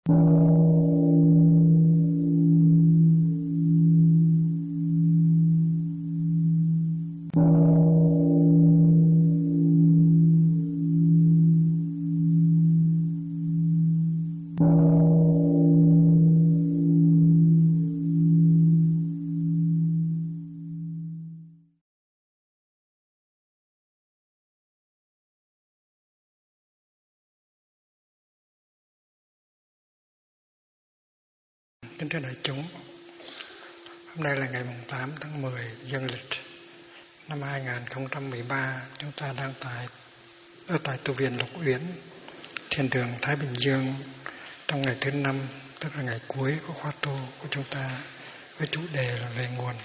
Kính thưa đại chúng, hôm nay là ngày 8 tháng 10 dương lịch năm 2013. Chúng ta đang ở tại tu viện Lộc Uyển, Thiên Đường, Thái Bình Dương, trong ngày thứ 5, tức là ngày cuối của khóa tu của chúng ta, với chủ đề là về nguồn.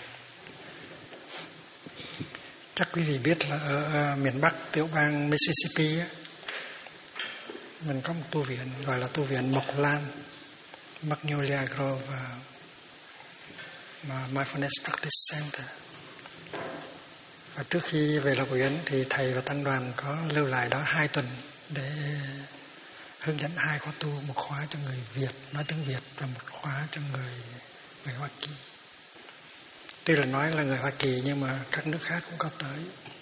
Chắc quý vị biết là ở miền Bắc tiểu bang Mississippi mình có một tu viện gọi là tu viện Mộc Lan, Magnolia Grove và Mindfulness Practice Center. Và trước khi về Lộc Uyển thì thầy và tăng đoàn có lưu lại đó 2 tuần để hướng dẫn 2 khóa tu, một khóa cho người Việt nói tiếng Việt và một khóa cho người Hoa Kỳ. Tuy là nói là người Hoa Kỳ nhưng mà các nước khác cũng có tới.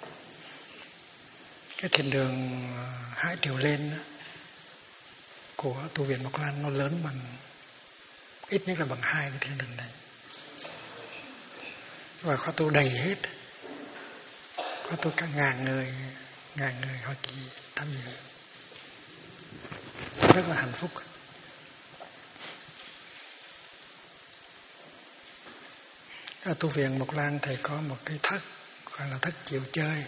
Cái thiên đường Hải Triều Lên của tu viện Mộc Lan nó lớn bằng, ít nhất là bằng 2 cái thiên đường này. Và khóa tu đầy hết. Khóa tu cả ngàn người Hoa Kỳ tham dự. Rất là hạnh phúc. Ở tu viện Mộc Lan thầy có một cái thất gọi là thất chịu chơi.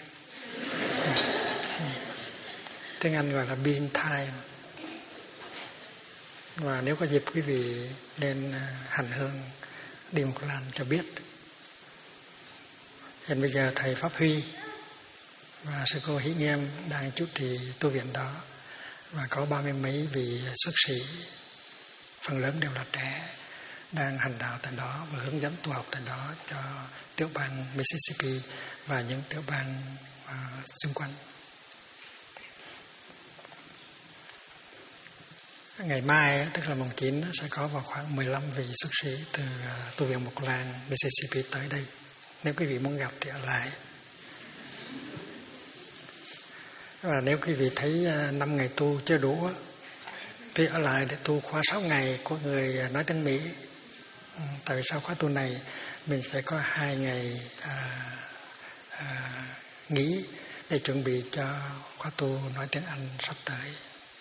Tiếng Anh gọi là being time. Và nếu có dịp quý vị nên hành hương đi Mộc Lan cho biết. Hiện bây giờ thầy Pháp Huy và sư cô Hỷ Nghiêm đang chủ trì tu viện đó, và có 30 mấy vị xuất sĩ, phần lớn đều là trẻ, đang hành đạo tại đó và hướng dẫn tu học tại đó cho tiểu bang Mississippi và những tiểu bang xung quanh. Ngày mai, tức là mùng 9, sẽ có vào khoảng 15 vị xuất sĩ từ tu viện Mộc Lan, Mississippi tới đây. Nếu quý vị muốn gặp thì ở lại. Và nếu quý vị thấy 5 ngày tu chưa đủ thì ở lại để tu khóa 6 ngày của người nói tiếng Mỹ. Tại vì sau khóa tu này mình sẽ có 2 ngày nghỉ để chuẩn bị cho khóa tu nói tiếng Anh sắp tới.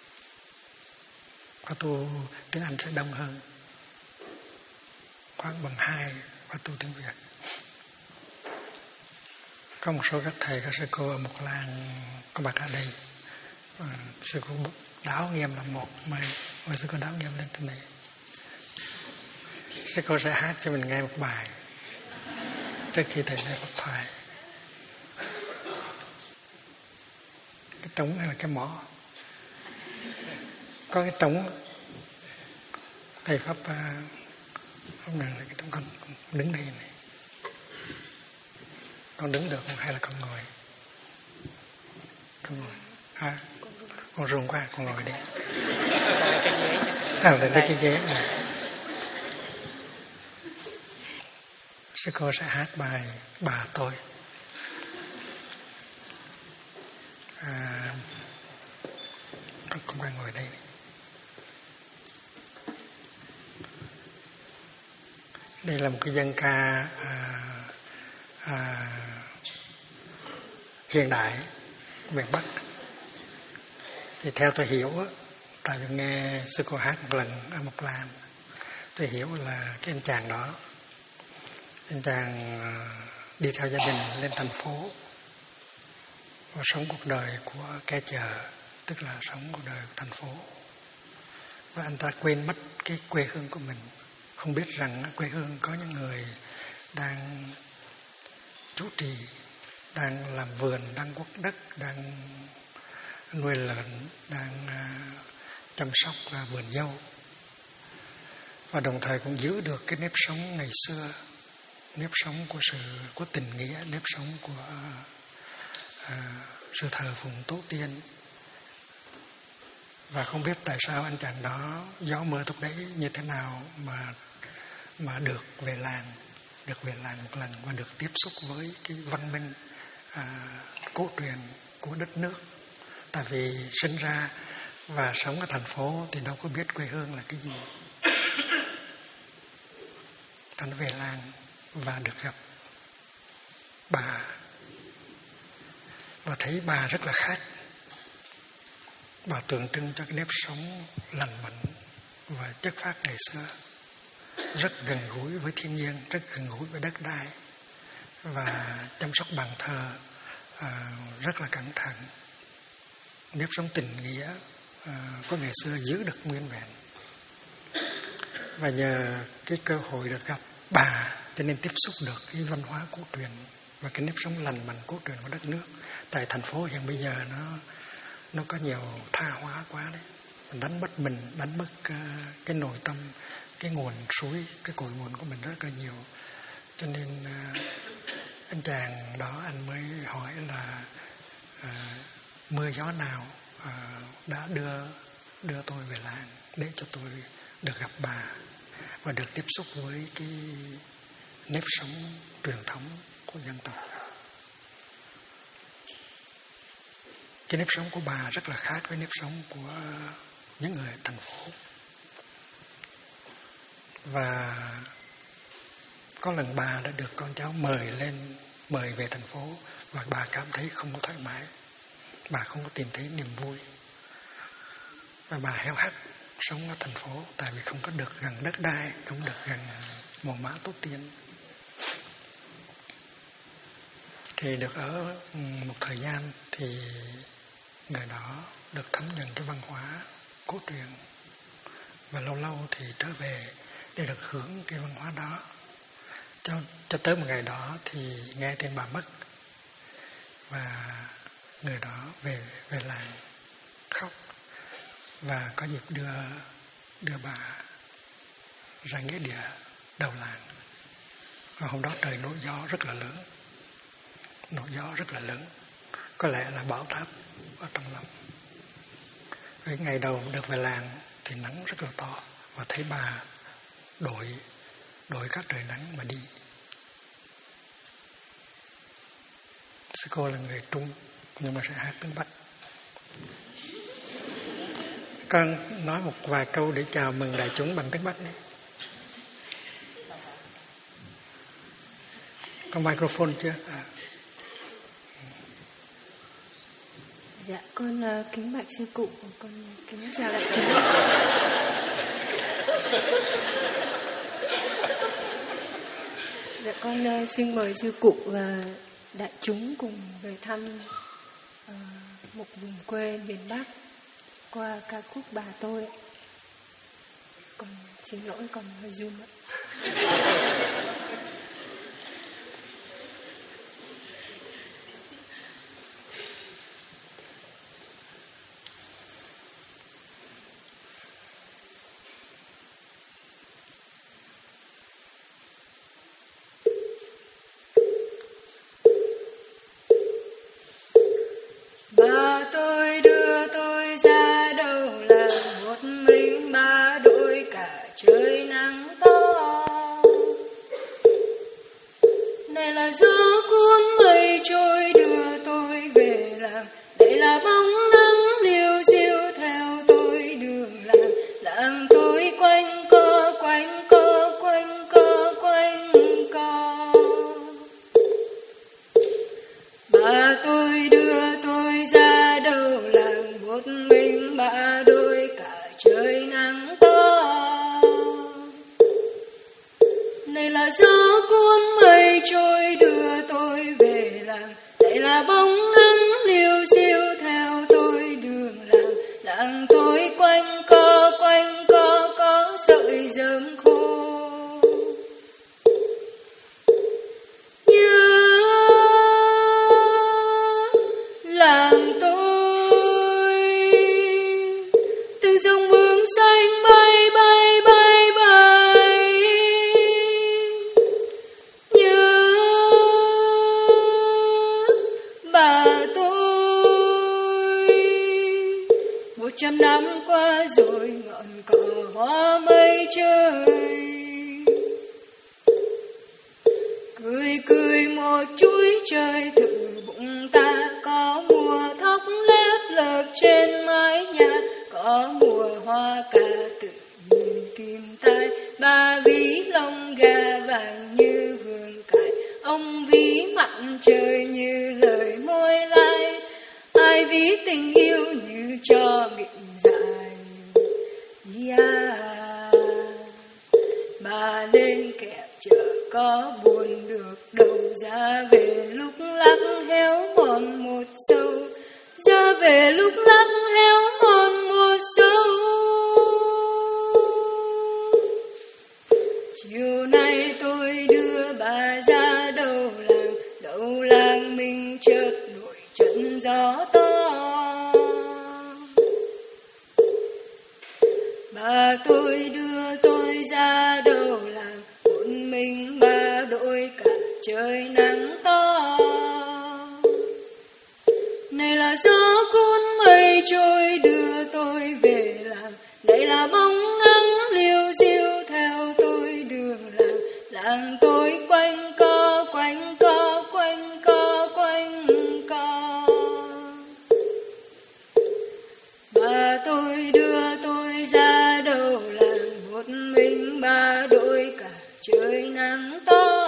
Khóa tu tiếng Anh sẽ đông hơn, khoảng bằng 2 khóa tu tiếng Việt. Có một số các thầy, các sư cô ở Mộc Lan có mặt ở đây. Sư cô Đáo Nghiêm là một, mời sư cô Đáo Nghiêm lên trên này. Sư cô sẽ hát cho mình nghe một bài trước khi thầy nói Pháp thoại. Cái trống hay là cái mõ? Có cái trống. Thầy Pháp hôm nay là cái trống, con đứng đây này. Con đứng được không hay là con ngồi? Con ngồi. Con run quá, con ngồi đi. Lên cái ghế này. Sư cô sẽ hát bài Bà Tôi. Con qua ngồi đây. Đây là một cái dân ca hiện đại miền Bắc. Thì theo tôi hiểu, tại vì nghe sư cô hát một lần ở Mộc Lan, tôi hiểu là cái anh chàng đó, anh chàng đi theo gia đình lên thành phố và sống cuộc đời của kẻ chợ, tức là sống cuộc đời của thành phố. Và anh ta quên mất cái quê hương của mình, không biết rằng quê hương có những người đang chủ trì, đang làm vườn, đang quất đất, đang nuôi lợn, đang chăm sóc vườn dâu, và đồng thời cũng giữ được cái nếp sống ngày xưa, nếp sống của tình nghĩa, nếp sống của sự thờ phụng tổ tiên. Và không biết tại sao anh chàng đó gió mưa lúc đấy như thế nào mà được về làng một lần và được tiếp xúc với cái văn minh cổ truyền của đất nước. Tại vì sinh ra và sống ở thành phố thì đâu có biết quê hương là cái gì. Thành về làng và được gặp bà và thấy bà rất là khác. Bà tượng trưng cho cái nếp sống lành mạnh và chất phác ngày xưa, rất gần gũi với thiên nhiên, rất gần gũi với đất đai và chăm sóc bàn thờ rất là cẩn thận. Nếp sống tình nghĩa của ngày xưa giữ được nguyên vẹn. Và nhờ cái cơ hội được gặp bà cho nên tiếp xúc được cái văn hóa cổ truyền và cái nếp sống lành mạnh cổ truyền của đất nước. Tại thành phố hiện bây giờ nó có nhiều tha hóa quá đấy, đánh mất mình, đánh mất cái nội tâm, cái nguồn suối, cái cội nguồn của mình rất là nhiều. Cho nên anh chàng đó anh mới hỏi là mưa gió nào đã đưa tôi về làng để cho tôi được gặp bà và được tiếp xúc với cái nếp sống truyền thống của dân tộc. Cái nếp sống của bà rất là khác với nếp sống của những người thành phố. Và có lần bà đã được con cháu mời về thành phố và bà cảm thấy không có thoải mái. Bà không có tìm thấy niềm vui. Và bà héo hắt sống ở thành phố tại vì không có được gần đất đai, không được gần mồ mã tổ tiên. Thì được ở một thời gian thì người đó được thấm nhuần cái văn hóa cổ truyền và lâu lâu thì trở về để được hưởng cái văn hóa đó. Cho tới một ngày đó thì nghe tin bà mất và người đó về làng khóc và có dịp đưa bà ra nghĩa địa đầu làng. Và hôm đó trời nổi gió rất là lớn, có lẽ là bão táp ở trong lòng. Cái ngày đầu được về làng thì nắng rất là to và thấy bà đổi các trời nắng mà đi. Sư cô là người Trung nhưng mà sẽ hát tiếng Bắc. Con nói một vài câu để chào mừng đại chúng bằng tiếng Bắc đi. Có microphone chưa? Dạ, con kính bạch sư cụ, con kính chào đại chúng. Dạ, con xin mời sư cụ và đại chúng cùng về thăm một vùng quê miền Bắc qua ca khúc Bà Tôi. Con xin lỗi, con hơi run ạ. Bà tôi đưa tôi ra đầu làng một mình ba đôi cả trời nắng to. Này là gió cuốn mây trôi đưa tôi về làng, đây là bóng nắng liêu xiêu theo tôi đường làng. Làng tôi quanh co quanh co quanh co quanh co. Bà tôi đưa tôi ra đầu làng một mình ba đôi cả trời nắng to. Này là gió cuốn mây trôi đưa tôi về làng, đây là bóng nắng liêu xiêu theo tôi đường làng. Làng tôi quanh co có sợi rơm khô. Làng tôi từng dòng bướm xanh bay bay bay bay. Nhớ bà tôi một 100 năm qua rồi ngọn cỏ hoa mây trời. Cười cười một chuỗi trời thử bụng ta, có mùa thóc lép lợp trên mái nhà, có mùa hoa cà tự nhìn kim tai, ba ví lông gà vàng như vườn cải, ông ví mặn trời như lời môi lai, ai ví tình yêu như cho nghịch dài. Yeah. Bà lên kẹt chợ có buồn được đâu, ra về lúc lắc héo mòn một sâu, ra về lúc lắc héo mòn một sâu. Chiều nay tôi đưa bà ra đầu làng mình chợt nổi trận gió to. Bà tôi đưa tôi ra đầu làng, một mình bà đội cả trời nắng to. Này là gió cuốn mây trôi đưa tôi về làng, đây là bóng nắng liêu xiêu theo tôi đường làng. Làng tôi quanh co quanh co quanh co quanh co. Bà tôi đưa tôi ra đầu làng, một mình bà đội cả trời nắng to.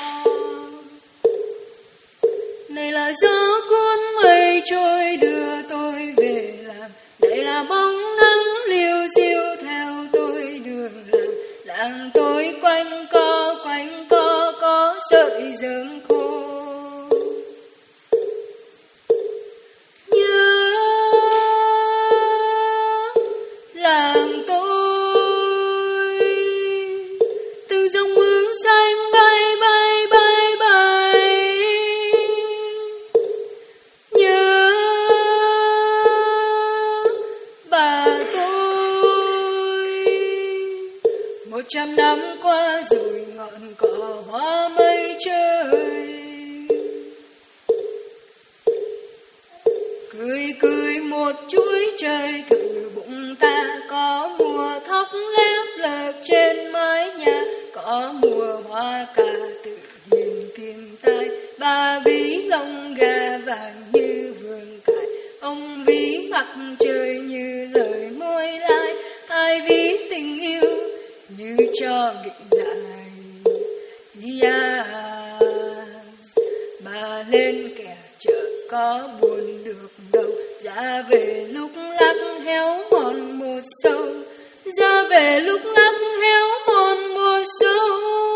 Này là gió cuốn mây trôi đưa tôi về làng, đây là bóng nắng liêu xiêu theo tôi đường làng. Làng tôi quanh co có sợi rơm khô. Nhớ làng tôi từng dòng mương xanh bay bay bay bay. Nhớ bà tôi 100 năm qua rồi ngọn cỏ hoa mây trời. Cười cười một chuỗi trời thử bụng ta, có mùa thóc lép lợp trên mái nhà, có mùa hoa cà tự nhìn kim tai, ba ví lông gà vàng như vườn cải, ông ví mặt trời như lời môi lai, ai ví tình yêu như cho nghịch dài. Yeah. Bà lên kẻ chợ có buồn được đâu, ra về lúc lắc héo mòn một sâu, ra về lúc lắc héo mòn một sâu.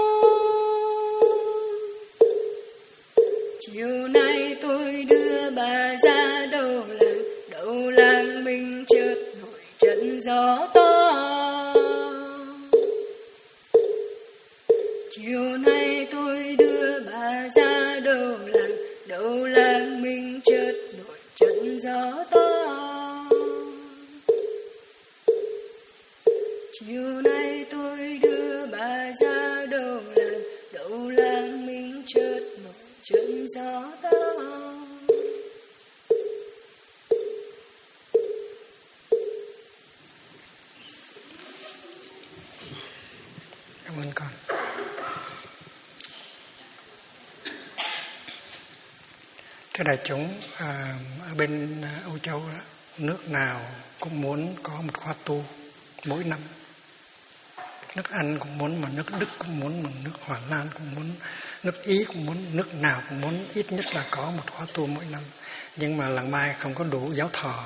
Chiều nay tôi đưa bà ra đầu làng mình chợt nổi trận gió to. Chiều nay tôi đưa bà ra đầu làng mình chợt nổi trận gió to. Chiều nay tôi đưa bà ra đầu làng mình chợt nổi trận gió to. Cảm ơn con. Thưa đại chúng, ở bên Âu Châu đó, nước nào cũng muốn có một khóa tu mỗi năm. Nước Anh cũng muốn, mà nước Đức cũng muốn, mà nước Hoa Lan cũng muốn, nước Ý cũng muốn, nước nào cũng muốn ít nhất là có một khóa tu mỗi năm. Nhưng mà làng Mai không có đủ giáo thọ,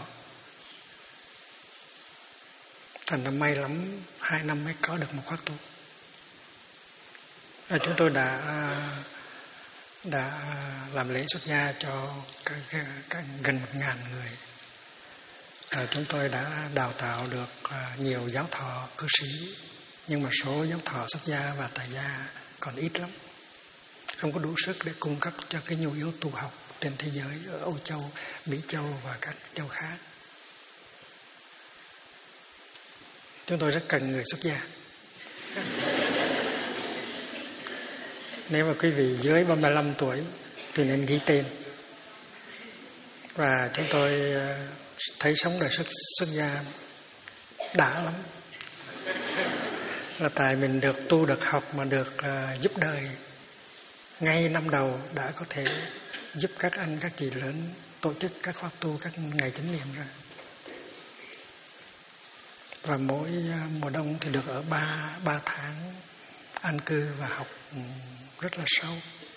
thành ra may lắm 2 năm mới có được một khóa tu. Chúng tôi đã làm lễ xuất gia cho gần 1.000 người. Chúng tôi đã đào tạo được nhiều giáo thọ cư sĩ, nhưng mà số giáo thọ xuất gia và tại gia còn ít lắm, không có đủ sức để cung cấp cho cái nhu yếu tu học trên thế giới, ở Âu Châu, Mỹ Châu và các châu khác. Chúng tôi rất cần người xuất gia. Nếu mà quý vị dưới 35 tuổi thì nên ghi tên. Và chúng tôi thấy sống đời xuất gia đã lắm. Là tại mình được tu, được học mà được giúp đời. Ngay năm đầu đã có thể giúp các anh, các chị lớn tổ chức các khóa tu, các ngày chánh niệm rồi. Và mỗi mùa đông thì được ở 3 tháng an cư và học rất là sâu.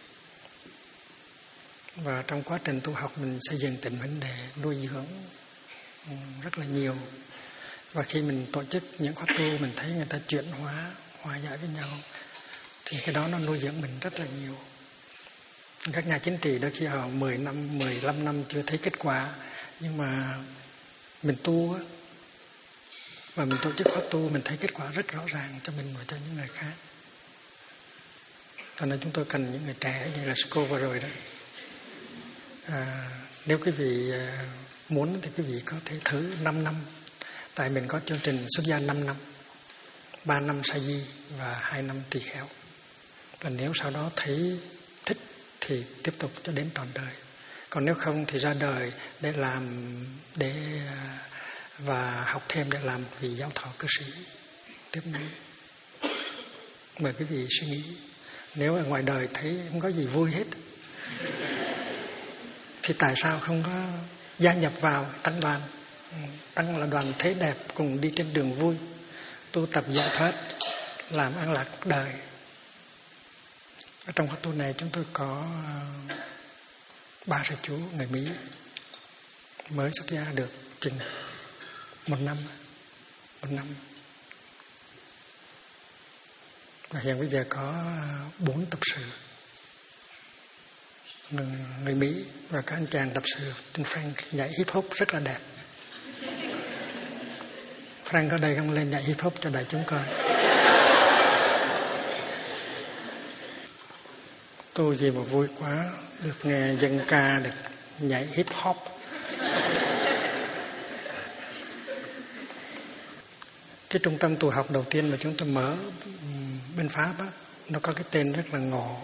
Và trong quá trình tu học mình xây dựng tình vấn đề nuôi dưỡng rất là nhiều. Và khi mình tổ chức những khóa tu mình thấy người ta chuyển hóa, hòa giải với nhau, thì cái đó nó nuôi dưỡng mình rất là nhiều. Các nhà chính trị đôi khi họ 10 năm, 15 năm chưa thấy kết quả, nhưng mà mình tu và mình tổ chức khóa tu mình thấy kết quả rất rõ ràng cho mình và cho những người khác. Cho nên chúng tôi cần những người trẻ như là cô vừa rồi đó. Nếu quý vị muốn thì quý vị có thể thử 5 năm. Tại mình có chương trình xuất gia 5 năm, 3 năm sa di và 2 năm tỳ kheo. Và nếu sau đó thấy thích thì tiếp tục cho đến trọn đời. Còn nếu không thì ra đời để làm, và học thêm để làm vị giáo thọ cư sĩ tiếp nối. Mời quý vị suy nghĩ. Nếu ở ngoài đời thấy không có gì vui hết thì tại sao không có gia nhập vào tăng đoàn? Tăng là đoàn thế đẹp, cùng đi trên đường vui, tu tập giải thoát, làm an lạc cuộc đời. Ở trong khóa tu này chúng tôi có 3 sư chú người Mỹ mới xuất gia được chừng 1 năm. Và hiện bây giờ có 4 tập sự người Mỹ, và các anh chàng tập sự tên Frank nhảy hip hop rất là đẹp. Frank có đây không, lên nhảy hip hop cho đại chúng coi. Tôi gì mà vui quá, được nghe dân ca, được nhảy hip hop. Cái trung tâm tu học đầu tiên mà chúng tôi mở bên Pháp á, nó có cái tên rất là ngộ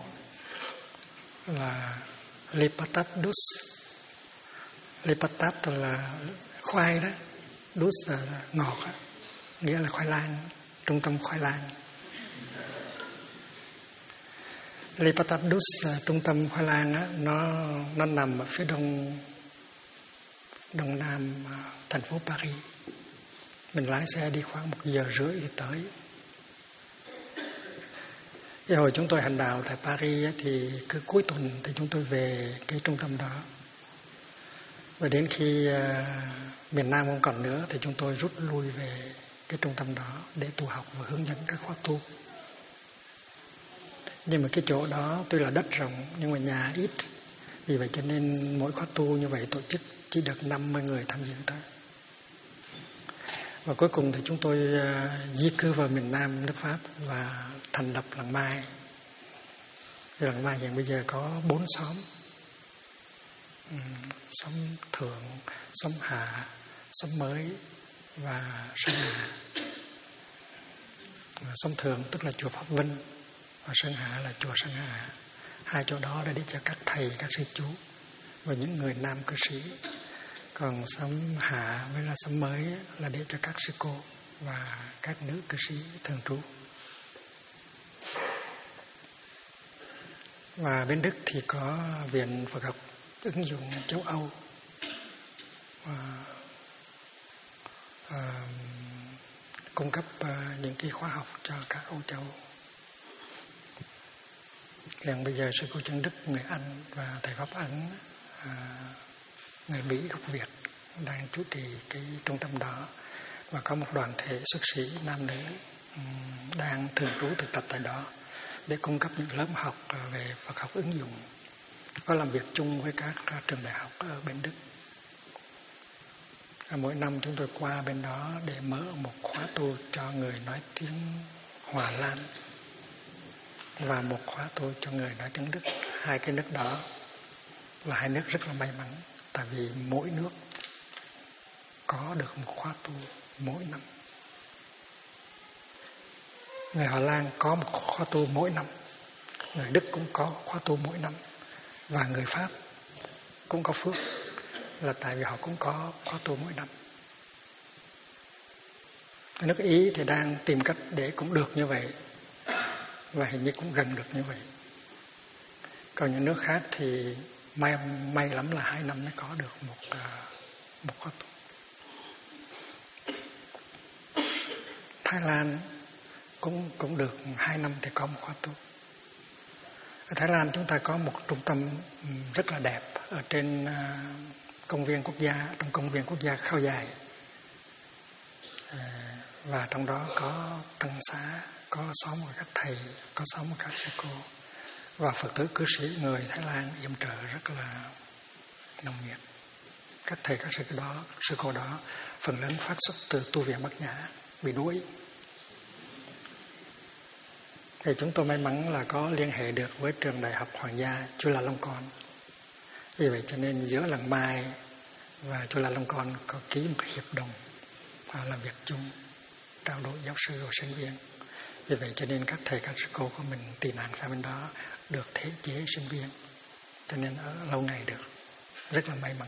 là Le Patate Douce. Le Patate là khoai đó, Douce là ngọt á, nghĩa là khoai lang, trung tâm khoai lang. Le Patate Douce, trung tâm khoai lang á, nó nằm ở phía đông nam thành phố Paris. Mình lái xe đi khoảng 1 giờ rưỡi thì tới. Cái hồi chúng tôi hành đạo tại Paris thì cứ cuối tuần thì chúng tôi về cái trung tâm đó. Và đến khi miền Nam không còn nữa thì chúng tôi rút lui về cái trung tâm đó để tu học và hướng dẫn các khóa tu. Nhưng mà cái chỗ đó tuy là đất rộng nhưng mà nhà ít. Vì vậy cho nên mỗi khóa tu như vậy tổ chức chỉ được 50 người tham dự thôi. Và cuối cùng thì chúng tôi di cư vào miền Nam nước Pháp và thành lập làng Mai. Thì làng Mai hiện bây giờ có 4 xóm. Xóm Thượng, xóm Hạ, xóm Mới và Sơn Hà. Xóm Thượng tức là chùa Pháp Vinh và Sơn Hạ là chùa Sơn Hà. 2 chỗ đó để cho các thầy, các sư chú và những người nam cư sĩ. Còn xóm Hạ với là xóm Mới là để cho các sư cô và các nữ cư sĩ thường trú. Và bên Đức thì có Viện Phật học ứng dụng châu Âu cung cấp những cái khóa học cho các Âu Châu. Hiện bây giờ sư cô Trân Đức người Anh và thầy Pháp Ấn người Mỹ gốc Việt đang chủ trì cái trung tâm đó, và có một đoàn thể xuất sĩ nam nữ đang thường trú thực tập tại đó để cung cấp những lớp học về Phật học ứng dụng, có làm việc chung với các trường đại học ở bên Đức. Mỗi năm chúng tôi qua bên đó để mở một khóa tu cho người nói tiếng Hòa Lan và một khóa tu cho người nói tiếng Đức. 2 cái nước đó là 2 nước rất là may mắn, tại vì mỗi nước có được một khóa tu mỗi năm. Người Hà Lan có một khóa tu mỗi năm, người Đức cũng có khóa tu mỗi năm, và người Pháp cũng có phước là tại vì họ cũng có tu mỗi năm. Nước Ý thì đang tìm cách để cũng được như vậy, và hình như cũng gần được như vậy. Còn những nước khác thì may lắm là 2 năm mới có được một khóa tu. Thái Lan cũng được 2 năm thì có một khóa tu. Ở Thái Lan chúng ta có một trung tâm rất là đẹp ở trên công viên quốc gia, trong công viên quốc gia Khao Dài. Và trong đó có tăng xá, có xóm của các thầy, có xóm của các sư cô, và Phật tử cư sĩ người Thái Lan yểm trợ rất là nồng nhiệt. Các thầy các sư cô đó phần lớn phát xuất từ tu viện Bát Nhã bị đuổi. Thì chúng tôi may mắn là có liên hệ được với trường Đại học Hoàng gia Chulalongkorn. Vì vậy cho nên giữa Làng Mai và Chulalongkorn có ký một hiệp đồng và làm việc chung, trao đổi giáo sư và sinh viên. Vì vậy cho nên các thầy các sư cô của mình tị nạn ra bên đó được thế chế sinh viên, cho nên ở lâu ngày được, rất là may mắn.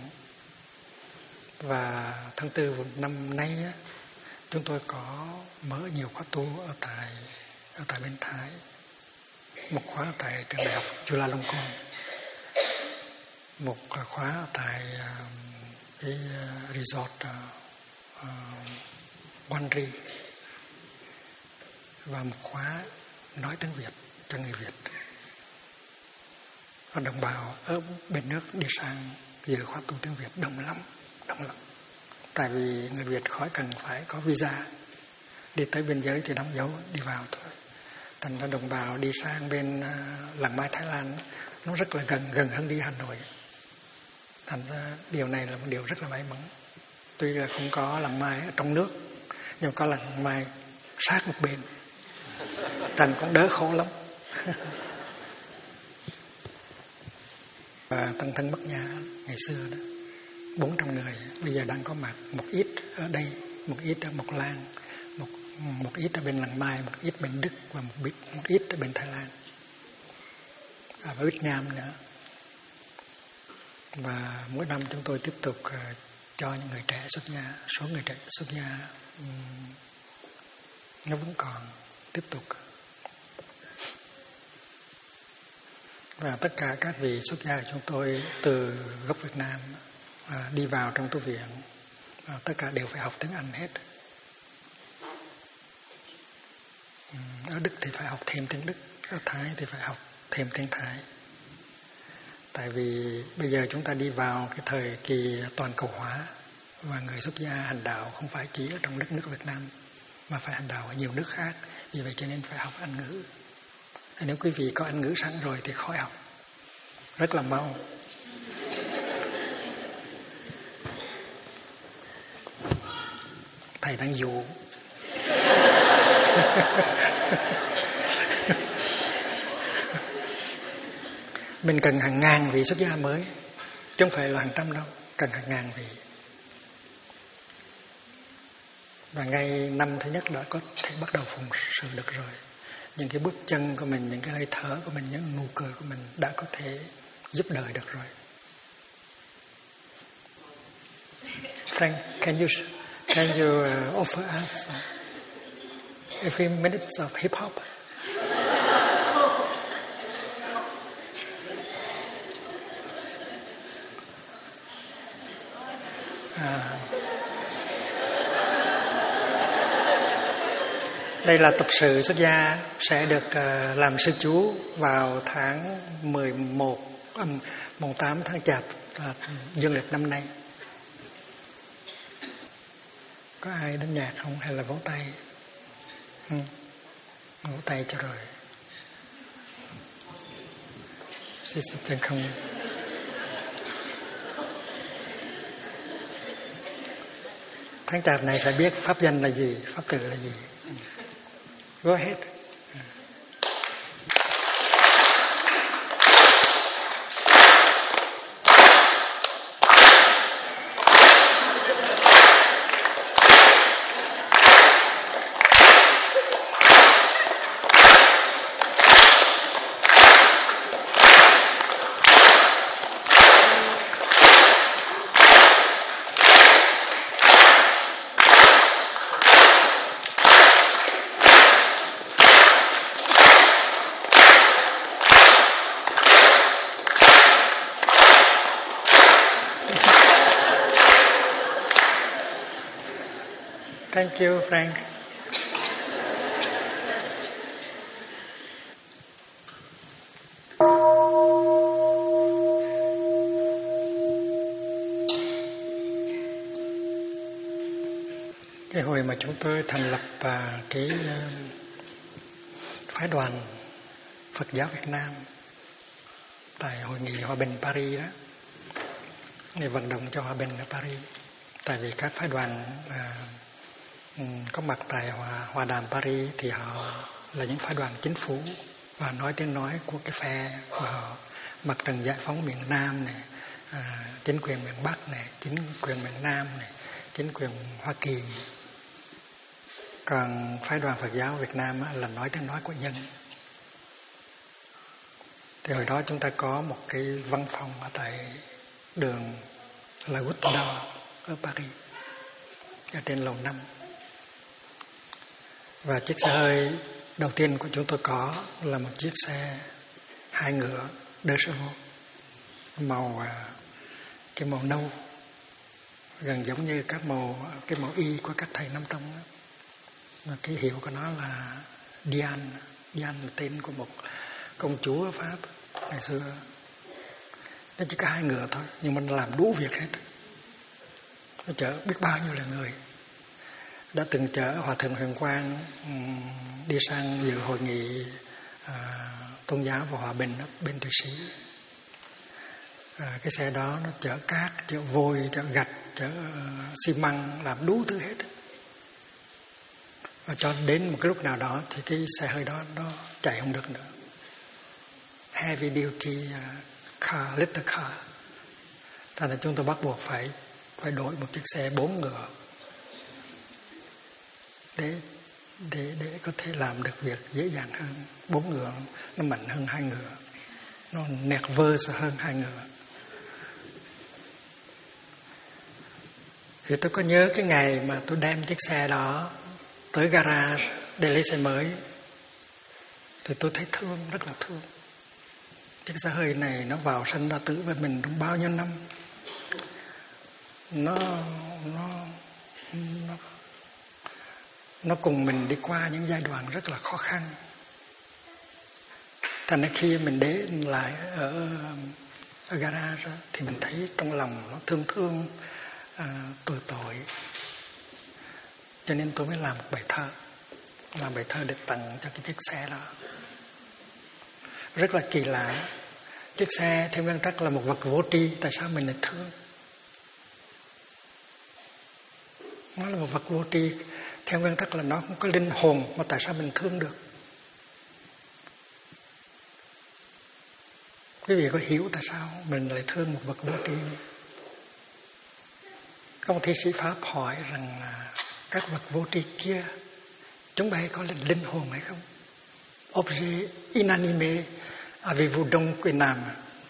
Và tháng 4 năm nay chúng tôi có mở nhiều khóa tu ở tại bên Thái, một khóa tại trường Đại học Chulalongkorn, một khóa tại cái resort Wanri, và một khóa nói tiếng Việt cho người Việt. Và đồng bào ở bên nước đi sang dự khóa tu tiếng Việt đông lắm. Tại vì người Việt khỏi cần phải có visa, đi tới biên giới thì đóng dấu đi vào thôi. Thành ra đồng bào đi sang bên Làng Mai Thái Lan nó rất là gần hơn đi Hà Nội. Thành ra điều này là một điều rất là may mắn. Tuy là không có Làng Mai ở trong nước, nhưng có Làng Mai sát một bên, thành cũng đỡ khổ lắm. Và Tăng thân Bát Nhã ngày xưa đó 400 người, bây giờ đang có mặt một ít ở đây, một ít ở Mộc Lan, một ít ở bên Làng Mai, một ít bên Đức, và một ít ở bên Thái Lan, và Việt Nam nữa. Và mỗi năm chúng tôi tiếp tục cho những người trẻ xuất gia, số người trẻ xuất gia nó vẫn còn tiếp tục. Và tất cả các vị xuất gia của chúng tôi từ gốc Việt Nam đi vào trong tu viện, tất cả đều phải học tiếng Anh hết. Ở Đức thì phải học thêm tiếng Đức, ở Thái thì phải học thêm tiếng Thái. Tại vì bây giờ chúng ta đi vào cái thời kỳ toàn cầu hóa, và người xuất gia hành đạo không phải chỉ ở trong đất nước Việt Nam, mà phải hành đạo ở nhiều nước khác. Vì vậy cho nên phải học Anh ngữ. Nếu quý vị có Anh ngữ sẵn rồi thì khỏi học, rất là mau. Thầy đang dụ. Mình cần hàng ngàn vị xuất gia mới, chứ không phải là hàng trăm đâu, cần hàng ngàn vị. Và ngay năm thứ nhất đã có thể bắt đầu phụng sự được rồi. Những cái bước chân của mình, những cái hơi thở của mình, những nụ cười của mình đã có thể giúp đời được rồi. Frank, can you offer us a few minutes of hip hop? Đây là tập sự xuất gia sẽ được làm sư chú vào tháng 11, mùng 8 tháng Chạp dương lịch năm nay. Có ai đến nhạc không hay là vỗ tay? Vỗ tay cho rồi. Chân không. Tháng Chạp này phải biết pháp danh là gì, pháp từ là gì. Go ahead. Thank you, Frank. Cái hồi mà chúng tôi thành lập cái phái đoàn Phật giáo Việt Nam tại hội nghị hòa bình Paris đó, để vận động cho hòa bình ở Paris. Tại vì các phái đoàn có mặt tại hòa đàm Paris thì họ là những phái đoàn chính phủ và nói tiếng nói của cái phe của họ, Mặt trận Giải phóng miền Nam này, chính quyền miền Bắc này, chính quyền miền Nam này, chính quyền Hoa Kỳ. Còn phái đoàn Phật giáo Việt Nam là nói tiếng nói của dân. Thì hồi đó chúng ta có một cái văn phòng ở tại đường La Goutte d'Or ở Paris, ở trên lầu 5. Và chiếc xe hơi đầu tiên của chúng tôi có là một chiếc xe 2 ngựa De Chevaux, cái màu nâu, gần giống như cái màu y của các thầy Nam Tông đó. Mà cái hiệu của nó là Diane. Diane là tên của một công chúa ở Pháp ngày xưa. Nó chỉ có 2 ngựa thôi, nhưng mà nó làm đủ việc hết. Nó chở biết bao nhiêu là người. Đã từng chở Hòa Thượng Huyền Quang đi sang dự hội nghị tôn giáo và hòa bình ở bên Thụy Sĩ. Cái xe đó nó chở cát, chở vôi, chở gạch, chở xi măng, làm đủ thứ hết. Và cho đến một cái lúc nào đó thì cái xe hơi đó nó chạy không được nữa. Heavy duty car, little car. Thành ra chúng tôi bắt buộc phải đổi một chiếc xe 4 ngựa để có thể làm được việc dễ dàng hơn. 4 ngựa nó mạnh hơn 2 ngựa, nó nervous hơn 2 ngựa. Thì tôi có nhớ cái ngày mà tôi đem chiếc xe đó tới garage để lấy xe mới, thì tôi thấy thương, rất là thương. Chiếc xe hơi này nó vào sanh ra tử với mình trong bao nhiêu năm. Nó cùng mình đi qua những giai đoạn rất là khó khăn. Thành ra khi mình để lại ở garage thì mình thấy trong lòng nó thương tội. Cho nên tôi mới làm một bài thơ để tặng cho cái chiếc xe đó. Rất là kỳ lạ. Chiếc xe theo nguyên tắc là một vật vô tri, tại sao mình lại thương? Nó là một vật vô tri, theo nguyên tắc là nó không có linh hồn, mà tại sao mình thương được? Quý vị có hiểu tại sao mình lại thương một vật vô tri? Có một thi sĩ Pháp hỏi rằng các vật vô tri kia, chúng bay có linh hồn hay không? Objet inanimé avez-vous donc une âme?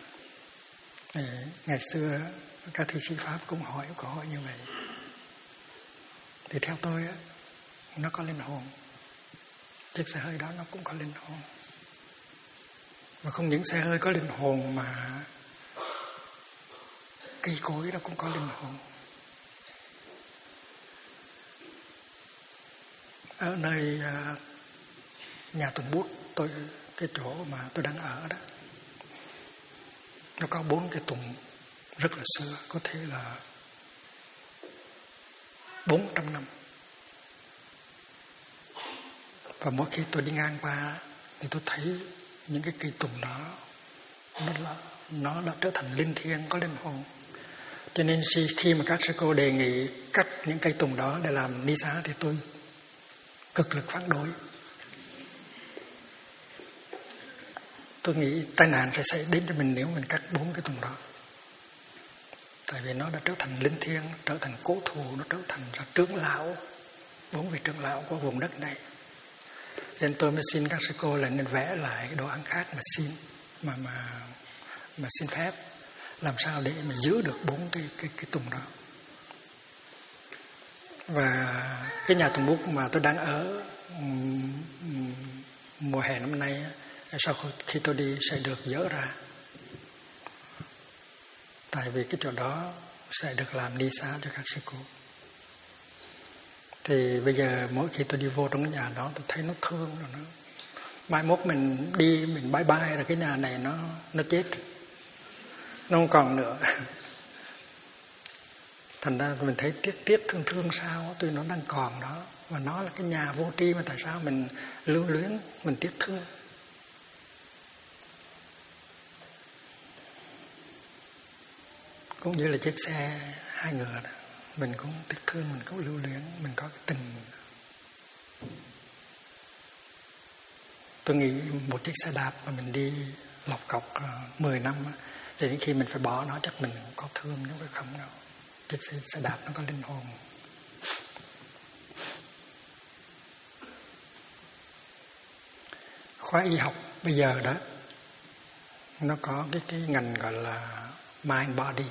Ngày xưa các thi sĩ Pháp cũng hỏi câu hỏi như vậy. Thì theo tôi nó có linh hồn. Chiếc xe hơi đó nó cũng có linh hồn. Và không những xe hơi có linh hồn mà cây cối nó cũng có linh hồn. Ở nơi nhà Tuần Bút, cái chỗ mà tôi đang ở đó, nó có 4 cái tùng rất là xưa, có thể là 400 năm. Và mỗi khi tôi đi ngang qua thì tôi thấy những cái cây tùng đó nó đã trở thành linh thiêng, có linh hồn. Cho nên khi mà các sư cô đề nghị cắt những cây tùng đó để làm ni xá thì tôi cực lực phản đối. Tôi nghĩ tai nạn sẽ xảy đến cho mình nếu mình cắt 4 cái tùng đó. Tại vì nó đã trở thành linh thiêng, trở thành cố thủ, nó trở thành ra trưởng lão, 4 vị trưởng lão của vùng đất này. Nên tôi mới xin các sư cô là nên vẽ lại đồ án khác mà xin phép làm sao để mà giữ được 4 cái tùng đó. Và cái nhà Tùng Bút mà tôi đang ở mùa hè năm nay, sau khi tôi đi sẽ được dỡ ra. Tại vì cái chỗ đó sẽ được làm đi xa cho các sư cô. Thì bây giờ mỗi khi tôi đi vô trong cái nhà đó, tôi thấy nó thương rồi, nó mai mốt mình đi mình bye bye rồi cái nhà này nó chết, nó không còn nữa. Thành ra mình thấy tiếc thương sao, tuy nó đang còn đó và nó là cái nhà vô tri, mà tại sao mình lưu luyến, mình tiếc thương. Cũng như là chiếc xe 2 ngựa đó, mình cũng tiếc thương, mình cũng lưu luyến, mình có cái tình. Tôi nghĩ một chiếc xe đạp mà mình đi lọc cọc 10 năm thì đến khi mình phải bỏ nó chắc mình có thương, nhưng mà không đâu. Chiếc xe đạp nó có linh hồn. Khoa y học bây giờ đó, nó có cái ngành gọi là mind body.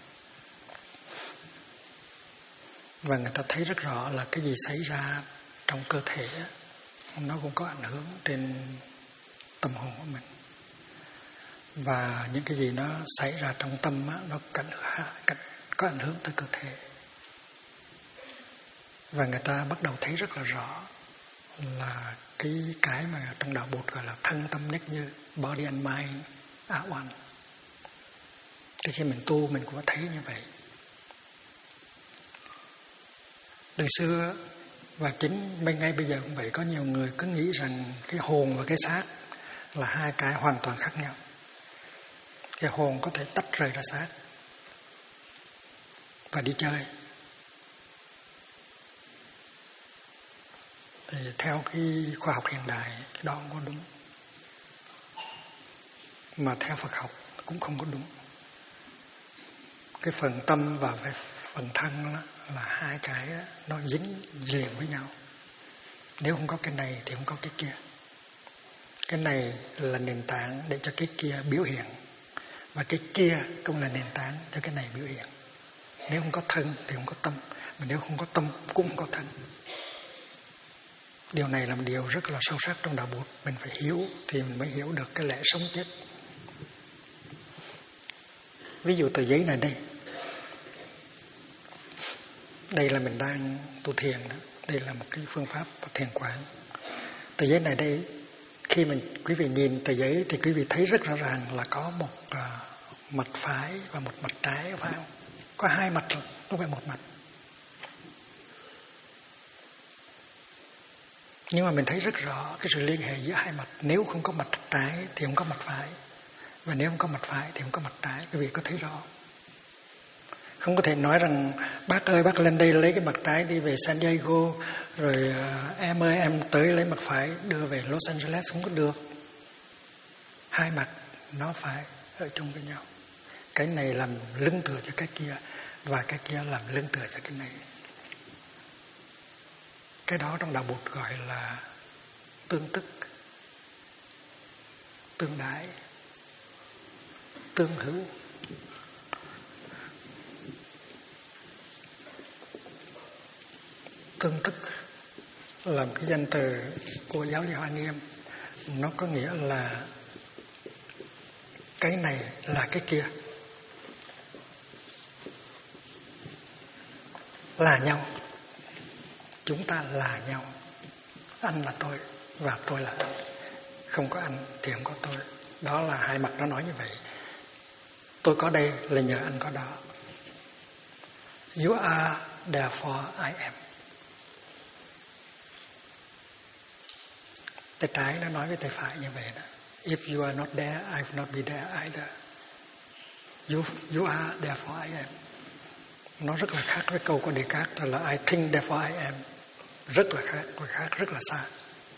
Và người ta thấy rất rõ là cái gì xảy ra trong cơ thể nó cũng có ảnh hưởng trên tâm hồn của mình. Và những cái gì nó xảy ra trong tâm nó có ảnh hưởng tới cơ thể. Và người ta bắt đầu thấy rất là rõ là cái mà trong đạo Bụt gọi là thân tâm nhất như, body and mind are one. Thì khi mình tu mình cũng thấy như vậy. Đời xưa và chính ngay bây giờ cũng vậy, có nhiều người cứ nghĩ rằng cái hồn và cái xác là hai cái hoàn toàn khác nhau. Cái hồn có thể tách rời ra xác và đi chơi. Thì theo cái khoa học hiện đại, cái đó không có đúng. Mà theo Phật học cũng không có đúng. Cái phần tâm và cái phần thân đó là hai cái đó, nó dính liền với nhau. Nếu không có cái này thì không có cái kia. Cái này là nền tảng để cho cái kia biểu hiện, và cái kia cũng là nền tảng cho cái này biểu hiện. Nếu không có thân thì không có tâm, mà nếu không có tâm cũng không có thân. Điều này là một điều rất là sâu sắc trong đạo Bụt. Mình phải hiểu thì mình mới hiểu được cái lẽ sống chết. Ví dụ tờ giấy này đây. Đây là mình đang tu thiền đó. Đây là một cái phương pháp thiền quán. Tờ giấy này đây, khi quý vị nhìn tờ giấy thì quý vị thấy rất rõ ràng là có một mặt phải và một mặt trái, phải không? Có hai mặt, không phải một mặt. Nhưng mà mình thấy rất rõ cái sự liên hệ giữa hai mặt. Nếu không có mặt trái thì không có mặt phải, và nếu không có mặt phải thì không có mặt trái. Quý vị có thấy rõ? Không có thể nói rằng bác ơi bác lên đây lấy cái mặt trái đi về San Diego, rồi em ơi em tới lấy mặt phải đưa về Los Angeles. Không có được. Hai mặt nó phải ở chung với nhau. Cái này làm lưng tựa cho cái kia, và cái kia làm lưng tựa cho cái này. Cái đó trong đạo Bụt gọi là tương tức, tương đái, tương hữu. Tương tức là một cái danh từ của giáo lý Hoa Nghiêm. Nó có nghĩa là cái này là cái kia, là nhau. Chúng ta là nhau. Anh là tôi và tôi là anh. Không có anh thì không có tôi. Đó là hai mặt nó nói như vậy. Tôi có đây là nhờ anh có đó. You are, therefore I am. Tay trái nó nói với tay phải như vậy đó. If you are not there, I will not be there either. You are, therefore I am. Nó rất là khác với câu của Descartes là I think, therefore I am. Rất là khác, rất là xa.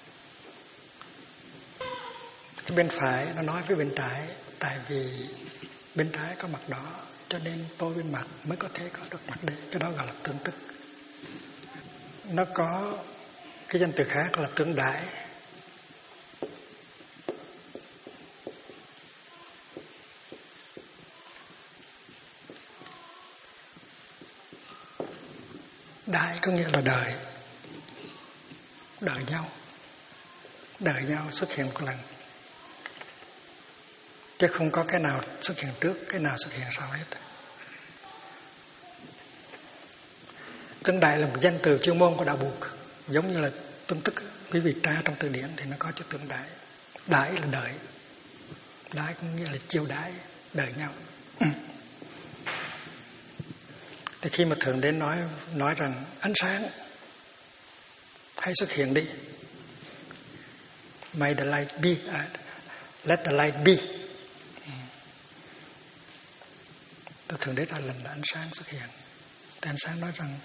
Cái bên phải nó nói với bên trái, tại vì bên trái có mặt đó, cho nên tôi bên mặt mới có thể có được mặt đấy. Cái đó gọi là tương tức. Nó có cái danh từ khác là tương đãi. Đại có nghĩa là đời. Đợi nhau. Đợi nhau xuất hiện một lần. Chứ không có cái nào xuất hiện trước, cái nào xuất hiện sau hết. Tương đại là một danh từ chuyên môn của đạo Buộc, giống như là tương tức. Quý vị tra trong từ điển thì nó có chữ tương đại. Đại là đợi, đại cũng nghĩa là chiêu đãi, đợi nhau. Thì khi mà Thượng Đế nói rằng ánh sáng hãy xuất hiện đi, may the light be, let the light be. Thượng Đế ra lệnh là ánh sáng xuất hiện. Thì ánh sáng nói rằng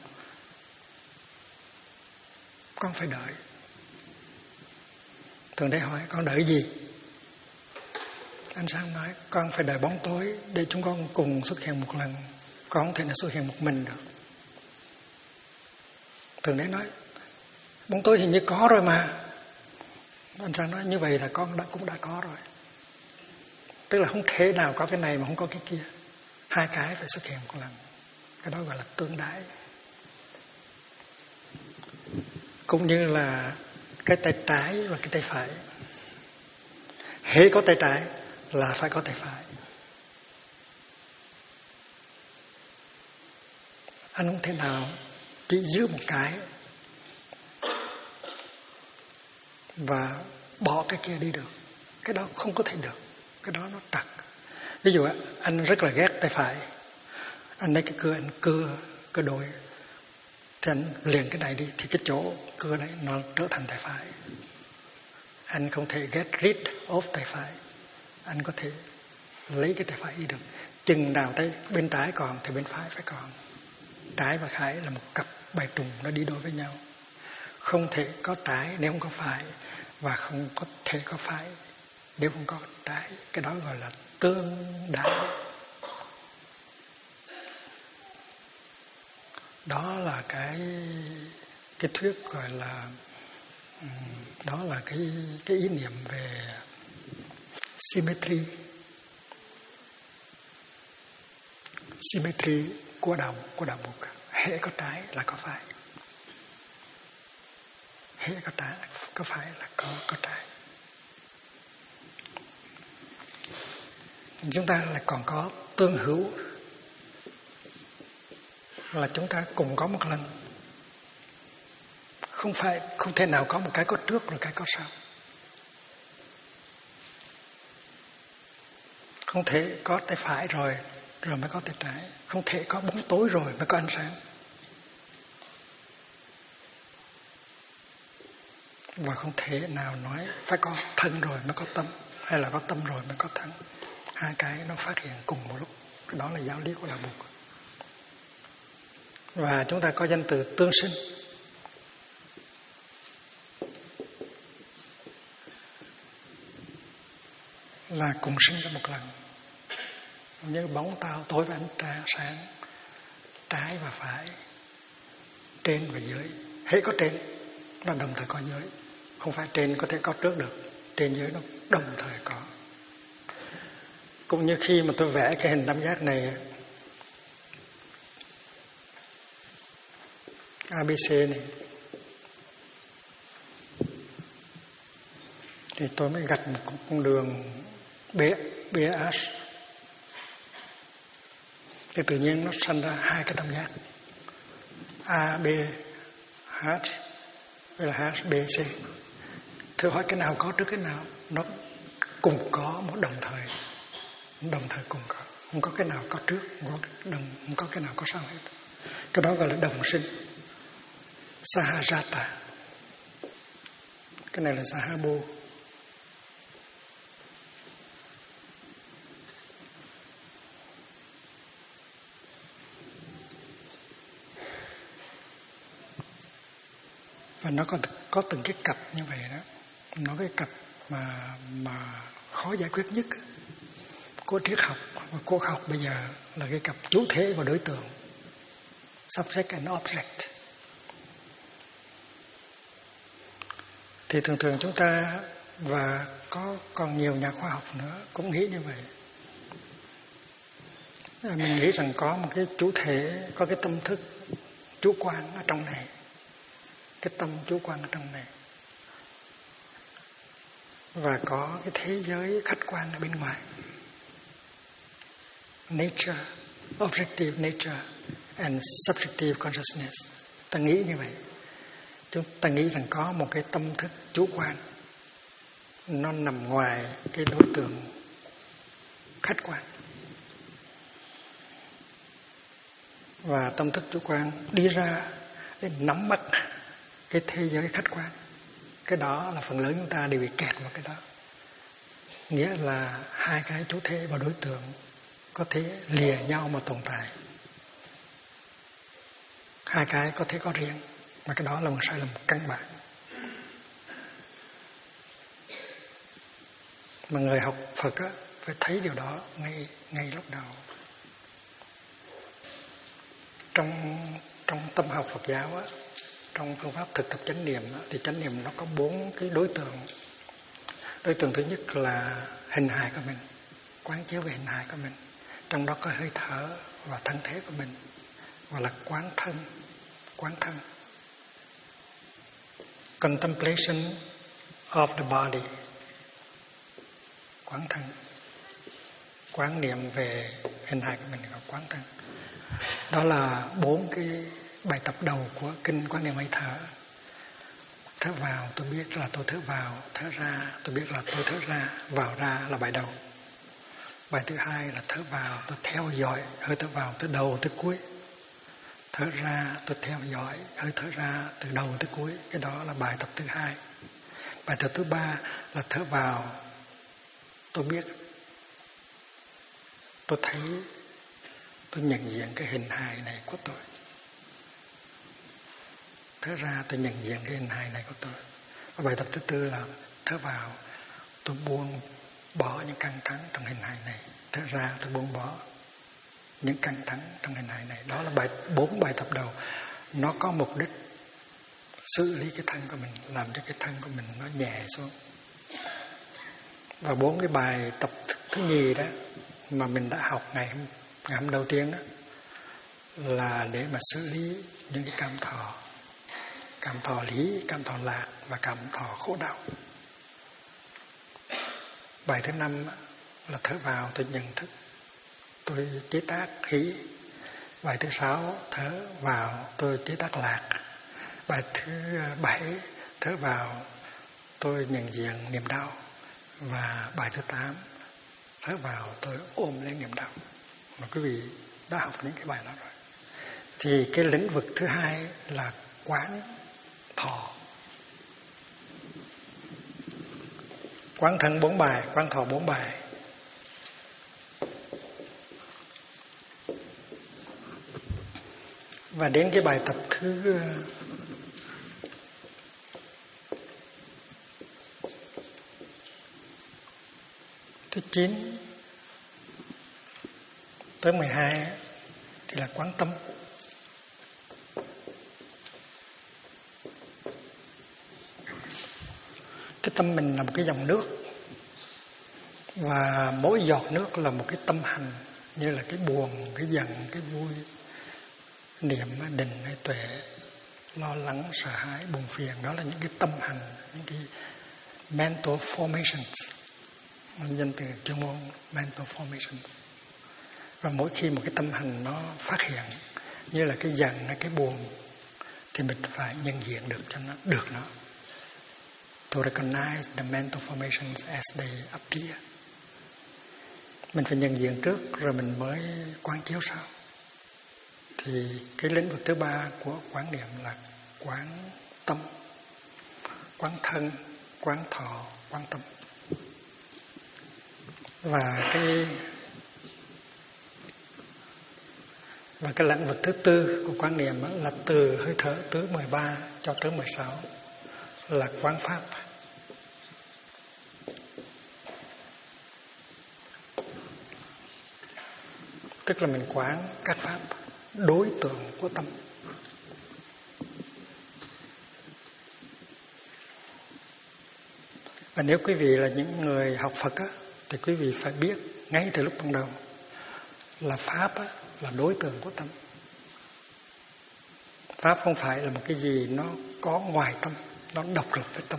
con phải đợi. Thượng Đế hỏi con đợi gì? Ánh sáng nói con phải đợi bóng tối để chúng con cùng xuất hiện một lần. Con không thể nào xuất hiện một mình được. Thượng Đế nói bóng tối hình như có rồi mà. Ánh sáng nói như vậy là con cũng đã có rồi. Tức là không thể nào có cái này mà không có cái kia. Hai cái phải xuất hiện một lần. Cái đó gọi là tương đái. Cũng như là cái tay trái và cái tay phải. Hễ có tay trái là phải có tay phải. Anh không thể nào chỉ giữ một cái và bỏ cái kia đi được. Cái đó không có thể được. Cái đó nó trật. Ví dụ anh rất là ghét tay phải, anh lấy cái cưa anh cưa đôi, thì anh liền cái này đi, thì cái chỗ cưa đấy nó trở thành tay phải. Anh không thể get rid of tay phải. Anh có thể lấy cái tay phải đi được. Chừng nào tay bên trái còn thì bên phải phải còn. Trái và phải là một cặp bài trùng, nó đi đôi với nhau. Không thể có trái nếu không có phải, và không có thể có phải nếu không có trái. Cái đó gọi là tương đại. Đó là cái thuyết gọi là, đó là cái ý niệm về symmetry của đạo Buộc. Hễ có trái là có phải, hễ có trái có phải là có trái. Chúng ta lại còn có tương hữu, là chúng ta cùng có một lần. Không thể nào có một cái có trước rồi cái có sau. Không thể có tay phải rồi mới có tay trái. Không thể có bóng tối rồi mới có ánh sáng. Và không thể nào nói phải có thân rồi mới có tâm, hay là có tâm rồi mới có thân. Hai cái nó phát hiện cùng một lúc. Đó là giáo lý của đạo Buộc. Và chúng ta có danh từ tương sinh. Là cùng sinh ra một lần. Như bóng tao tối và ánh sáng, trái và phải, trên và dưới. Hễ có trên nó đồng thời có dưới. Không phải trên có thể có trước được, trên dưới nó đồng thời có. Cũng như khi mà tôi vẽ cái hình tam giác này, ABC này, thì tôi mới gạch một con đường BH, thì tự nhiên nó sanh ra hai cái tam giác ABH với là HBC. Thưa hỏi cái nào có trước cái nào? Nó cùng có một đồng thời cùng có. Không có cái nào có trước, không có cái nào có sau hết. Cái đó gọi là đồng sinh, Sahajata. Cái này là Sahabo. Và nó có từng cái cặp như vậy đó. Nó cái cặp mà khó giải quyết nhất của triết học và của khoa học bây giờ là cái cặp chủ thể và đối tượng, subject and object. Thì thường chúng ta, và còn nhiều nhà khoa học nữa cũng nghĩ như vậy. Mình nghĩ rằng có một cái chủ thể, có cái tâm thức chủ quan ở trong này, cái tâm chủ quan ở trong này, và có cái thế giới khách quan ở bên ngoài, nature, objective nature and subjective consciousness. Ta nghĩ như vậy. Chúng ta nghĩ rằng có một cái tâm thức chủ quan, nó nằm ngoài cái đối tượng khách quan. Và tâm thức chủ quan đi ra để nắm bắt cái thế giới khách quan. Cái đó là phần lớn chúng ta đều bị kẹt vào cái đó. Nghĩa là hai cái chủ thể và đối tượng có thể lìa nhau mà tồn tại. Hai cái có thể có riêng, mà cái đó là một sai lầm căn bản. Mà người học Phật á, phải thấy điều đó ngay lúc đầu. Trong tâm học Phật giáo á, trong phương pháp thực tập chánh niệm á, thì chánh niệm nó có 4 cái đối tượng. Đối tượng thứ nhất là hình hài của mình, quán chiếu về hình hài của mình. Trong đó có hơi thở và thân thể của mình, gọi là quán thân. Contemplation of the body. Quán thân. Quán niệm về hình hài của mình là quán thân. Đó là 4 cái bài tập đầu của kinh quán niệm hơi thở. Thở vào tôi biết là tôi thở vào, thở ra tôi biết là tôi thở ra, vào ra là bài đầu. Bài thứ hai là thở vào tôi theo dõi hơi thở vào từ đầu tới cuối. Thở ra tôi theo dõi hơi thở ra từ đầu tới cuối. Cái đó là bài tập thứ hai. Bài tập thứ ba là thở vào tôi biết, tôi thấy, tôi nhận diện cái hình hài này của tôi. Thở ra tôi nhận diện cái hình hài này của tôi. Và bài tập thứ tư là thở vào tôi buông bỏ những căng thẳng trong hình hài này. Thở ra tôi buông bỏ những căng thẳng trong hình hài này. Đó là 4 bài tập đầu. Nó có mục đích xử lý cái thân của mình, làm cho cái thân của mình nó nhẹ xuống. Và 4 cái bài tập thứ nhì đó mà mình đã học ngày hôm đầu tiên đó là để mà xử lý những cái cảm thọ lý, cảm thọ lạc và cảm thọ khổ đau. Bài thứ 5 là thở vào tôi nhận thức, tôi chế tác hỷ. Bài thứ 6 thở vào tôi chế tác lạc. Bài thứ 7 thở vào tôi nhận diện niềm đau. Và bài thứ 8 thở vào tôi ôm lấy niềm đau. Mà quý vị đã học những cái bài đó rồi. Thì cái lĩnh vực thứ hai là quán thọ. Quán thân 4 bài, quán thọ 4 bài. Và đến cái bài tập thứ 9 tới 12 thì là quán tâm. Cái tâm mình là một cái dòng nước, và mỗi giọt nước là một cái tâm hành, như là cái buồn, cái giận, cái vui, niệm, định hay tuệ, lo lắng, sợ hãi, buồn phiền. Đó là những cái tâm hành, những cái mental formations, danh từ chuyên môn mental formations. Và mỗi khi một cái tâm hành nó phát hiện, như là cái giận hay cái buồn, thì mình phải nhận diện được cho nó được nó. To recognize the mental formations as they appear. Mình phải nhận diện trước rồi mình mới quán chiếu sau. Thì cái lĩnh vực thứ 3 của quán niệm là quán tâm, quán thân, quán thọ, quán tâm. Và cái lĩnh vực thứ 4 của quán niệm là từ hơi thở thứ 13 cho tới 16 là quán pháp. Tức là mình quán các pháp đối tượng của tâm. Và nếu quý vị là những người học Phật á, thì quý vị phải biết ngay từ lúc ban đầu là pháp á, là đối tượng của tâm. Pháp không phải là một cái gì nó có ngoài tâm, nó độc lập với tâm.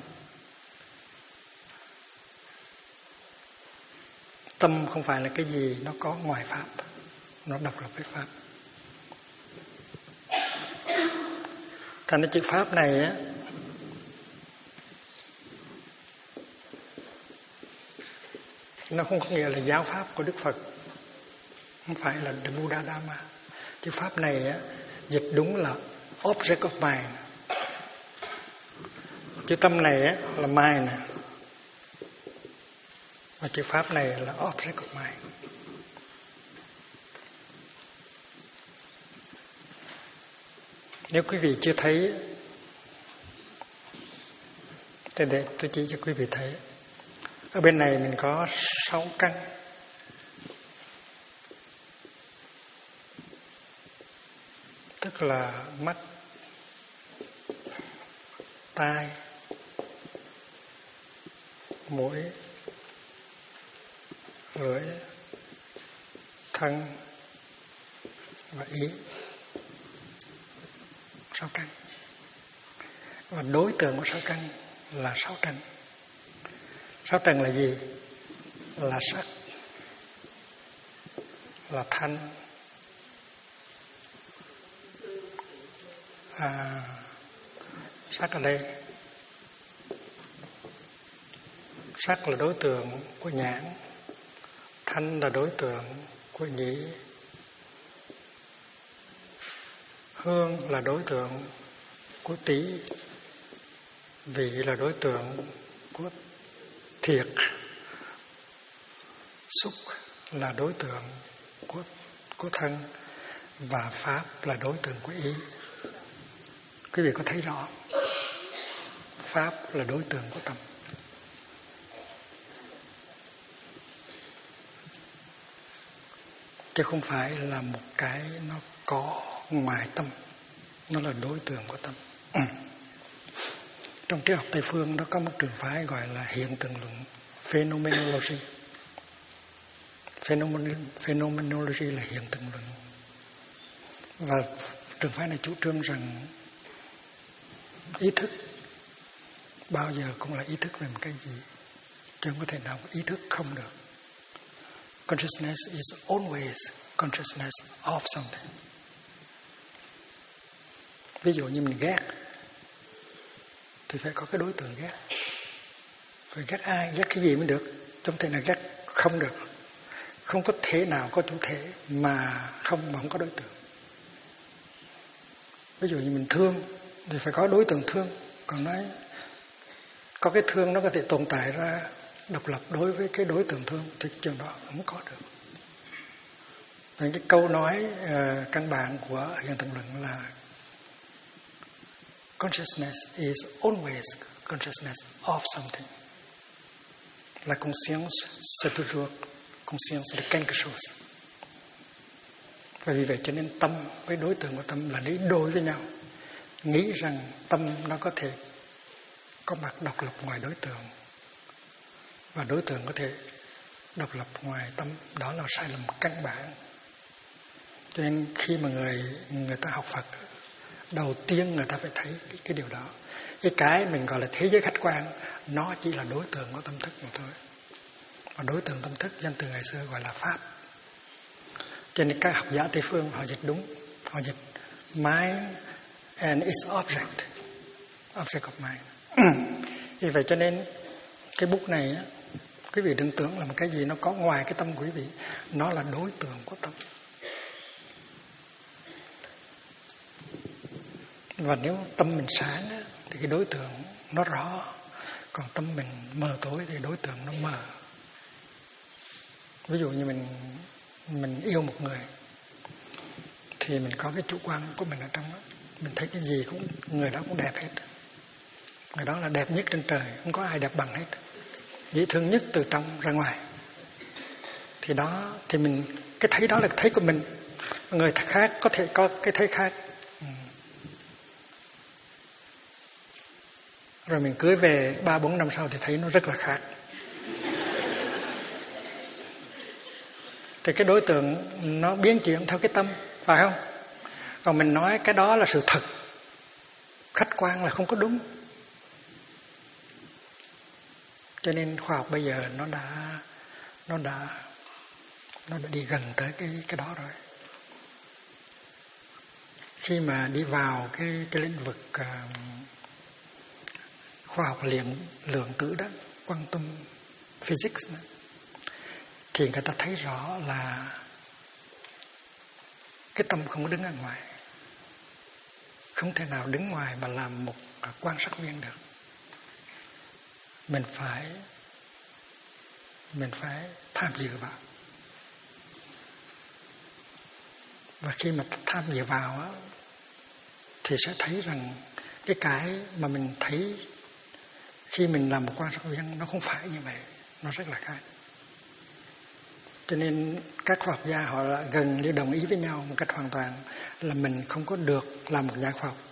Tâm không phải là cái gì nó có ngoài pháp, nó độc lập với pháp. Thành cái chữ Pháp này á, nó không có nghĩa là giáo pháp của Đức Phật, không phải là The Buddha Dharma. Chữ Pháp này á, dịch đúng là object of mind. Chữ tâm này á, là mind nè, và chữ Pháp này là object of mind. Nếu quý vị chưa thấy thì để tôi chỉ cho quý vị thấy. Ở bên này mình có 6 căn. Tức là mắt, tai, mũi, lưỡi, thân và ý. 6 căn. Và đối tượng của 6 căn là 6 trần. 6 trần là gì? Là sắc, là thanh, sắc ở đây. Sắc là đối tượng của nhãn, thanh là đối tượng của nhĩ, hương là đối tượng của tý, vị là đối tượng của thiệt, xúc là đối tượng của thân, và pháp là đối tượng của ý. Quý vị có thấy rõ? Pháp là đối tượng của tâm. Chứ không phải là một cái nó có ngoài tâm, nó là đối tượng của tâm. Trong triết học Tây phương nó có một trường phái gọi là hiện tượng luận, phenomenology. Phenomenology là hiện tượng luận. Và trường phái này chủ trương rằng ý thức bao giờ cũng là ý thức về một cái gì, chứ không có thể nào ý thức không được. Consciousness is always consciousness of something. Ví dụ như mình ghét thì phải có cái đối tượng ghét. Phải ghét ai, ghét cái gì mới được. Trong thể là ghét không được. Không có thể nào có chủ thể mà không có đối tượng. Ví dụ như mình thương thì phải có đối tượng thương. Còn nói có cái thương nó có thể tồn tại ra độc lập đối với cái đối tượng thương thì trường đó không có được. Và cái câu nói căn bản của hiện tượng luận là consciousness is always consciousness of something. La conscience c'est toujours conscience de quelque chose. Và vì vậy cho nên tâm với đối tượng của tâm là đi đôi với nhau. Nghĩ rằng tâm nó có thể có mặt độc lập ngoài đối tượng, và đối tượng có thể độc lập ngoài tâm, đó là sai lầm căn bản. Cho nên khi mà người ta học Phật, đầu tiên người ta phải thấy cái điều đó. Cái mình gọi là thế giới khách quan, nó chỉ là đối tượng của tâm thức mà thôi. Và đối tượng tâm thức dân từ ngày xưa gọi là Pháp. Cho nên các học giả Tây phương họ dịch đúng. Họ dịch mind and its object. Object of mind. Vì vậy cho nên cái bút này quý vị đừng tưởng là một cái gì nó có ngoài cái tâm của quý vị. Nó là đối tượng của tâm. Và nếu tâm mình sáng thì cái đối tượng nó rõ. Còn tâm mình mờ tối thì đối tượng nó mờ. Ví dụ như mình yêu một người thì mình có cái chủ quan của mình ở trong đó. Mình thấy cái gì cũng người đó cũng đẹp hết. Người đó là đẹp nhất trên trời, không có ai đẹp bằng hết. Dễ thương nhất từ trong ra ngoài. Thì đó, thì mình cái thấy đó là cái thấy của mình. Người khác có thể có cái thấy khác. Rồi mình cưới về 3-4 năm sau thì thấy nó rất là khác. Thì cái đối tượng nó biến chuyển theo cái tâm, phải không? Còn mình nói cái đó là sự thật, khách quan là không có đúng. Cho nên khoa học bây giờ nó đã đi gần tới cái đó rồi. khi mà đi vào cái lĩnh vực khoa học lượng tử đó, quantum physics đó, thì người ta thấy rõ là cái tâm không có đứng ở ngoài, không thể nào đứng ngoài mà làm một quan sát viên được. Mình phải tham dự vào. Và khi mà tham dự vào á, thì sẽ thấy rằng cái mà mình thấy khi mình làm một quan sát viên nó không phải như vậy, nó rất là khác. Cho nên các khoa học gia họ gần như đồng ý với nhau một cách hoàn toàn là mình không có được làm một nhà khoa học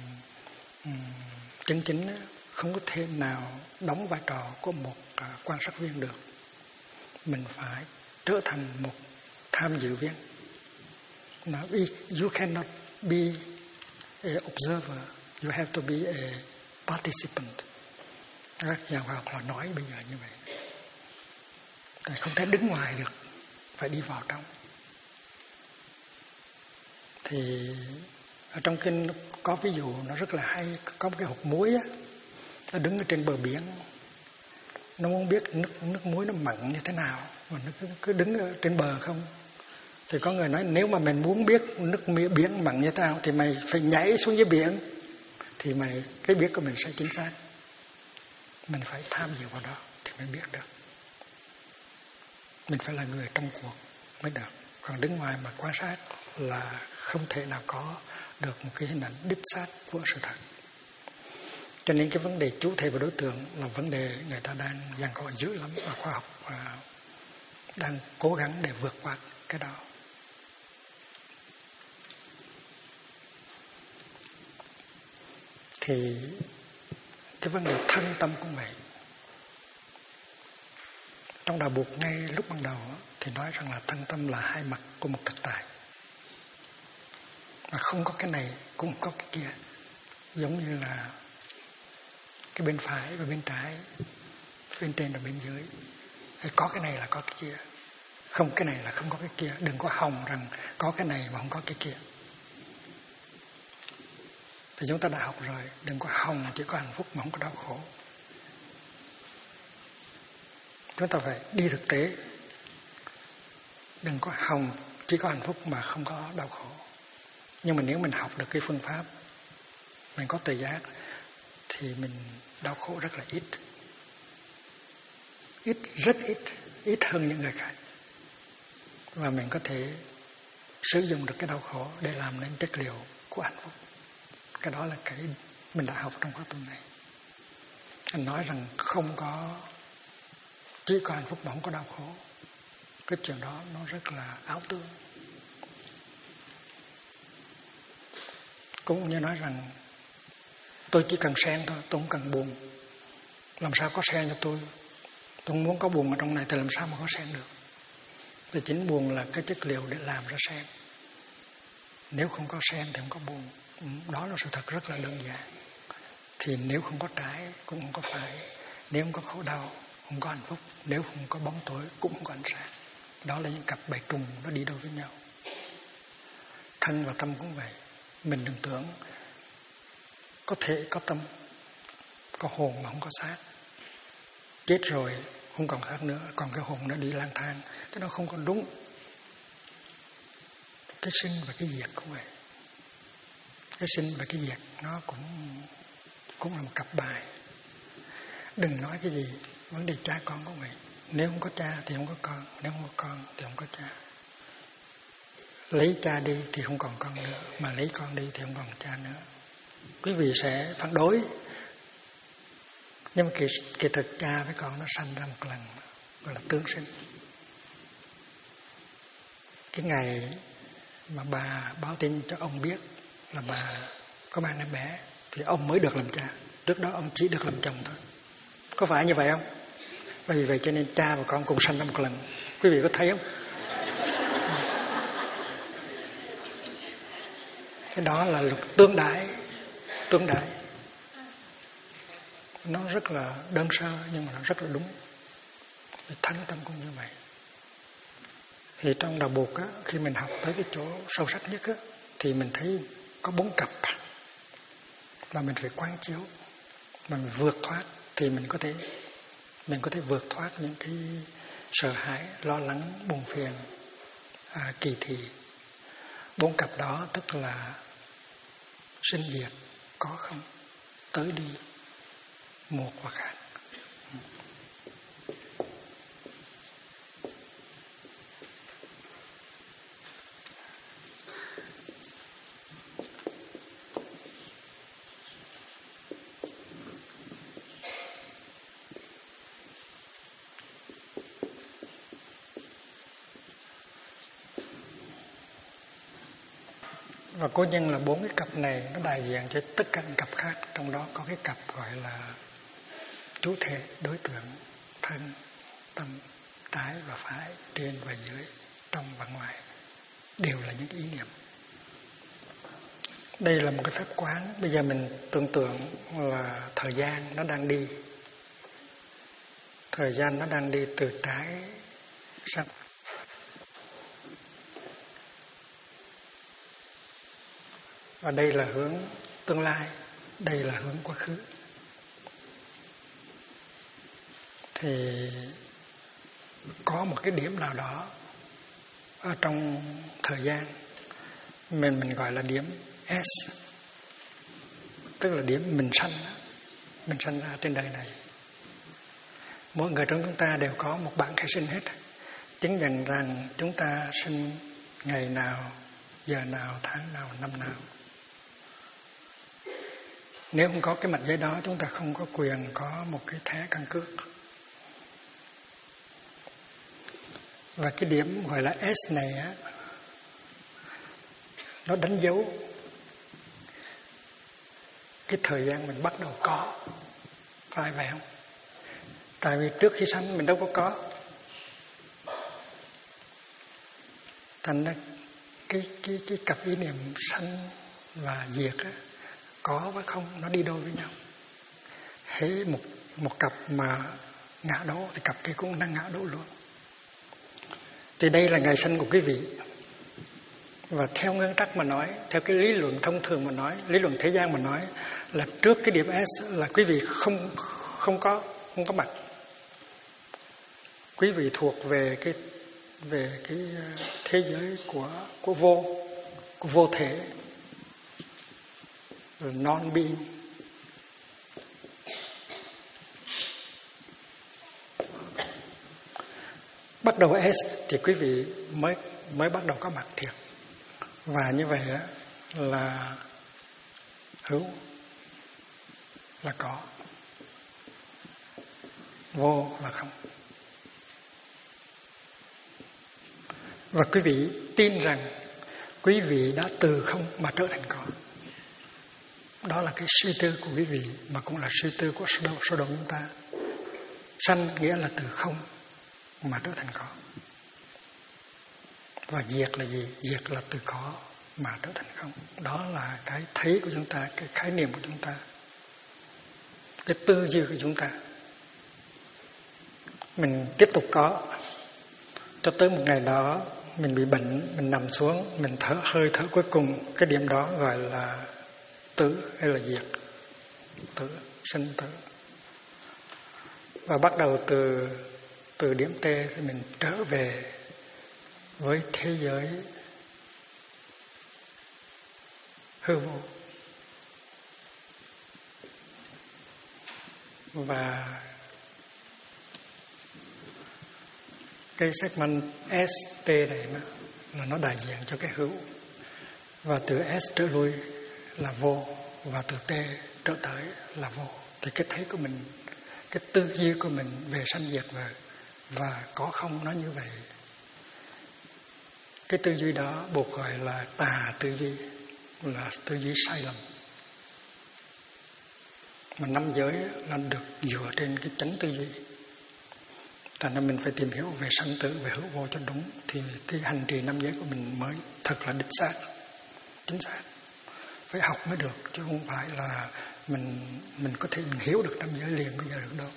chân chính, không có thể nào đóng vai trò của một quan sát viên được. Mình phải trở thành một tham dự viên. You cannot be an observer, you have to be a participant. Các nhà khoa học họ nói bây giờ như vậy. Không thể đứng ngoài được, phải đi vào trong. Thì ở trong kinh có ví dụ nó rất là hay. Có một cái hột muối á, nó đứng ở trên bờ biển, nó muốn biết nước muối nó mặn như thế nào, mà nó cứ đứng ở trên bờ không. Thì có người nói nếu mà mình muốn biết nước biển mặn như thế nào thì mày phải nhảy xuống dưới biển, thì cái biết của mình sẽ chính xác. Mình phải tham dự vào đó thì mới biết được. Mình phải là người trong cuộc mới được. Còn đứng ngoài mà quan sát là không thể nào có được một cái hình ảnh đích xác của sự thật. Cho nên cái vấn đề chủ thể và đối tượng là vấn đề người ta đang giằng co dữ lắm, và khoa học đang cố gắng để vượt qua cái đó. Thì cái vấn đề thân tâm cũng vậy. Trong đạo Buộc ngay lúc ban đầu thì nói rằng là thân tâm là hai mặt của một thực tại, mà không có cái này cũng không có cái kia, giống như là cái bên phải và bên trái, bên trên và bên dưới. Có cái này là có cái kia, không cái này là không có cái kia. Đừng có hòng rằng có cái này mà không có cái kia. Thì chúng ta đã học rồi, đừng có hòng chỉ có hạnh phúc mà không có đau khổ. Chúng ta phải đi thực tế. Đừng có hòng chỉ có hạnh phúc mà không có đau khổ. Nhưng mà nếu mình học được cái phương pháp, mình có tuệ giác, thì mình đau khổ rất là ít. Rất ít hơn những người khác. Và mình có thể sử dụng được cái đau khổ để làm nên chất liệu của hạnh phúc. Cái đó là cái mình đã học trong khóa tu này. Anh nói rằng không có chỉ có hạnh phúc mà không có đau khổ. Cái chuyện đó nó rất là ảo tưởng. Cũng như nói rằng tôi chỉ cần sen thôi, tôi không cần buồn. Làm sao có sen cho tôi? Tôi không muốn có buồn ở trong này thì làm sao mà có sen được? Thì chính buồn là cái chất liệu để làm ra sen. Nếu không có sen thì không có buồn. Đó là sự thật rất là đơn giản. Thì nếu không có trái cũng không có phải. Nếu không có khổ đau không có hạnh phúc. Nếu không có bóng tối cũng không có ánh sáng. Đó là những cặp bầy trùng nó đi đôi với nhau. Thân và tâm cũng vậy. Mình đừng tưởng có thể có tâm, có hồn mà không có xác. Chết rồi không còn xác nữa, còn cái hồn nó đi lang thang. Cái đó không có đúng. Cái sinh và cái diệt cũng vậy. Cái sinh và cái diệt nó cũng là một cặp bài. Đừng nói cái gì vấn đề cha con cũng vậy. Nếu không có cha thì không có con, nếu không có con thì không có cha. Lấy cha đi thì không còn con nữa, mà lấy con đi thì không còn cha nữa. Quý vị sẽ phản đối. Nhưng mà kỳ thực cha với con nó sanh ra một lần, gọi là tương sinh. Cái ngày mà bà báo tin cho ông biết là bà có mang em bé thì ông mới được làm cha. Trước đó ông chỉ được làm chồng thôi. Có phải như vậy không? Bởi vì vậy cho nên cha và con cùng sanh ra một lần. Quý vị có thấy không? Cái đó là luật tương đại. Tương đại. Nó rất là đơn sơ nhưng mà nó rất là đúng. Thân tâm cũng như vậy. Thì trong đạo Buộc á, khi mình học tới cái chỗ sâu sắc nhất á, thì mình thấy có 4 cặp là mình phải quán chiếu, mình vượt thoát thì mình có thể vượt thoát những cái sợ hãi, lo lắng, buồn phiền, kỳ thị. 4 cặp đó tức là sinh diệt, có không, tới đi, một và khác. Và cố nhân là 4 cái cặp này nó đại diện cho tất cả những cặp khác. Trong đó có cái cặp gọi là chủ thể, đối tượng, thân, tâm, trái và phải, trên và dưới, trong và ngoài, đều là những ý niệm. Đây là một cái phép quán. Bây giờ mình tưởng tượng là thời gian nó đang đi. Thời gian nó đang đi từ trái sang. Và đây là hướng tương lai, đây là hướng quá khứ. Thì có một cái điểm nào đó ở trong thời gian mình gọi là điểm S, tức là điểm mình sanh ra trên đời này. Mỗi người trong chúng ta đều có một bản khai sinh hết, chứng nhận rằng chúng ta sinh ngày nào, giờ nào, tháng nào, năm nào. Nếu không có cái mảnh giấy đó, chúng ta không có quyền có một cái thẻ căn cước. Và cái điểm gọi là S này á, nó đánh dấu cái thời gian mình bắt đầu có. Phải vậy không? Tại vì trước khi sanh mình đâu có. Thành ra cái cặp ý niệm sanh và diệt á, có và không nó đi đôi với nhau. Hễ một cặp mà ngã đổ thì cặp kia cũng đang ngã đổ luôn. Thì đây là ngày sinh của quý vị. Và theo nguyên tắc mà nói, theo cái lý luận thông thường mà nói, lý luận thế gian mà nói, là trước cái điểm S là quý vị không có mặt. Quý vị thuộc về cái thế giới của vô thể, non-being. Bắt đầu S thì quý vị mới bắt đầu có mặt thiệt. Và như vậy là hữu là có, vô là không. Và quý vị tin rằng quý vị đã từ không mà trở thành có. Đó là cái suy tư của quý vị, mà cũng là suy tư của số đông chúng ta. Sanh nghĩa là từ không mà trở thành có. Và diệt là gì? Diệt là từ có mà trở thành không. Đó là cái thấy của chúng ta, cái khái niệm của chúng ta, cái tư duy của chúng ta. Mình tiếp tục có cho tới một ngày đó mình bị bệnh, mình nằm xuống, mình hơi thở cuối cùng, cái điểm đó gọi là tử hay là diệt. Tử, sinh tử. Và bắt đầu từ điểm T thì mình trở về với thế giới hư vô. Và cái segment ST này nó đại diện cho cái hữu. Và từ S trở lui là vô, và từ T trở tới là vô. Thì cái thấy của mình, cái tư duy của mình về sanh diệt và có không nó như vậy. Cái tư duy đó buộc gọi là tà tư duy, là tư duy sai lầm. Mà năm giới là được dựa trên cái chánh tư duy. Thành ra mình phải tìm hiểu về sanh tử, về hữu vô cho đúng, thì cái hành trì năm giới của mình mới thật là đích xác, chính xác. Phải học mới được, chứ không phải là mình có thể mình hiểu được năm giới liền bây giờ được đâu.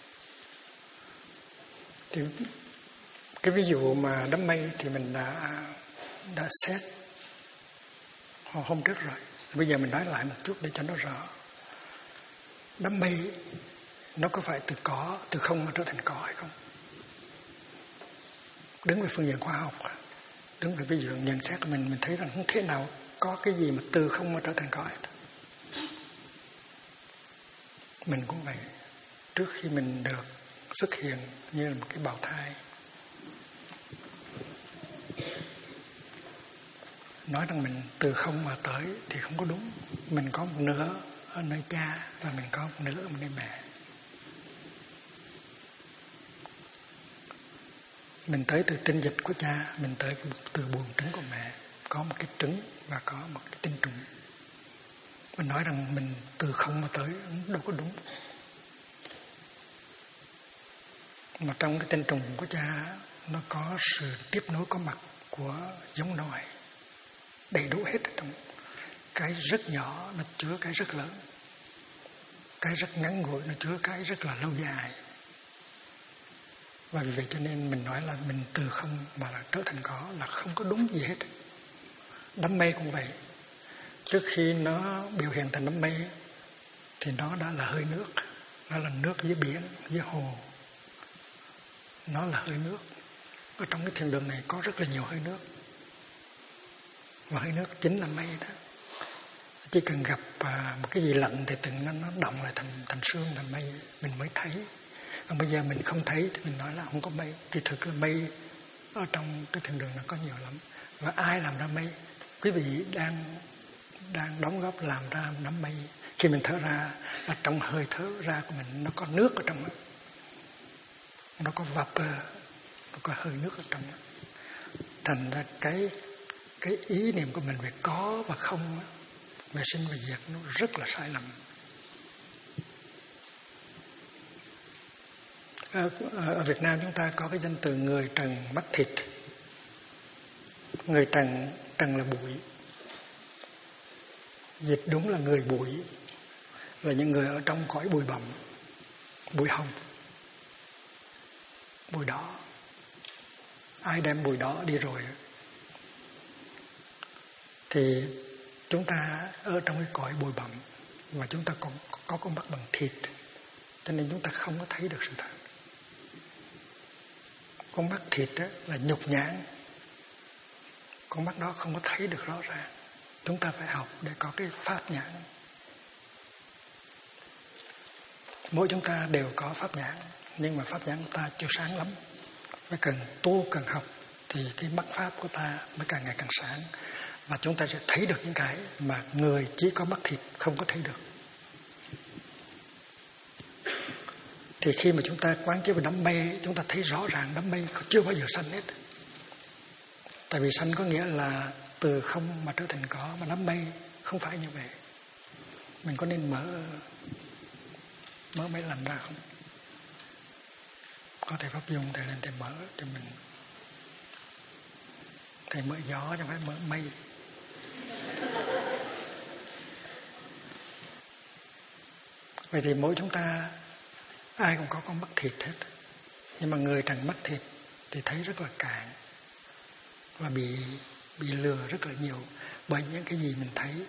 Thì cái ví dụ mà đám mây thì mình đã xét hôm trước rồi. Bây giờ mình nói lại một chút để cho nó rõ. Đám mây nó có phải từ có, từ không mà trở thành có hay không? Đứng về phương diện khoa học, đứng về phương diện nhận xét của mình thấy rằng không thể nào có cái gì mà từ không mà trở thành có hết. Mình cũng vậy. Trước khi mình được xuất hiện như là một cái bào thai, nói rằng mình từ không mà tới thì không có đúng. Mình có một nửa ở nơi cha và mình có một nửa ở nơi mẹ. Mình tới từ tinh dịch của cha, mình tới từ buồng trứng của mẹ. Có một cái trứng và có một cái tinh trùng. Mình nói rằng mình từ không mà tới đâu có đúng. Mà trong cái tinh trùng của cha nó có sự tiếp nối có mặt của giống nòi đầy đủ hết. Trong cái rất nhỏ nó chứa cái rất lớn, cái rất ngắn ngủi nó chứa cái rất là lâu dài. Và vì vậy cho nên mình nói là mình từ không mà là trở thành có là không có đúng gì hết. Đám mây cũng vậy. Trước khi nó biểu hiện thành đám mây thì nó đã là hơi nước. Nó là nước dưới biển, dưới hồ. Nó là hơi nước. Ở trong cái thiên đường này có rất là nhiều hơi nước. Và hơi nước chính là mây đó. Chỉ cần gặp một cái gì lạnh thì từng nó động lại thành sương, thành mây mình mới thấy. Còn bây giờ mình không thấy thì mình nói là không có mây. Kỳ thực là mây ở trong cái thiên đường nó có nhiều lắm. Và ai làm ra mây? Quý vị đang đóng góp làm ra đám mây. Khi mình thở ra là trong hơi thở ra của mình nó có nước ở trong đó. Nó có vapor, nó có hơi nước ở trong đó. Thành ra cái ý niệm của mình về có và không, về sinh và diệt nó rất là sai lầm. Ở Việt Nam chúng ta có cái danh từ người trần mắt thịt. Người trần là bụi. Dịch đúng là người bụi, là những người ở trong cõi bụi bặm, bụi hồng, bụi đỏ. Ai đem bụi đỏ đi rồi thì chúng ta ở trong cái cõi bụi bặm và chúng ta còn có con mắt bằng thịt, cho nên chúng ta không có thấy được sự thật. Con mắt thịt đó là nhục nhãn, con mắt đó không có thấy được rõ ràng. Chúng ta phải học để có cái pháp nhãn. Mỗi chúng ta đều có pháp nhãn, nhưng mà pháp nhãn của ta chưa sáng lắm. Phải cần tu, cần học thì cái mắt pháp của ta mới càng ngày càng sáng. Và chúng ta sẽ thấy được những cái mà người chỉ có mắt thịt không có thấy được. Thì khi mà chúng ta quán chiếu về đám mây, chúng ta thấy rõ ràng đám mây chưa bao giờ sanh hết. Tại vì sanh có nghĩa là từ không mà trở thành có, mà đám mây không phải như vậy. Mình có nên mở mấy lần ra không? Có thể Pháp Dung thầy lên thầy mở cho mình. Thầy mở gió chứ không phải mở mây. Vậy thì mỗi chúng ta ai cũng có con mắt thịt hết. Nhưng mà người trần mắt thịt thì thấy rất là cạn và bị lừa rất là nhiều bởi những cái gì mình thấy.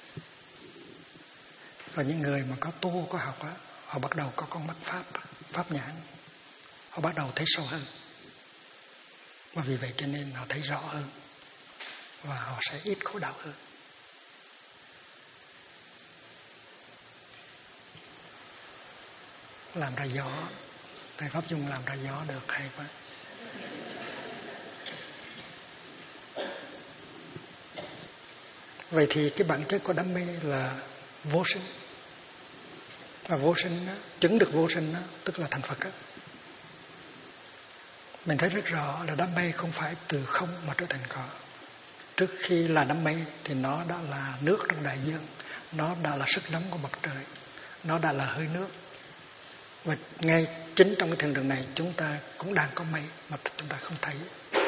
Và những người mà có tu, có học á, họ bắt đầu có con mắt pháp nhãn. Họ bắt đầu thấy sâu hơn. Và vì vậy cho nên họ thấy rõ hơn. Và họ sẽ ít khổ đau hơn. Làm ra gió. Thầy Pháp Dung làm ra gió được hay quá. Vậy thì cái bản chất của đam mê là vô sinh. Và vô sinh đó, chứng được vô sinh đó, tức là thành Phật đó. Mình thấy rất rõ là đám mây không phải từ không mà trở thành có. Trước khi là đám mây thì nó đã là nước trong đại dương, nó đã là sức nóng của mặt trời, nó đã là hơi nước. Và ngay chính trong cái thiên đường này chúng ta cũng đang có mây mà chúng ta không thấy.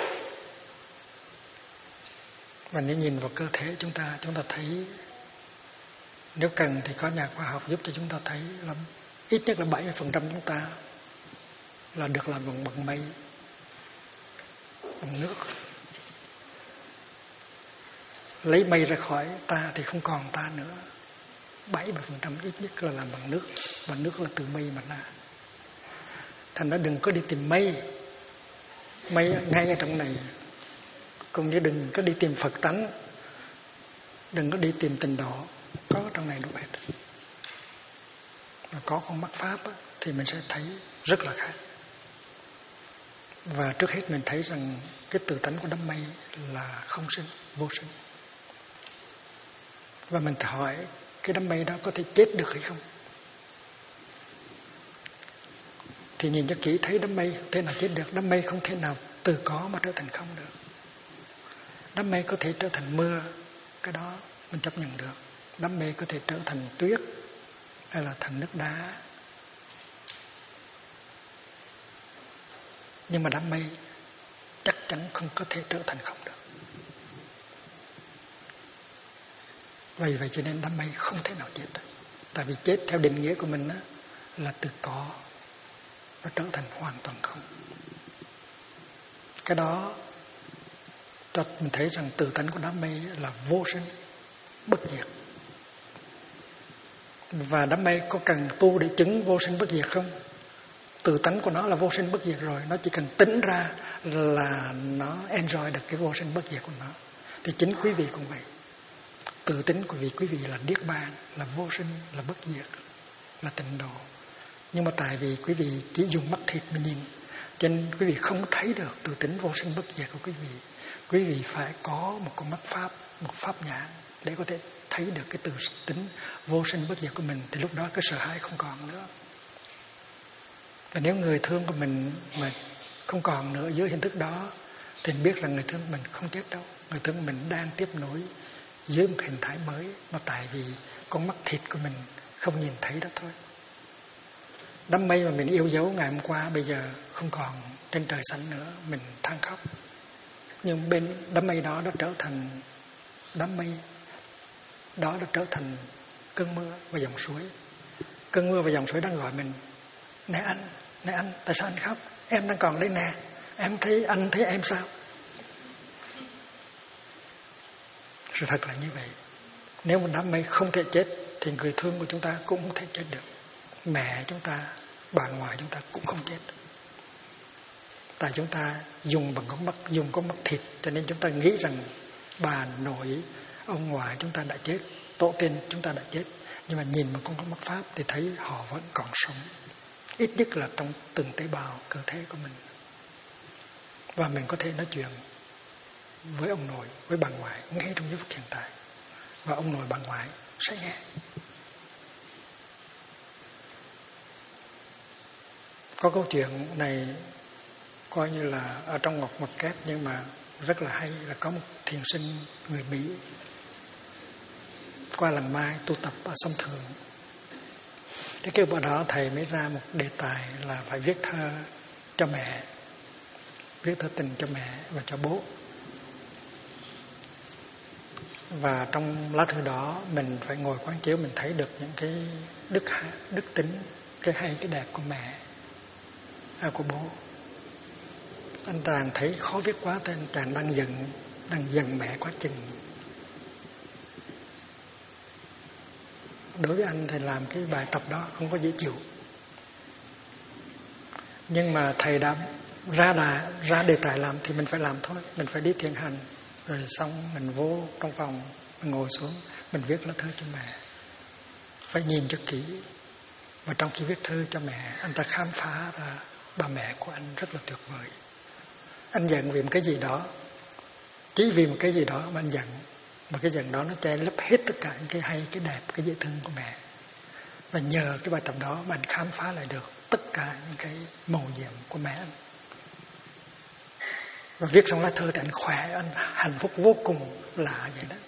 Và nếu nhìn vào cơ thể chúng ta thấy, nếu cần thì có nhà khoa học giúp cho chúng ta thấy là ít nhất là 70% chúng ta là được làm bằng mây, bằng nước. lấy mây ra khỏi ta thì không còn ta nữa. 70% ít nhất là làm bằng nước, và nước là từ mây mà ra. Thành ra đừng có đi tìm mây ngay ở trong này, cũng như đừng có đi tìm Phật tánh, đừng có đi tìm Tịnh độ, có ở trong này đủ hết. Mà có con mắt pháp á, thì mình sẽ thấy rất là khác. Và trước hết mình thấy rằng cái tự tánh của đám mây là không sinh, vô sinh. Và mình hỏi cái đám mây đó có thể chết được hay không? Thì nhìn cho kỹ thấy đám mây không thể nào chết được. Đám mây không thể nào từ có mà trở thành không được. Đám mây có thể trở thành mưa, cái đó mình chấp nhận được. Đám mây có thể trở thành tuyết hay là thành nước đá. Nhưng mà đám mây chắc chắn không có thể trở thành không được. Vậy cho nên đám mây không thể nào chết được. Tại vì chết theo định nghĩa của mình á, là từ có nó trở thành hoàn toàn không. Cái đó cho mình thấy rằng tự tánh của đám mây là vô sinh, bất diệt. Và đám mây có cần tu để chứng vô sinh bất diệt không? Tự tánh của nó là vô sinh bất diệt rồi, nó chỉ cần tính ra là nó enjoy được cái vô sinh bất diệt của nó. Thì chính quý vị cũng vậy. Tự tính của quý vị là niết bàn, là vô sinh, là bất diệt, là tịnh độ. Nhưng mà tại vì quý vị chỉ dùng mắt thịt mà nhìn, cho nên quý vị không thấy được tự tính vô sinh bất diệt của quý vị. Quý vị phải có một con mắt pháp, một pháp nhãn để có thể thấy được cái tự tính vô sinh bất diệt của mình. Thì lúc đó cái sợ hãi không còn nữa. Và nếu người thương của mình mà không còn nữa dưới hình thức đó, thì biết rằng người thương của mình không chết đâu. Người thương của mình đang tiếp nối dưới một hình thái mới, mà tại vì con mắt thịt của mình không nhìn thấy đó thôi. Đám mây mà mình yêu dấu ngày hôm qua bây giờ không còn trên trời xanh nữa, mình than khóc. Nhưng bên đám mây đó đã trở thành đám mây đó đã trở thành cơn mưa và dòng suối. Cơn mưa và dòng suối đang gọi mình: Nè anh, tại sao anh khóc? Em đang còn đây nè, em thấy anh thấy em sao? Sự thật là như vậy. Nếu một đám mây không thể chết thì người thương của chúng ta cũng không thể chết được. Mẹ chúng ta, bà ngoại chúng ta cũng không chết. Tại chúng ta dùng con mắt thịt, cho nên chúng ta nghĩ rằng bà nội, ông ngoại chúng ta đã chết, tổ tiên chúng ta đã chết. Nhưng mà nhìn vào con mắt pháp thì thấy họ vẫn còn sống, ít nhất là trong từng tế bào cơ thể của mình. Và mình có thể nói chuyện với ông nội, với bà ngoại ngay trong giây phút hiện tại, và ông nội bà ngoại sẽ nghe. Có câu chuyện này coi như là ở trong một mật kép, nhưng mà rất là hay. Là có một thiền sinh người Mỹ qua làng Mai tu tập ở sông Thường. Thế cái bữa đó thầy mới ra một đề tài là phải viết thơ cho mẹ, viết thơ tình cho mẹ và cho bố. Và trong lá thư đó mình phải ngồi quán chiếu, mình thấy được những cái đức tính, cái hay cái đẹp của mẹ, của bố. Anh Tràng thấy khó viết quá, thì anh Tràng đang giận mẹ quá chừng. Đối với anh thì làm cái bài tập đó không có dễ chịu. Nhưng mà thầy đã ra đề tài làm thì mình phải làm thôi. Mình phải đi thiền hành. Rồi xong mình vô trong phòng, mình ngồi xuống, mình viết lá thư cho mẹ. Phải nhìn cho kỹ. Và trong khi viết thư cho mẹ, anh ta khám phá ra bà mẹ của anh rất là tuyệt vời. Anh giận vì một cái gì đó, chỉ vì một cái gì đó mà anh giận. Mà cái giận đó nó che lấp hết tất cả những cái hay, cái đẹp, cái dễ thương của mẹ. Và nhờ cái bài tập đó mà anh khám phá lại được tất cả những cái mầu nhiệm của mẹ anh. Và viết xong lá thư thì anh khỏe, anh hạnh phúc vô cùng lạ vậy đó.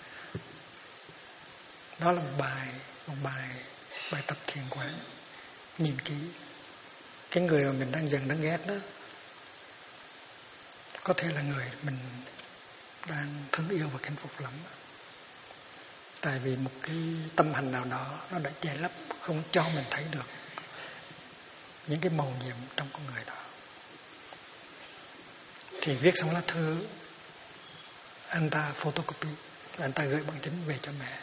Đó là một bài tập thiền quán. Nhìn kỹ cái người mà mình đang giận, đang ghét đó, có thể là người mình đang thương yêu và hạnh phúc lắm. Tại vì một cái tâm hành nào đó nó đã che lấp, không cho mình thấy được những cái mầu nhiệm trong con người đó. Thì viết xong lá thư, anh ta photocopy, Rồi anh ta gửi bằng chứng về cho mẹ.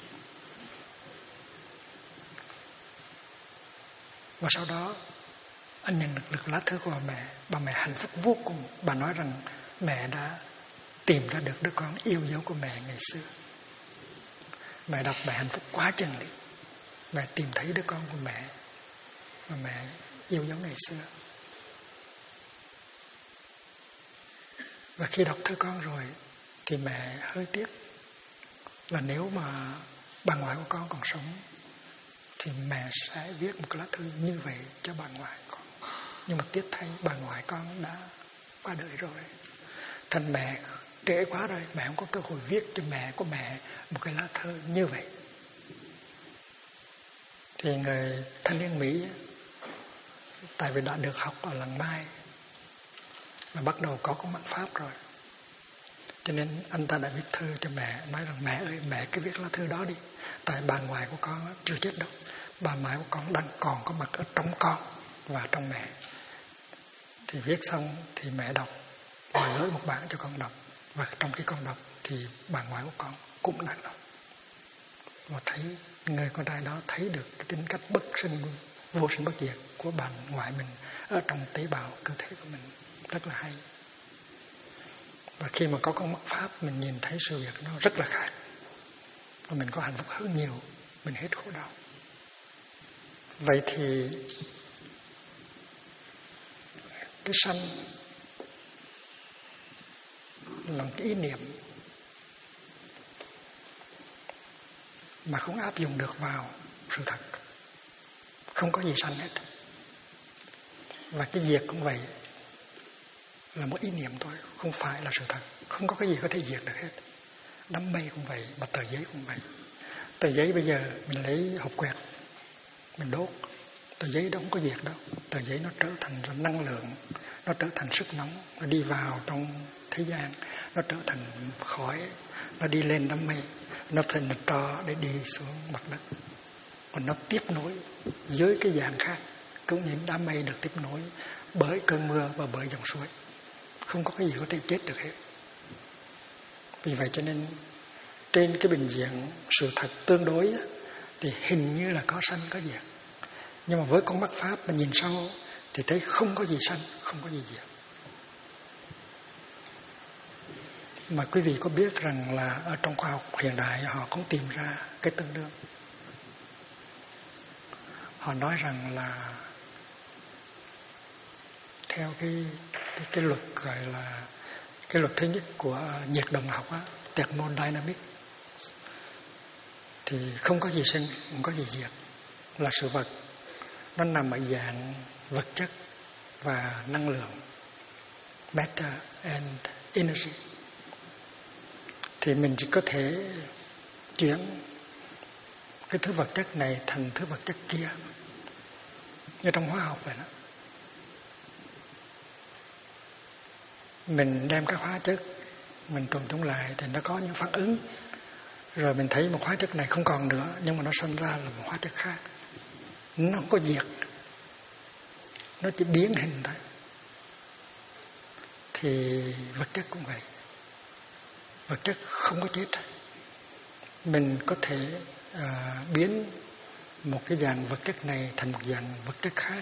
Và sau đó anh nhận được lá thư của bà mẹ hạnh phúc vô cùng. Bà nói rằng mẹ đã tìm ra được đứa con yêu dấu của mẹ ngày xưa. Mẹ đọc mẹ hạnh phúc quá chừng đi. Mẹ tìm thấy đứa con của mẹ mà mẹ yêu dấu ngày xưa. Và khi đọc thư con rồi thì mẹ hơi tiếc là nếu mà bà ngoại của con còn sống thì mẹ sẽ viết một cái lá thư như vậy cho bà ngoại con. Nhưng mà tiếc thay bà ngoại con đã qua đời rồi. Thành mẹ trễ quá rồi, mẹ không có cơ hội viết cho mẹ của mẹ một cái lá thư như vậy. Thì người thanh niên Mỹ, tại vì đã được học ở làng Mai và bắt đầu có con mắt Pháp rồi, cho nên anh ta đã viết thư cho mẹ, nói rằng mẹ ơi, mẹ cứ viết lá thư đó đi, tại bà ngoại của con chưa chết đâu, bà ngoại của con đang còn có mặt ở trong con và trong mẹ. Thì viết xong thì mẹ đọc và gửi một bản cho con đọc, và trong khi con đọc thì bà ngoại của con cũng đang đọc và thấy người con trai đó thấy được cái tính cách bất sinh vô sinh bất diệt của bà ngoại mình ở trong tế bào cơ thể của mình, rất là hay. Và khi mà có con mắt Pháp, mình nhìn thấy sự việc nó rất là khác và mình có hạnh phúc hơn nhiều, mình hết khổ đau. Vậy thì cái sanh là một cái ý niệm mà không áp dụng được vào sự thật. Không có gì sanh hết. Và cái diệt cũng vậy, là một ý niệm thôi, không phải là sự thật. Không có cái gì có thể diệt được hết. Đám mây cũng vậy, mà tờ giấy cũng vậy. Tờ giấy bây giờ mình lấy hộp quẹt, mình đốt, tờ giấy đó không có diệt đâu. Tờ giấy nó trở thành năng lượng, nó trở thành sức nóng, nó đi vào trong thế gian, nó trở thành khói, nó đi lên đám mây, nó thành tro để đi xuống mặt đất. Còn nó tiếp nối với cái dạng khác, cũng như đám mây được tiếp nối bởi cơn mưa và bởi dòng suối. Không có cái gì có thể chết được hết. Vì vậy cho nên trên cái bình diện sự thật tương đối thì hình như là có sanh có diệt. Nhưng mà với con mắt Pháp mà nhìn sâu thì thấy không có gì sanh, không có gì diệt. Mà quý vị có biết rằng là ở trong khoa học hiện đại họ cũng tìm ra cái tương đương. Họ nói rằng là theo cái luật gọi là cái luật thứ nhất của nhiệt động học á, thermodynamics, thì không có gì sinh, không có gì diệt, là sự vật nó nằm ở dạng vật chất và năng lượng, matter and energy. Thì mình chỉ có thể chuyển cái thứ vật chất này thành thứ vật chất kia, như trong hóa học vậy đó. Mình đem các hóa chất mình trộn chúng lại thì nó có những phản ứng, rồi mình thấy một hóa chất này không còn nữa, nhưng mà nó sinh ra là một hóa chất khác. Nó không có diệt, nó chỉ biến hình thôi. Thì vật chất cũng vậy, vật chất không có chết. Mình có thể biến một cái dạng vật chất này thành một dạng vật chất khác,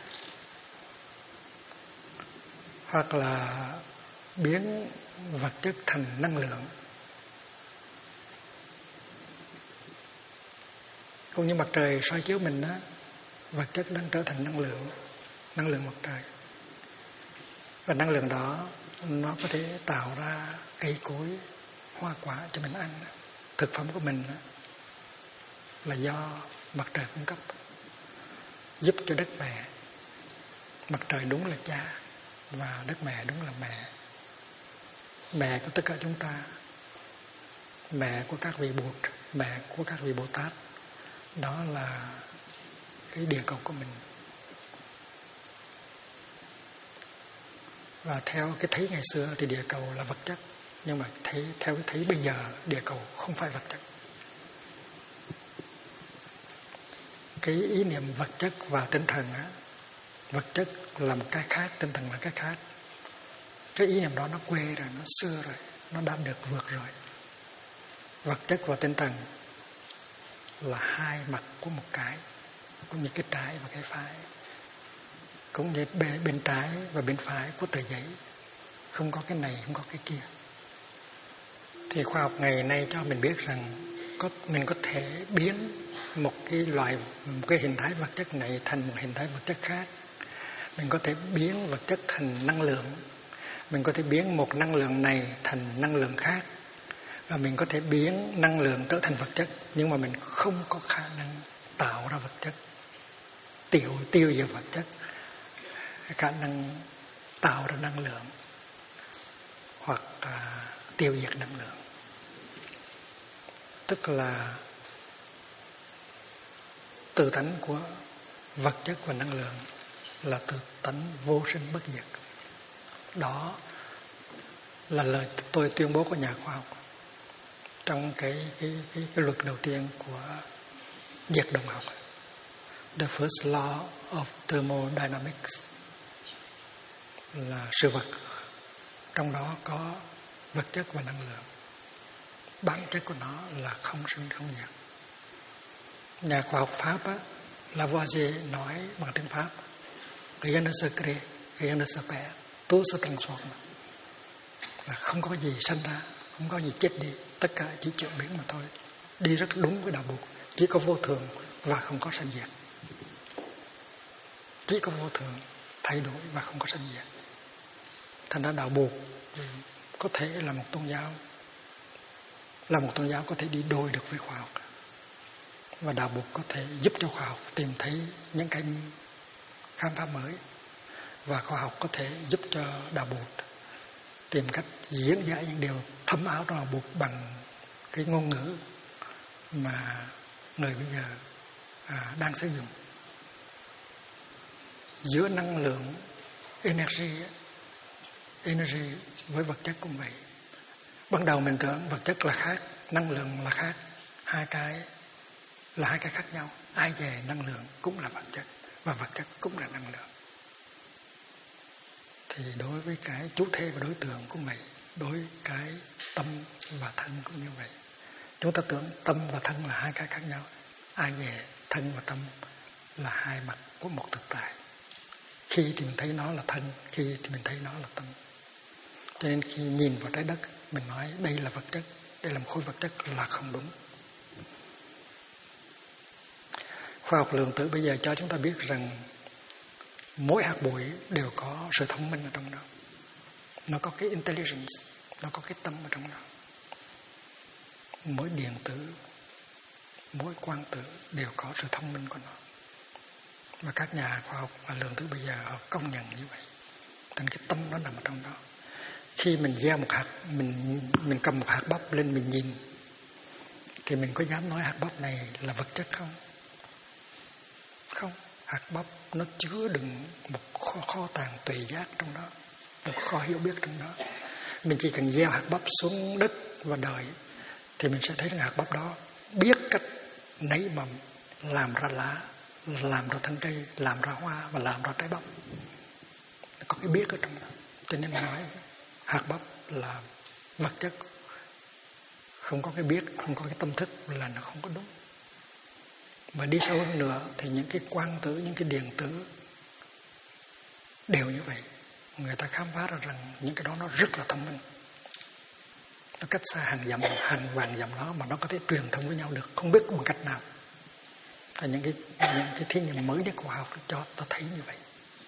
hoặc là biến vật chất thành năng lượng. Cũng như mặt trời soi chiếu mình đó, vật chất đang trở thành năng lượng mặt trời. Và năng lượng đó nó có thể tạo ra cây cối, hoa quả cho mình ăn. Thực phẩm của mình là do mặt trời cung cấp, giúp cho đất mẹ. Mặt trời đúng là cha và đất mẹ đúng là mẹ. Mẹ của tất cả chúng ta, mẹ của các vị Bụt, mẹ của các vị Bồ Tát, đó là cái địa cầu của mình. Và theo cái thấy ngày xưa thì địa cầu là vật chất, nhưng mà theo cái thấy bây giờ địa cầu không phải vật chất. Cái ý niệm vật chất và tinh thần á, vật chất là một cái khác, tinh thần là cái khác. Cái ý niệm đó nó quê rồi, nó xưa rồi, nó đã được vượt rồi. vật chất và tinh thần là hai mặt của một cái, cũng như cái trái và cái phải, cũng như bên trái và bên phải của tờ giấy, không có cái này không có cái kia. Thì khoa học ngày nay cho mình biết rằng mình có thể biến một cái hình thái vật chất này thành một hình thái vật chất khác. Mình có thể biến vật chất thành năng lượng. Mình có thể biến một năng lượng này thành năng lượng khác. Và mình có thể biến năng lượng trở thành vật chất. Nhưng mà mình không có khả năng tạo ra vật chất, tiêu diệt vật chất, khả năng tạo ra năng lượng hoặc tiêu diệt năng lượng. Tức là tự tánh của vật chất và năng lượng là tự tánh vô sinh bất diệt. Đó là lời tôi tuyên bố của nhà khoa học trong cái luật đầu tiên của diệt động học, the first law of thermodynamics, là sự vật trong đó có vật chất và năng lượng. Bản chất của nó là không sinh không diệt. Nhà khoa học Pháp á, Lavoisier nói bằng tiếng Pháp, rien ne se crée, rien ne se perd, tout se transforme, là không có gì sinh ra, không có gì chết đi, tất cả chỉ chuyển biến mà thôi. Đi rất đúng với đạo Bụt, chỉ có vô thường và không có sanh diệt. Chỉ có vô thường, thay đổi và không có sanh diệt. Thành ra đạo Bụt có thể là một tôn giáo có thể đi đôi được với khoa học. Và đạo Bụt có thể giúp cho khoa học tìm thấy những cái khám phá mới. Và khoa học có thể giúp cho đạo Bụt tìm cách diễn giải những điều thâm áo trong đạo Bụt bằng cái ngôn ngữ mà người bây giờ đang sử dụng. Giữa năng lượng energy với vật chất cũng vậy. Ban đầu mình tưởng vật chất là khác, năng lượng là khác, hai cái khác nhau. Ai về năng lượng cũng là vật chất và vật chất cũng là năng lượng. Thì đối với cái chủ thể và đối tượng cũng vậy, đối với cái tâm và thân cũng như vậy. Chúng ta tưởng tâm và thân là hai cái khác nhau. Ai về thân và tâm là hai mặt của một thực tại. Khi thì mình thấy nó là thân, khi thì mình thấy nó là tâm. Cho nên khi nhìn vào trái đất, mình nói đây là vật chất, đây là một khối vật chất là không đúng. Khoa học lượng tử bây giờ cho chúng ta biết rằng mỗi hạt bụi đều có sự thông minh ở trong đó. Nó có cái intelligence, nó có cái tâm ở trong đó. Mỗi điện tử, mỗi quang tử đều có sự thông minh của nó. Và các nhà khoa học và lượng tử bây giờ họ công nhận như vậy. Nên cái tâm nó nằm ở trong đó. Khi mình gieo một hạt, mình cầm một hạt bắp lên mình nhìn, thì mình có dám nói hạt bắp này là vật chất không? Không. Hạt bắp nó chứa đựng một kho tàng tuệ giác trong đó, một kho hiểu biết trong đó. Mình chỉ cần gieo hạt bắp xuống đất và đợi, thì mình sẽ thấy rằng hạt bắp đó biết cách nảy mầm, làm ra lá, làm ra thân cây, làm ra hoa và làm ra trái bắp. Có cái biết ở trong đó. Cho nên nói hạt bắp là vật chất, không có cái biết, không có cái tâm thức là nó không có đúng. Mà đi sâu hơn nữa thì những cái quang tử, những cái điện tử đều như vậy. Người ta khám phá ra rằng những cái đó nó rất là thông minh. Nó cách xa hàng vạn dặm đó mà nó có thể truyền thông với nhau được, không biết bằng cách nào. Và những cái thí nghiệm mới nhất của khoa học cho ta thấy như vậy.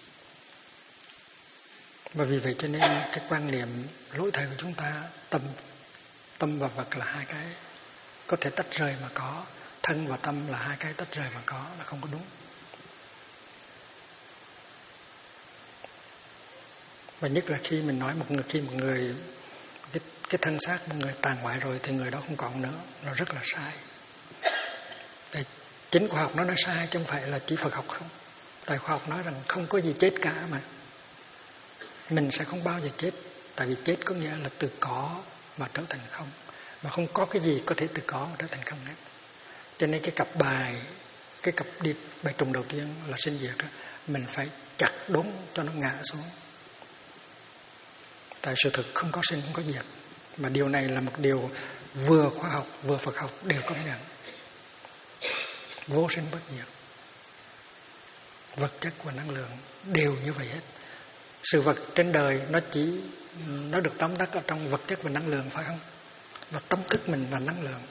Và vì vậy cho nên cái quan niệm lỗi thời của chúng ta, tâm và vật là hai cái có thể tách rời mà có, thân và tâm là hai cái tách rời mà có, là không có đúng. Và nhất là khi mình nói một người cái thân xác một người tàn hoại rồi thì người đó không còn nữa, nó rất là sai. Tại chính khoa học nó nói sai chứ không phải là chỉ Phật học không. Tại khoa học nói rằng không có gì chết cả mà. Mình sẽ không bao giờ chết. Tại vì chết có nghĩa là từ có mà trở thành không. Mà không có cái gì có thể từ có mà trở thành không hết. Cho nên cái cặp đi bài trùng đầu tiên là sinh diệt đó, mình phải chặt đốn cho nó ngã xuống. Tại sự thực không có sinh không có diệt. Mà điều này là một điều vừa khoa học vừa Phật học đều công nhận. Vô sinh bất diệt. Vật chất và năng lượng đều như vậy hết. Sự vật trên đời nó được tóm tắt ở trong vật chất và năng lượng, phải không? Và tâm thức mình là năng lượng.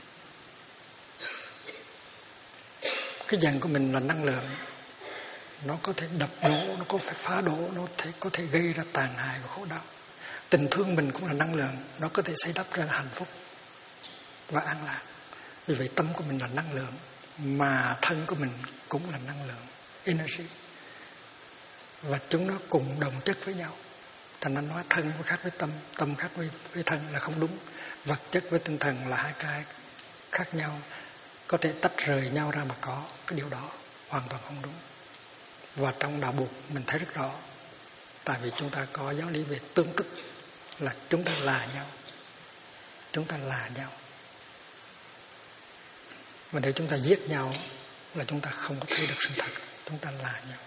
Cái giận của mình là năng lượng. Nó có thể đập đổ, nó có thể phá đổ, nó có thể gây ra tàn hại và khổ đau. Tình thương mình cũng là năng lượng, nó có thể xây đắp ra hạnh phúc và an lạc. Vì vậy tâm của mình là năng lượng, mà thân của mình cũng là năng lượng, energy. Và chúng nó cùng đồng chất với nhau. Thành ra nói thân khác với tâm, tâm khác với thân là không đúng. Vật chất với tinh thần là hai cái khác nhau, có thể tách rời nhau ra mà có. Cái điều đó hoàn toàn không đúng. Và trong đạo Bụt mình thấy rất rõ. Tại vì chúng ta có giáo lý về tương tức, là chúng ta là nhau. Chúng ta là nhau. Và nếu chúng ta giết nhau là chúng ta không có thấy được sự thật. Chúng ta là nhau.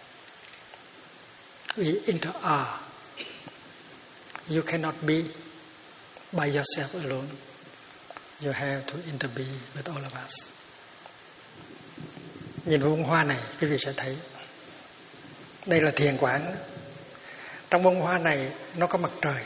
We inter-are. You cannot be by yourself alone. You have to interbe with all of us. Nhìn vào bông hoa này, quý vị sẽ thấy đây là thiền quán. Trong bông hoa này nó có mặt trời.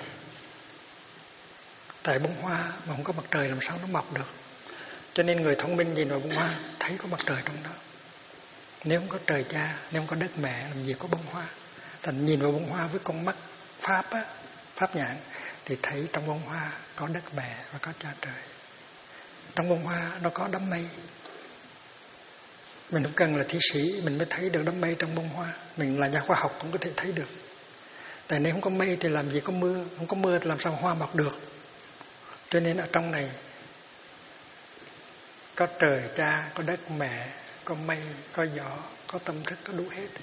Tại bông hoa mà không có mặt trời làm sao nó mọc được. Cho nên người thông minh nhìn vào bông hoa thấy có mặt trời trong đó. Nếu không có trời cha, nếu không có đất mẹ, làm gì có bông hoa. Thành nhìn vào bông hoa với con mắt Pháp á, Pháp nhãn, thì thấy trong bông hoa có đất mẹ và có cha trời. Trong bông hoa nó có đám mây. Mình không cần là thi sĩ mình mới thấy được đám mây trong bông hoa. Mình là nhà khoa học cũng có thể thấy được. Tại nếu không có mây thì làm gì có mưa. Không có mưa thì làm sao hoa mọc được. Cho nên ở trong này có trời cha, có đất mẹ, có mây, có gió, có tâm thức, có đủ hết.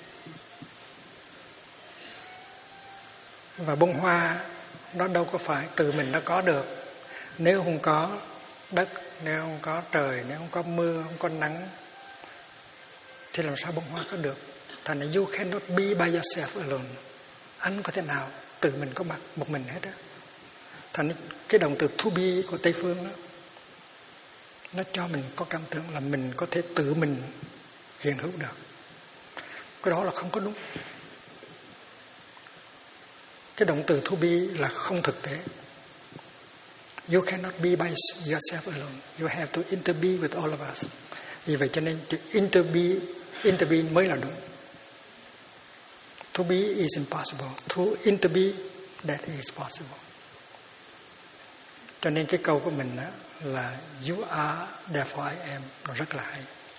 Và bông hoa nó đâu có phải từ mình nó có được. Nếu không có đất, nếu không có trời, nếu không có mưa, không có nắng, thì làm sao bông hoa có được. Thành ra you cannot be by yourself alone. Anh có thể nào tự mình có mặt một mình hết á. Thành ra cái động từ to be của Tây Phương đó, nó cho mình có cảm tưởng là mình có thể tự mình hiện hữu được. Cái đó là không có đúng. Cái động từ to be là không thực tế. You cannot be by yourself alone. You have to interbe with all of us. Vì vậy cho nên chữ interbe mới là đúng. To be is impossible. To interbe, that is possible. Cho nên cái câu của mình đó là you are, therefore I am. Nó rất là hay.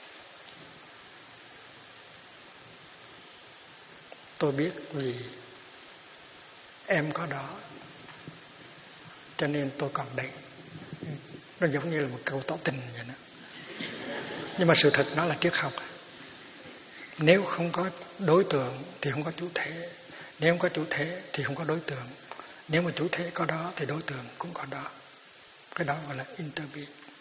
Tôi biết vì em có đó, cho nên tôi còn đây. Nó giống như là một câu tỏ tình vậy đó. Nhưng mà sự thật nó là triết học. Nếu không có đối tượng thì không có chủ thể. Nếu không có chủ thể thì không có đối tượng. Nếu mà chủ thể có đó thì đối tượng cũng có đó. Cái đó gọi là interbe.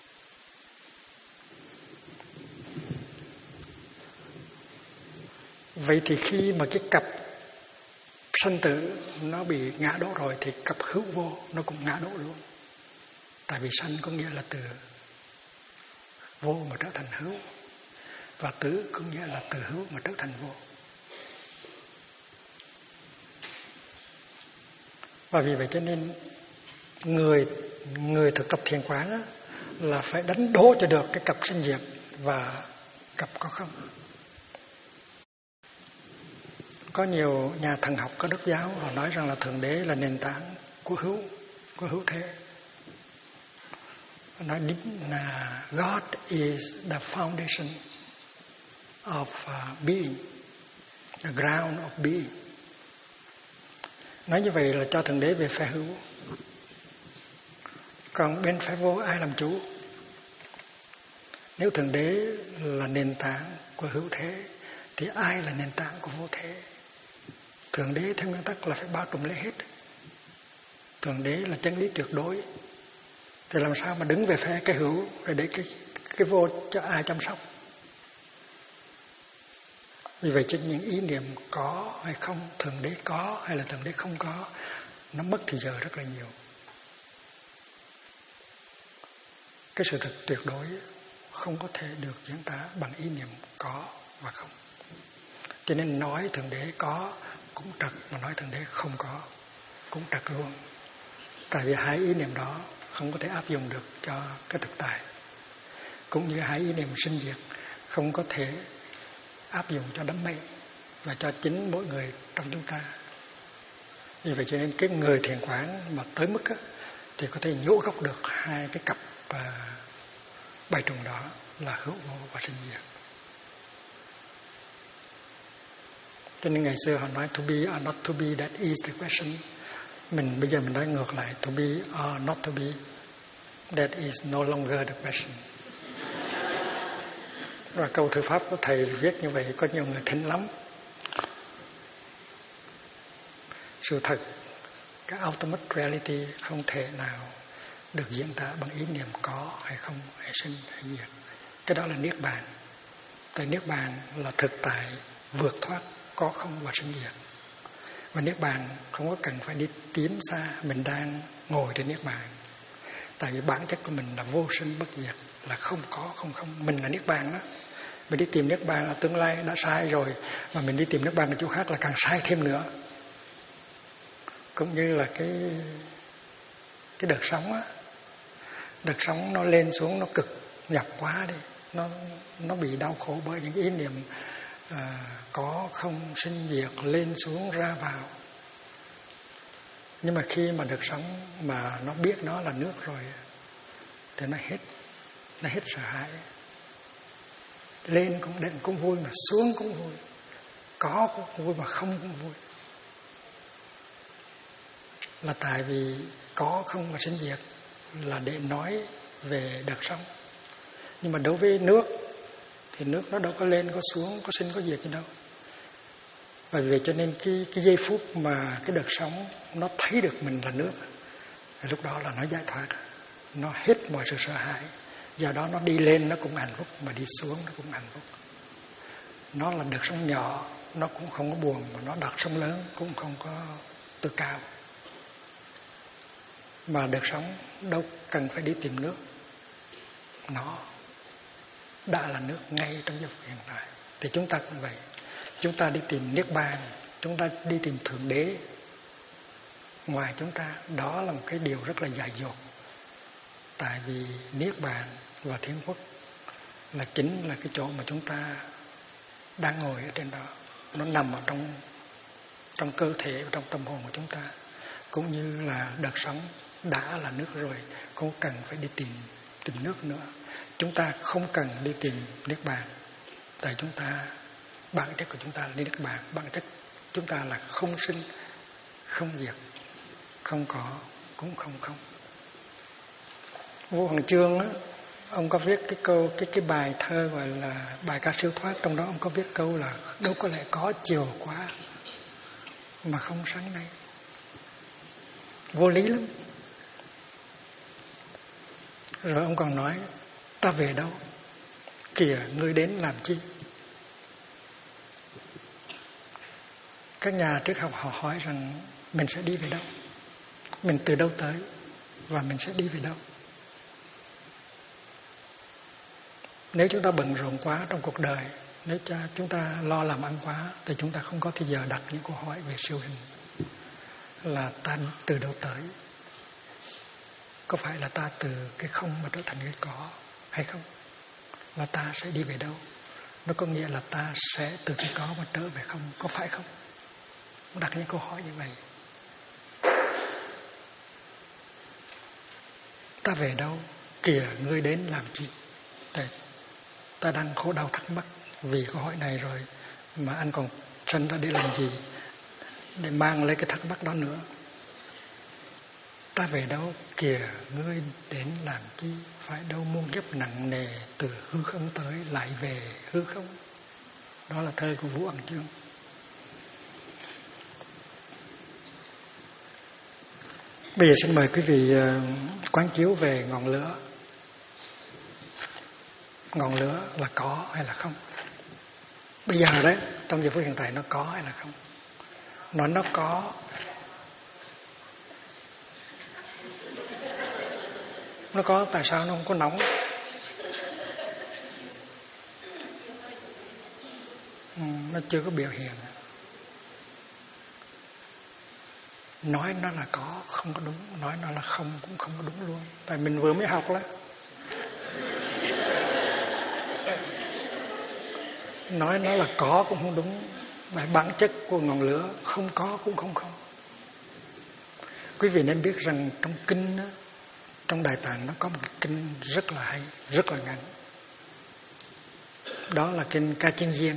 Vậy thì khi mà cái cặp sanh tử nó bị ngã đổ rồi thì cặp hữu vô nó cũng ngã đổ luôn. Tại vì sanh có nghĩa là từ vô mà trở thành hữu, và tử có nghĩa là từ hữu mà trở thành vô. Và vì vậy cho nên người thực tập thiền quán á, là phải đánh đố cho được cái cặp sinh diệt và cặp có không. Có nhiều nhà thần học có đức giáo họ nói rằng là Thượng Đế là nền tảng của hữu thế. Nói là God is the foundation of being, the ground of being. Nói như vậy là cho Thượng Đế về phe hữu. Còn bên phe vô ai làm chủ? Nếu Thượng Đế là nền tảng của hữu thế thì ai là nền tảng của vô thế? Thượng Đế theo nguyên tắc là phải bao trùm lấy hết. Thượng Đế là chân lý tuyệt đối. Thì làm sao mà đứng về phe cái hữu rồi để cái vô cho ai chăm sóc? Vì vậy cho những ý niệm có hay không, Thượng Đế có hay là Thượng Đế không có, nó mất thì giờ rất là nhiều. cái sự thật tuyệt đối không có thể được diễn tả bằng ý niệm có và không. Cho nên nói Thượng Đế có cũng trật, mà nói Thượng Đế không có cũng trật luôn. Tại vì hai ý niệm đó không có thể áp dụng được cho cái thực tại. Cũng như hai ý niệm sinh diệt không có thể áp dụng cho đám mây và cho chính mỗi người trong chúng ta. Vì vậy cho nên cái người thiền quán mà tới mức á, thì có thể nhổ gốc được hai cái cặp bài trùng đó là hữu vô và sinh diệt. Cho nên ngày xưa họ nói to be or not to be, that is the question. Bây giờ mình nói ngược lại, to be or not to be, that is no longer the question. Và câu thư pháp của thầy viết như vậy có nhiều người thính lắm. Sự thật, cái ultimate reality không thể nào được diễn tả bằng ý niệm có hay không, hay sinh hay diệt. Cái đó là Niết Bàn. Tại Niết Bàn là thực tại vượt thoát có không và sinh diệt. Và Niết Bàn không có cần phải đi tìm xa, mình đang ngồi trên Niết Bàn. Tại vì bản chất của mình là vô sinh bất diệt, là không có, không không. Mình là Niết Bàn đó. Mình đi tìm Niết Bàn ở tương lai đã sai rồi, mà mình đi tìm Niết Bàn ở chỗ khác là càng sai thêm nữa. Cũng như là cái đợt sóng á, đợt sóng nó lên xuống nó cực nhập quá đi, nó bị đau khổ bởi những ý niệm có không sinh diệt lên xuống ra vào. Nhưng mà khi mà đợt sóng mà nó biết nó là nước rồi thì nó hết sợ hãi. Lên cũng định cũng vui, mà xuống cũng vui, có cũng vui mà không cũng vui. Là tại vì có không và sinh diệt là để nói về đợt sóng. Nhưng mà đối với nước thì nước nó đâu có lên có xuống, có sinh có diệt gì đâu. Bởi vì cho nên cái giây phút mà cái đợt sóng nó thấy được mình là nước thì lúc đó là nó giải thoát, nó hết mọi sự sợ hãi. Do đó nó đi lên nó cũng hạnh phúc, mà đi xuống nó cũng hạnh phúc. Nó là đợt sóng nhỏ, nó cũng không có buồn, mà nó đợt sóng lớn cũng không có tự cao. Mà đợt sóng đâu cần phải đi tìm nước, nó đã là nước ngay trong giây phút hiện tại. Thì chúng ta cũng vậy. Chúng ta đi tìm Niết Bàn, chúng ta đi tìm Thượng Đế. Ngoài chúng ta, đó là một cái điều rất là dại dột. Tại vì Niết Bàn và Thiên Quốc là chính là cái chỗ mà chúng ta đang ngồi ở trên đó. Nó nằm ở trong cơ thể và trong tâm hồn của chúng ta. Cũng như là đợt sóng đã là nước rồi, không cần phải đi tìm nước nữa. Chúng ta không cần đi tìm Niết Bàn. Tại chúng ta, bản chất của chúng ta là Niết Bàn. Bản chất chúng ta là không sinh, không diệt, không có, cũng không không. Vua Hoàng Chương á, ông có viết cái bài thơ gọi là bài ca siêu thoát. Trong đó ông có viết câu là đâu có lẽ có chiều quá mà không sáng nay. Vô lý lắm. Rồi ông còn nói ta về đâu, kìa ngươi đến làm chi. Các nhà triết học họ hỏi rằng mình sẽ đi về đâu, mình từ đâu tới và mình sẽ đi về đâu. Nếu chúng ta bận rộn quá trong cuộc đời, nếu chúng ta lo làm ăn quá, thì chúng ta không có thời giờ đặt những câu hỏi về siêu hình. Là ta từ đâu tới? Có phải là ta từ cái không mà trở thành cái có hay không? Và ta sẽ đi về đâu? Nó có nghĩa là ta sẽ từ cái có mà trở về không, có phải không? Đặt những câu hỏi như vậy. Ta về đâu? Kìa ngươi đến làm chi? Ta đang khổ đau thắc mắc vì câu hỏi này rồi, mà anh còn sinh ra để làm gì? Để mang lấy cái thắc mắc đó nữa. Ta về đâu? Kìa ngươi đến làm chi? Phải đâu muôn kiếp nặng nề từ hư không tới lại về hư không. Đó là thơ của Vũ Ẩn Chương. Bây giờ xin mời quý vị quán chiếu về ngọn lửa. Ngọn lửa là có hay là không? Bây giờ đấy, trong giờ phút hiện tại nó có hay là không? Nó có. Nó có, tại sao nó không có nóng? Nó chưa có biểu hiện. Nói nó là có không có đúng, nói nó là không cũng không có đúng luôn. Tại mình vừa mới học đó. Nói nó là có cũng không đúng. Mà bản chất của ngọn lửa không có cũng không không. Quý vị nên biết rằng trong kinh đó, trong Đại Tạng nó có một kinh rất là hay, rất là ngắn. Đó là kinh Ca Chiên Diên.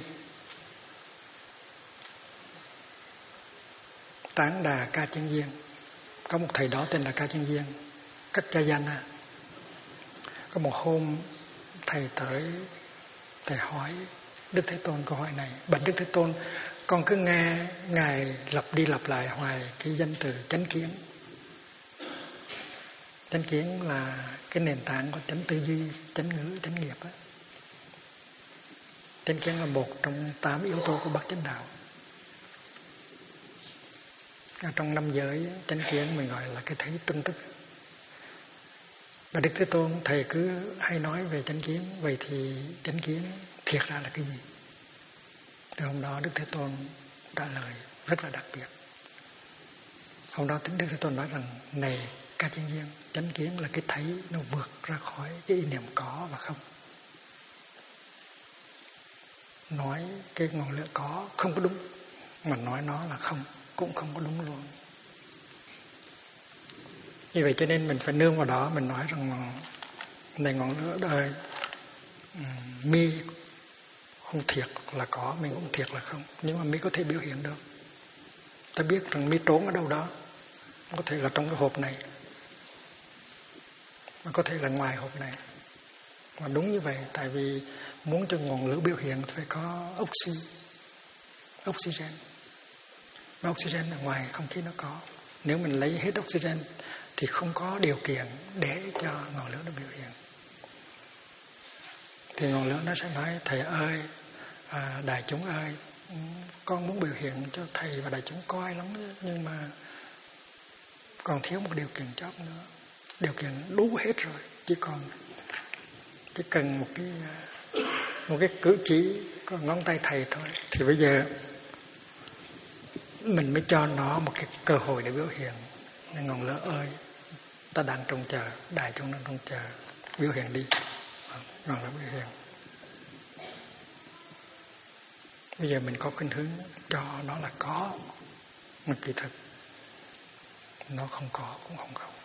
Tán Đà Ca Chiên Diên. Có một thầy đó tên là Ca Chiên Diên, cách cha danh. Có một hôm thầy tới, thầy hỏi Đức Thế Tôn câu hỏi này: bạch Đức Thế Tôn, con cứ nghe ngài lặp đi lặp lại hoài cái danh từ chánh kiến. Chánh kiến là cái nền tảng của chánh tư duy, chánh ngữ, chánh nghiệp á. Chánh kiến là một trong 8 yếu tố của Bát Chánh Đạo. Ở trong 5 giới chánh kiến mình gọi là cái thấy tương tức. Và Đức Thế Tôn thầy cứ hay nói về chánh kiến, vậy thì chánh kiến thiệt ra là cái gì? Từ hôm đó Đức Thế Tôn trả lời rất là đặc biệt. Hôm đó Đức Thế Tôn nói rằng: này Ca Chiên Diên, chánh kiến là cái thấy nó vượt ra khỏi cái ý niệm có và không. Nói cái ngọn lửa có không có đúng, mà nói nó là không cũng không có đúng luôn. Như vậy cho nên mình phải nương vào đó. Mình nói rằng này ngọn lửa đời, mi không thiệt là có, mình cũng thiệt là không. Nhưng mà mi có thể biểu hiện được. Ta biết rằng mi trốn ở đâu đó, có thể là trong cái hộp này, mà có thể là ngoài hộp này. Mà đúng như vậy, tại vì muốn cho ngọn lửa biểu hiện phải có oxygen. Mà oxygen ở ngoài không khí nó có. Nếu mình lấy hết oxygen thì không có điều kiện để cho ngọn lửa nó biểu hiện. Thì ngọn lửa nó sẽ nói: thầy ơi, đại chúng ơi, con muốn biểu hiện cho thầy và đại chúng coi lắm, nhưng mà còn thiếu một điều kiện chót nữa. Điều kiện đủ hết rồi, chỉ cần một cái cử chỉ con ngón tay thầy thôi. Thì bây giờ mình mới cho nó một cái cơ hội để biểu hiện. Nên ngọn lửa ơi, ta đang trông chờ, đại chúng đang trông chờ, biểu hiện đi. Ngọn lửa biểu hiện. Bây giờ mình có khuynh hướng cho nó là có, mà kỳ thực nó không có cũng không không.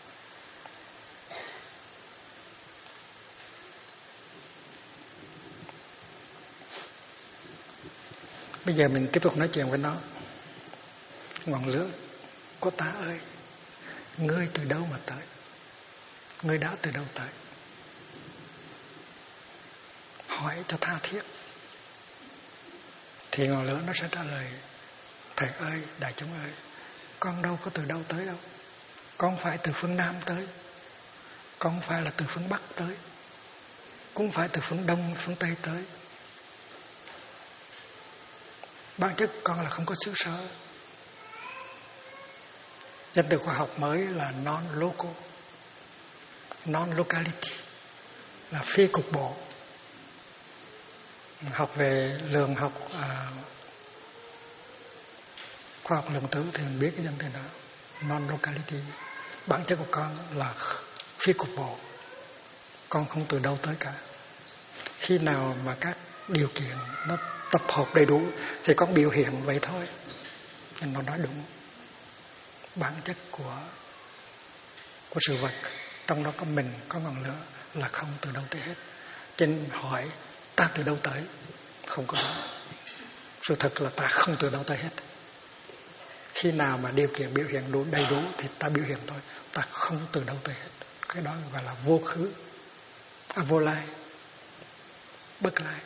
Bây giờ mình tiếp tục nói chuyện với nó. Ngọn lửa của ta ơi, ngươi từ đâu mà tới? Ngươi đã từ đâu tới? Hỏi cho tha thiết. Thì ngọn lửa nó sẽ trả lời: thầy ơi, đại chúng ơi, con đâu có từ đâu tới đâu. Con phải từ phương Nam tới, con phải là từ phương Bắc tới, cũng phải từ phương Đông, phương Tây tới. Bản chất con là không có xứ sở. Danh từ khoa học mới là non-local, non-locality, là phi cục bộ. Học về lượng học, khoa học lượng tử thì mình biết cái danh từ đó, non-locality. Bản chất của con là phi cục bộ, con không từ đâu tới cả. Khi nào mà các điều kiện nó tập hợp đầy đủ thì con biểu hiện vậy thôi. Nhưng nó nói đúng. Bản chất của sự vật, trong đó có mình, có ngọn lửa, là không từ đâu tới hết. Trên hỏi ta từ đâu tới, không có đó. Sự thật là ta không từ đâu tới hết. Khi nào mà điều kiện biểu hiện đầy đủ thì ta biểu hiện thôi. Ta không từ đâu tới hết. Cái đó gọi là vô khứ, vô lai, bất lai.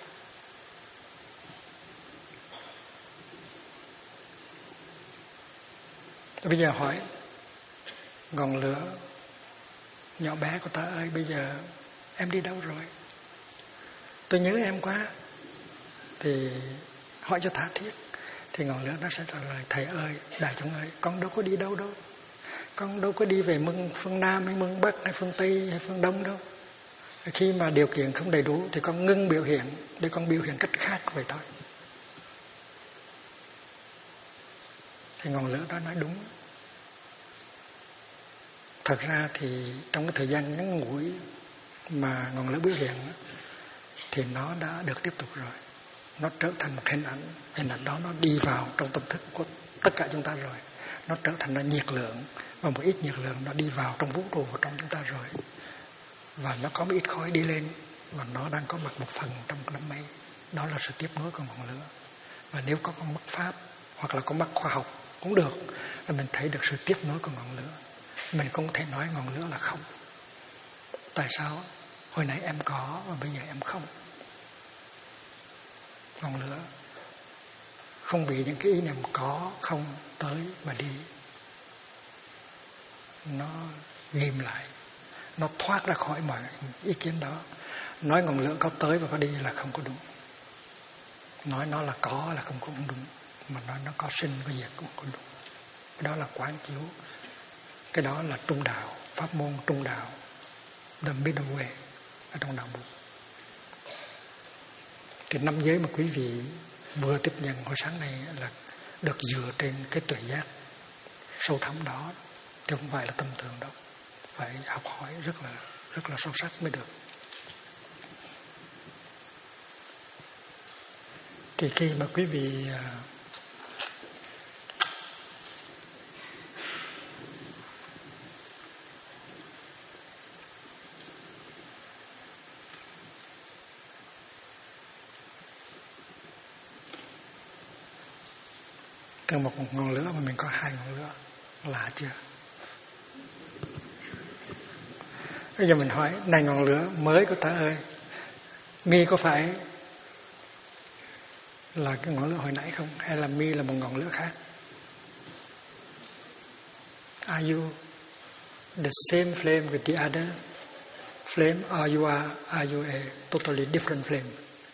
Bây giờ hỏi ngọn lửa nhỏ bé của ta ơi, bây giờ em đi đâu rồi? Tôi nhớ em quá. Thì hỏi cho tha thiết. Thì ngọn lửa nó sẽ trả lời: thầy ơi, đại chúng ơi, con đâu có đi đâu đâu. Con đâu có đi về phương Nam hay phương Bắc hay phương Tây hay phương Đông đâu. Khi mà điều kiện không đầy đủ thì con ngưng biểu hiện để con biểu hiện cách khác vậy thôi. Thì ngọn lửa đó nói đúng. Thật ra thì trong cái thời gian ngắn ngủi mà ngọn lửa biểu hiện thì nó đã được tiếp tục rồi. Nó trở thành một hình ảnh đó nó đi vào trong tâm thức của tất cả chúng ta rồi. Nó trở thành là nhiệt lượng, và một ít nhiệt lượng nó đi vào trong vũ trụ của trong chúng ta rồi. Và nó có một ít khói đi lên, và nó đang có mặt một phần trong đám mây. Đó là sự tiếp nối của ngọn lửa. Và nếu có con mắt pháp hoặc là con mắt khoa học cũng được, là mình thấy được sự tiếp nối của ngọn lửa. Mình không thể nói ngọn lửa là không. Tại sao? Hồi nãy em có và bây giờ em không. Ngọn lửa không bị những cái ý niệm có, không, tới và đi. Nó ghim lại, nó thoát ra khỏi mọi ý kiến đó. Nói ngọn lửa có tới và có đi là không có đúng. Nói nó là có là không có đúng. Mà nói nó có sinh có diệt cũng không đúng. Đó là quán chiếu. Cái đó là trung đạo, pháp môn trung đạo, the middle way ở trong đạo Bụt. Thì năm giới mà quý vị vừa tiếp nhận hồi sáng nay là được dựa trên cái tuệ giác sâu thẳm đó, chứ không phải là tâm thường đâu. Phải học hỏi rất là sâu sắc mới được. Thì khi mà quý vị từ một ngọn lửa mà mình có hai ngọn lửa, lạ chưa? Bây giờ mình hỏi, này ngọn lửa mới của ta ơi, mi có phải là cái ngọn lửa hồi nãy không? Hay là mi là một ngọn lửa khác? Are you the same flame with the other flame, or are you a totally different flame?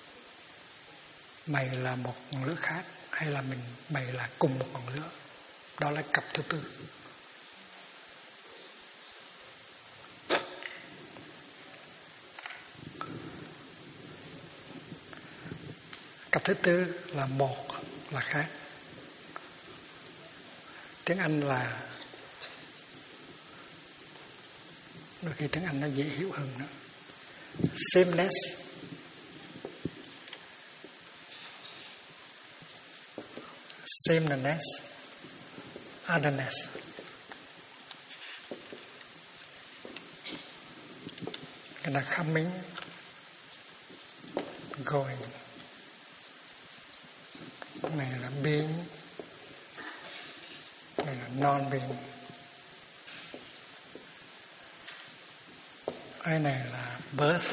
Mày là một ngọn lửa khác, hay là mày là cùng một ngọn lửa? Đó là cặp thứ tư. Cặp thứ tư là một, là khác. Tiếng Anh là, đôi khi tiếng Anh nó dễ hiểu hơn nữa. Sameness, sameness, otherness. Cái là coming, going. Cái này là being, cái này là non-being. Cái này là birth,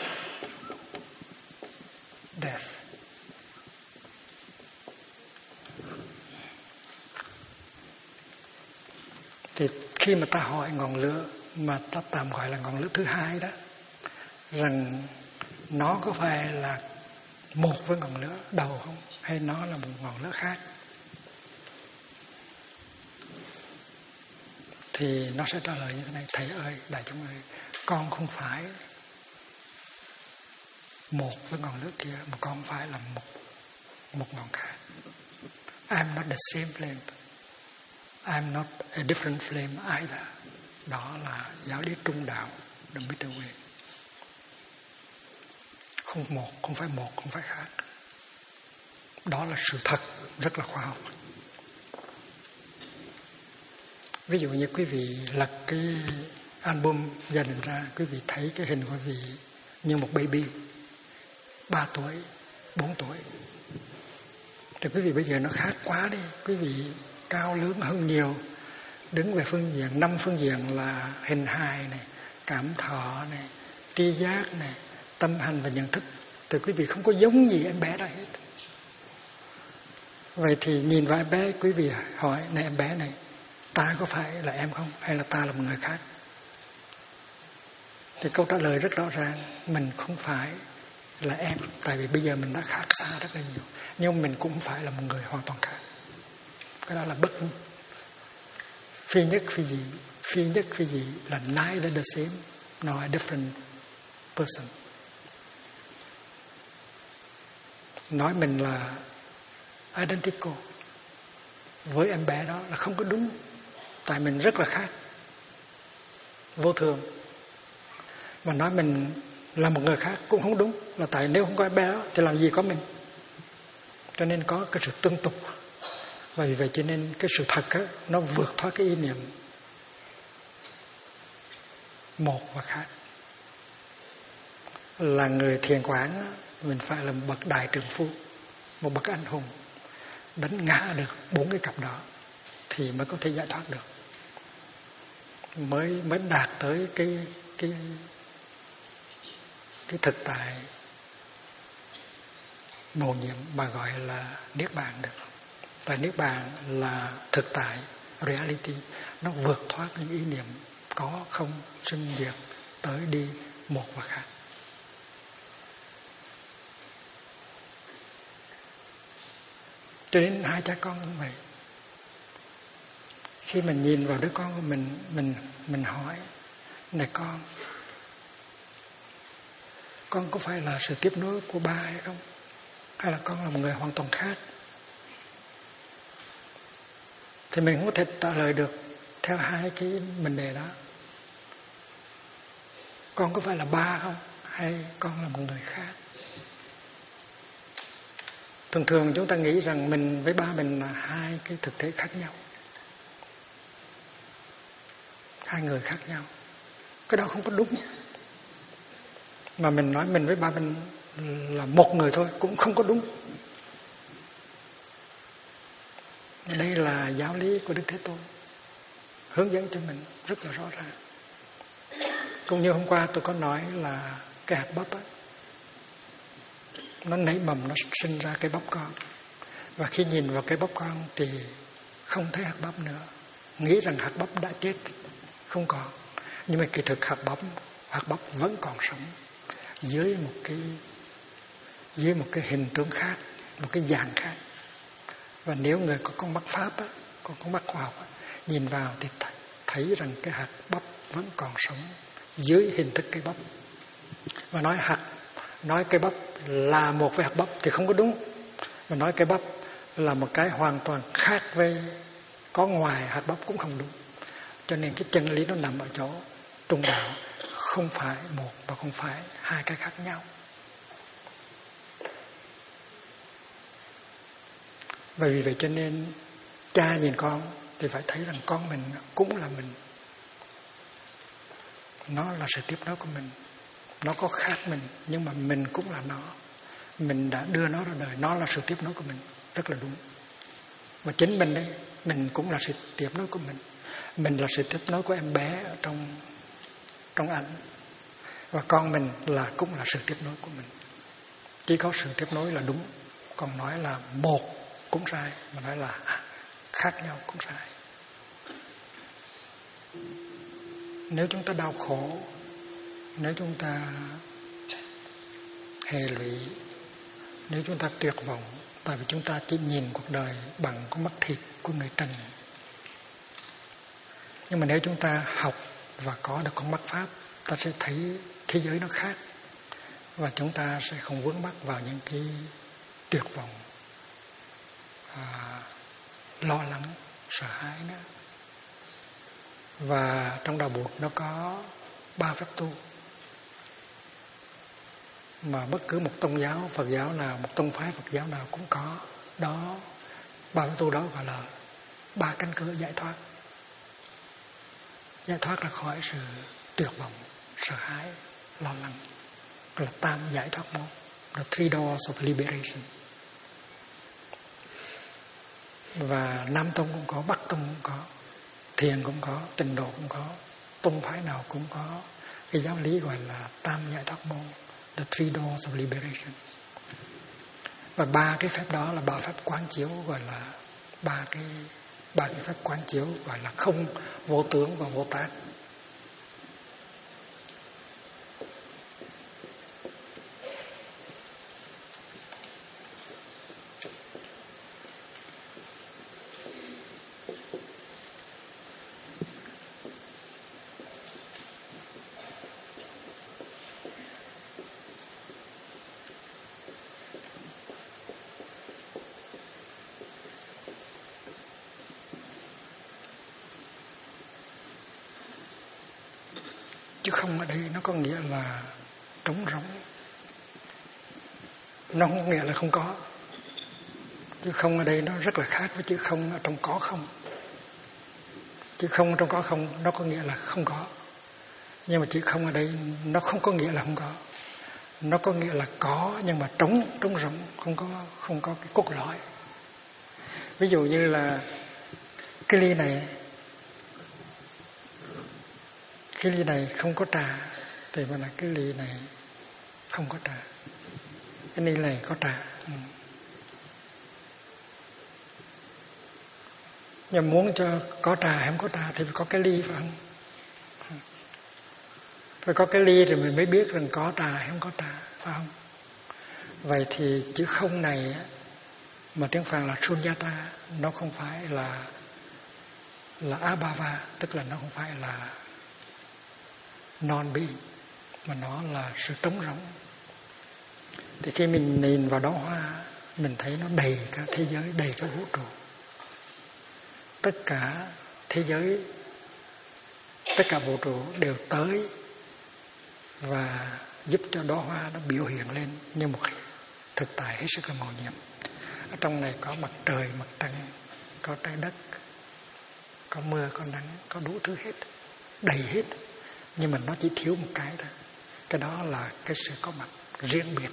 death. Thì khi mà ta hỏi ngọn lửa mà ta tạm gọi là ngọn lửa thứ hai đó, rằng nó có phải là một với ngọn lửa đầu không, hay nó là một ngọn lửa khác, thì nó sẽ trả lời như thế này: thầy ơi, đại chúng ơi, con không phải một với ngọn lửa kia, mà con phải là một ngọn khác. I'm not the same flame, I'm not a different flame either. Đó là giáo lý trung đạo, the middle way. Không một, không phải khác. Đó là sự thật, rất là khoa học. Ví dụ như quý vị lật cái album gia đình ra, quý vị thấy cái hình của quý vị như một baby 3 tuổi, 4 tuổi. Thì quý vị bây giờ nó khác quá đi. Quý vị cao lớn hơn nhiều, đứng về phương diện 5 phương diện là hình hài này, cảm thọ này, tri giác này, tâm hành và nhận thức. Thì quý vị không có giống gì em bé đó hết. Vậy thì nhìn vào em bé, quý vị hỏi: này em bé này, ta có phải là em không, hay là ta là một người khác? Thì câu trả lời rất rõ ràng: mình không phải là em, tại vì bây giờ mình đã khác xa rất là nhiều. Nhưng mình cũng phải là một người hoàn toàn khác. Cái đó là bất phi nhất phi dị, phi nhất phi dị là neither the same nor a different person. Nói mình là identical với em bé đó là không có đúng, tại mình rất là khác, vô thường. Mà nói mình là một người khác cũng không đúng, là tại nếu không có em bé đó thì làm gì có mình. Cho nên có cái sự tương tục. Và vì vậy cho nên cái sự thật á, nó vượt thoát cái ý niệm một và khác. Là người thiền quán á, mình phải là một bậc đại trượng phu, một bậc anh hùng, đánh ngã được 4 cái cặp đó thì mới có thể giải thoát được, mới đạt tới cái thực tại mầu nhiệm mà gọi là niết bàn được. Tại niết bàn là thực tại, reality, nó vượt thoát những ý niệm có không sinh diệt, tới đi một và khác. Cho nên hai cha con cũng vậy. Khi mình nhìn vào đứa con của mình hỏi: này con có phải là sự tiếp nối của ba hay không? Hay là con là một người hoàn toàn khác? Thì mình không có thể trả lời được theo hai cái vấn đề đó. Con có phải là ba không? Hay con là một người khác? Thường thường chúng ta nghĩ rằng mình với ba mình là hai cái thực thể khác nhau, hai người khác nhau. Cái đó không có đúng. Mà mình nói mình với ba mình là một người thôi cũng không có đúng. Đây là giáo lý của Đức Thế Tôn hướng dẫn cho mình rất là rõ ràng. Cũng như hôm qua tôi có nói là cái hạt bắp ấy, nó nảy mầm, nó sinh ra cái bắp con. Và khi nhìn vào cái bắp con thì không thấy hạt bắp nữa, nghĩ rằng hạt bắp đã chết, không còn. Nhưng mà kỳ thực hạt bắp vẫn còn sống dưới một cái hình tướng khác, một cái dạng khác. Và nếu người có con mắt pháp á, có con mắt khoa học á, nhìn vào thì thấy rằng cái hạt bắp vẫn còn sống dưới hình thức cây bắp. Và nói cây bắp là một với hạt bắp thì không có đúng. Mà nói cây bắp là một cái hoàn toàn khác với có ngoài hạt bắp cũng không đúng. Cho nên cái chân lý nó nằm ở chỗ trung đạo, không phải một và không phải hai cái khác nhau. Và vì vậy cho nên cha nhìn con thì phải thấy rằng con mình cũng là mình. Nó là sự tiếp nối của mình. Nó có khác mình, nhưng mà mình cũng là nó. Mình đã đưa nó ra đời, nó là sự tiếp nối của mình. Rất là đúng. Và chính mình đây, mình cũng là sự tiếp nối của mình. Mình là sự tiếp nối của em bé ở trong ảnh. Và con mình cũng là sự tiếp nối của mình. Chỉ có sự tiếp nối là đúng. Còn nói là một cũng sai, mà nói là khác nhau cũng sai. Nếu chúng ta đau khổ, nếu chúng ta hệ lụy, nếu chúng ta tuyệt vọng, tại vì chúng ta chỉ nhìn cuộc đời bằng con mắt thịt của người trần. Nhưng mà nếu chúng ta học và có được con mắt pháp, ta sẽ thấy thế giới nó khác. Và chúng ta sẽ không vướng mắc vào những cái tuyệt vọng, lo lắng, sợ hãi nữa. Và trong đạo Bụt nó có 3 phép tu. Mà bất cứ một tôn giáo Phật giáo nào, một tông phái Phật giáo nào cũng có. Đó, 3 phép tu đó gọi là 3 cánh cửa giải thoát. Giải thoát ra khỏi sự tuyệt vọng, sợ hãi, lo lắng. Gọi là tam giải thoát môn, the 3 doors of liberation. Và Nam Tông cũng có, Bắc Tông cũng có, Thiền cũng có, Tịnh Độ cũng có, tông phái nào cũng có cái giáo lý gọi là tam giải thoát môn, the 3 doors of liberation. Và 3 cái phép đó là 3 phép quán chiếu, gọi là 3 cái phép quán chiếu gọi là không, vô tướng và vô tác. chữ không ở đây nó có nghĩa là trống rỗng. Nó không có nghĩa là không có. Chữ không ở đây nó rất là khác với chữ không ở trong có không. Chữ không trong có không nó có nghĩa là không có. Nhưng mà chữ không ở đây nó không có nghĩa là không có. Nó có nghĩa là có nhưng mà trống rỗng, không có cái cốt lõi. Ví dụ như là cái ly này không có trà thì mà là cái ly này không có trà. Cái ly này có trà. Nhưng muốn cho có trà hay không có trà thì phải có cái ly, phải không? Phải có cái ly rồi mình mới biết rằng có trà hay không có trà, phải không? Vậy thì chữ không này mà tiếng Phạn là Sunyata, nó không phải là Abhava, tức là nó không phải là non-being, mà nó là sự trống rỗng. Thì khi mình nhìn vào đóa hoa, mình thấy nó đầy cả thế giới, đầy cả vũ trụ. Tất cả thế giới, tất cả vũ trụ đều tới và giúp cho đóa hoa nó biểu hiện lên như một thực tại hết sức là màu nhiệm. Ở trong này có mặt trời, mặt trăng, có trái đất, có mưa, có nắng, có đủ thứ hết, đầy hết. Nhưng mà nó chỉ thiếu một cái thôi. Cái đó là cái sự có mặt riêng biệt.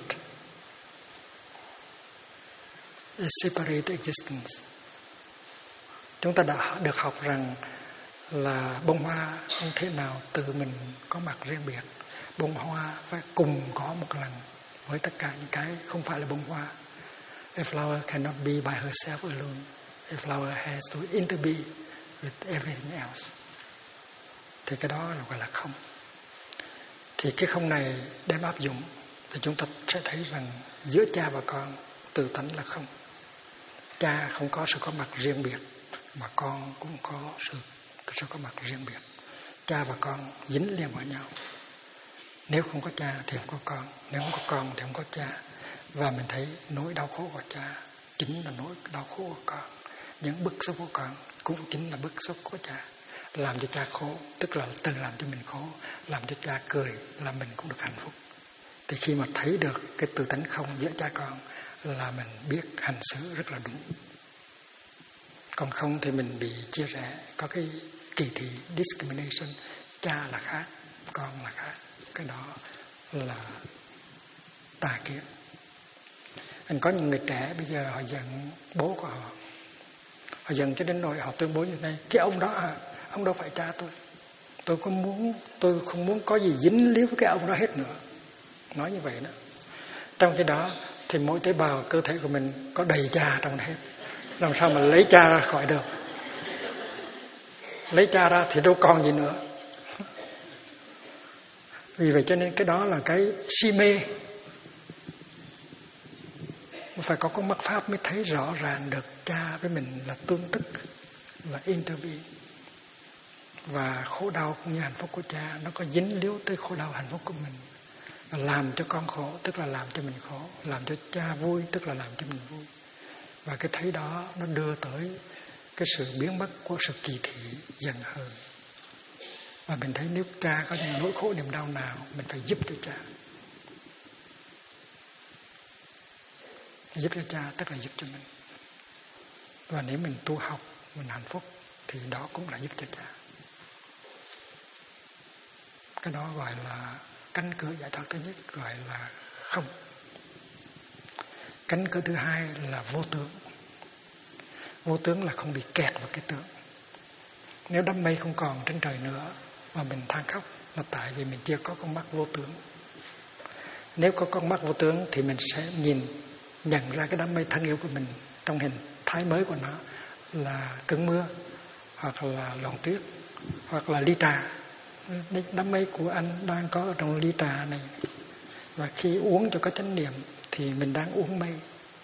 A separate existence. Chúng ta đã được học rằng là bông hoa không thể nào tự mình có mặt riêng biệt. Bông hoa phải cùng có một lần với tất cả những cái không phải là bông hoa. A flower cannot be by herself alone. A flower has to interbe with everything else. Thì cái đó là gọi là không. Thì cái không này đem áp dụng thì chúng ta sẽ thấy rằng giữa cha và con tự tánh là không. Cha không có sự có mặt riêng biệt, mà con cũng có sự có mặt riêng biệt. Cha và con dính liền vào nhau. Nếu không có cha thì không có con, nếu không có con thì không có cha. Và mình thấy nỗi đau khổ của cha chính là nỗi đau khổ của con. Những bức xúc của con cũng chính là bức xúc của cha. Làm cho cha khổ, tức là tự làm cho mình khổ. Làm cho cha cười, là mình cũng được hạnh phúc. Thì khi mà thấy được cái tự tánh không giữa cha con là mình biết hành xử rất là đúng. Còn không thì mình bị chia rẽ, có cái kỳ thị, discrimination. Cha là khác, con là khác. Cái đó là tà kiến. Anh có những người trẻ bây giờ họ giận bố của họ. Họ giận cho đến nỗi họ tuyên bố như thế này: cái ông đó ông đâu phải cha tôi. Tôi không muốn có gì dính líu với cái ông đó hết nữa. Nói như vậy đó. Trong khi đó thì mỗi tế bào cơ thể của mình có đầy cha trong đó hết. Làm sao mà lấy cha ra khỏi được? Lấy cha ra thì đâu còn gì nữa. Vì vậy cho nên cái đó là cái si mê. Phải có con mắt pháp mới thấy rõ ràng được cha với mình là tương tức, là interbeing. Và khổ đau cũng như hạnh phúc của cha nó có dính líu tới khổ đau hạnh phúc của mình. Và làm cho con khổ tức là làm cho mình khổ, làm cho cha vui tức là làm cho mình vui. Và cái thấy đó nó đưa tới cái sự biến mất của sự kỳ thị, giận hờn. Và mình thấy nếu cha có những nỗi khổ niềm đau nào, mình phải giúp cho cha. Giúp cho cha tức là giúp cho mình. Và nếu mình tu học, mình hạnh phúc thì đó cũng là giúp cho cha. Cái đó gọi là cánh cửa giải thoát thứ nhất, gọi là không. Cánh cửa thứ hai là vô tướng. Vô tướng là không bị kẹt vào cái tướng. Nếu đám mây không còn trên trời nữa mà mình than khóc là tại vì mình chưa có con mắt vô tướng. Nếu có con mắt vô tướng thì mình sẽ nhận ra cái đám mây thân yêu của mình trong hình thái mới của nó là cơn mưa, hoặc là lọn tuyết, hoặc là ly trà. Đám mây của anh đang có ở trong ly trà này. Và khi uống cho có chánh niệm thì mình đang uống mây.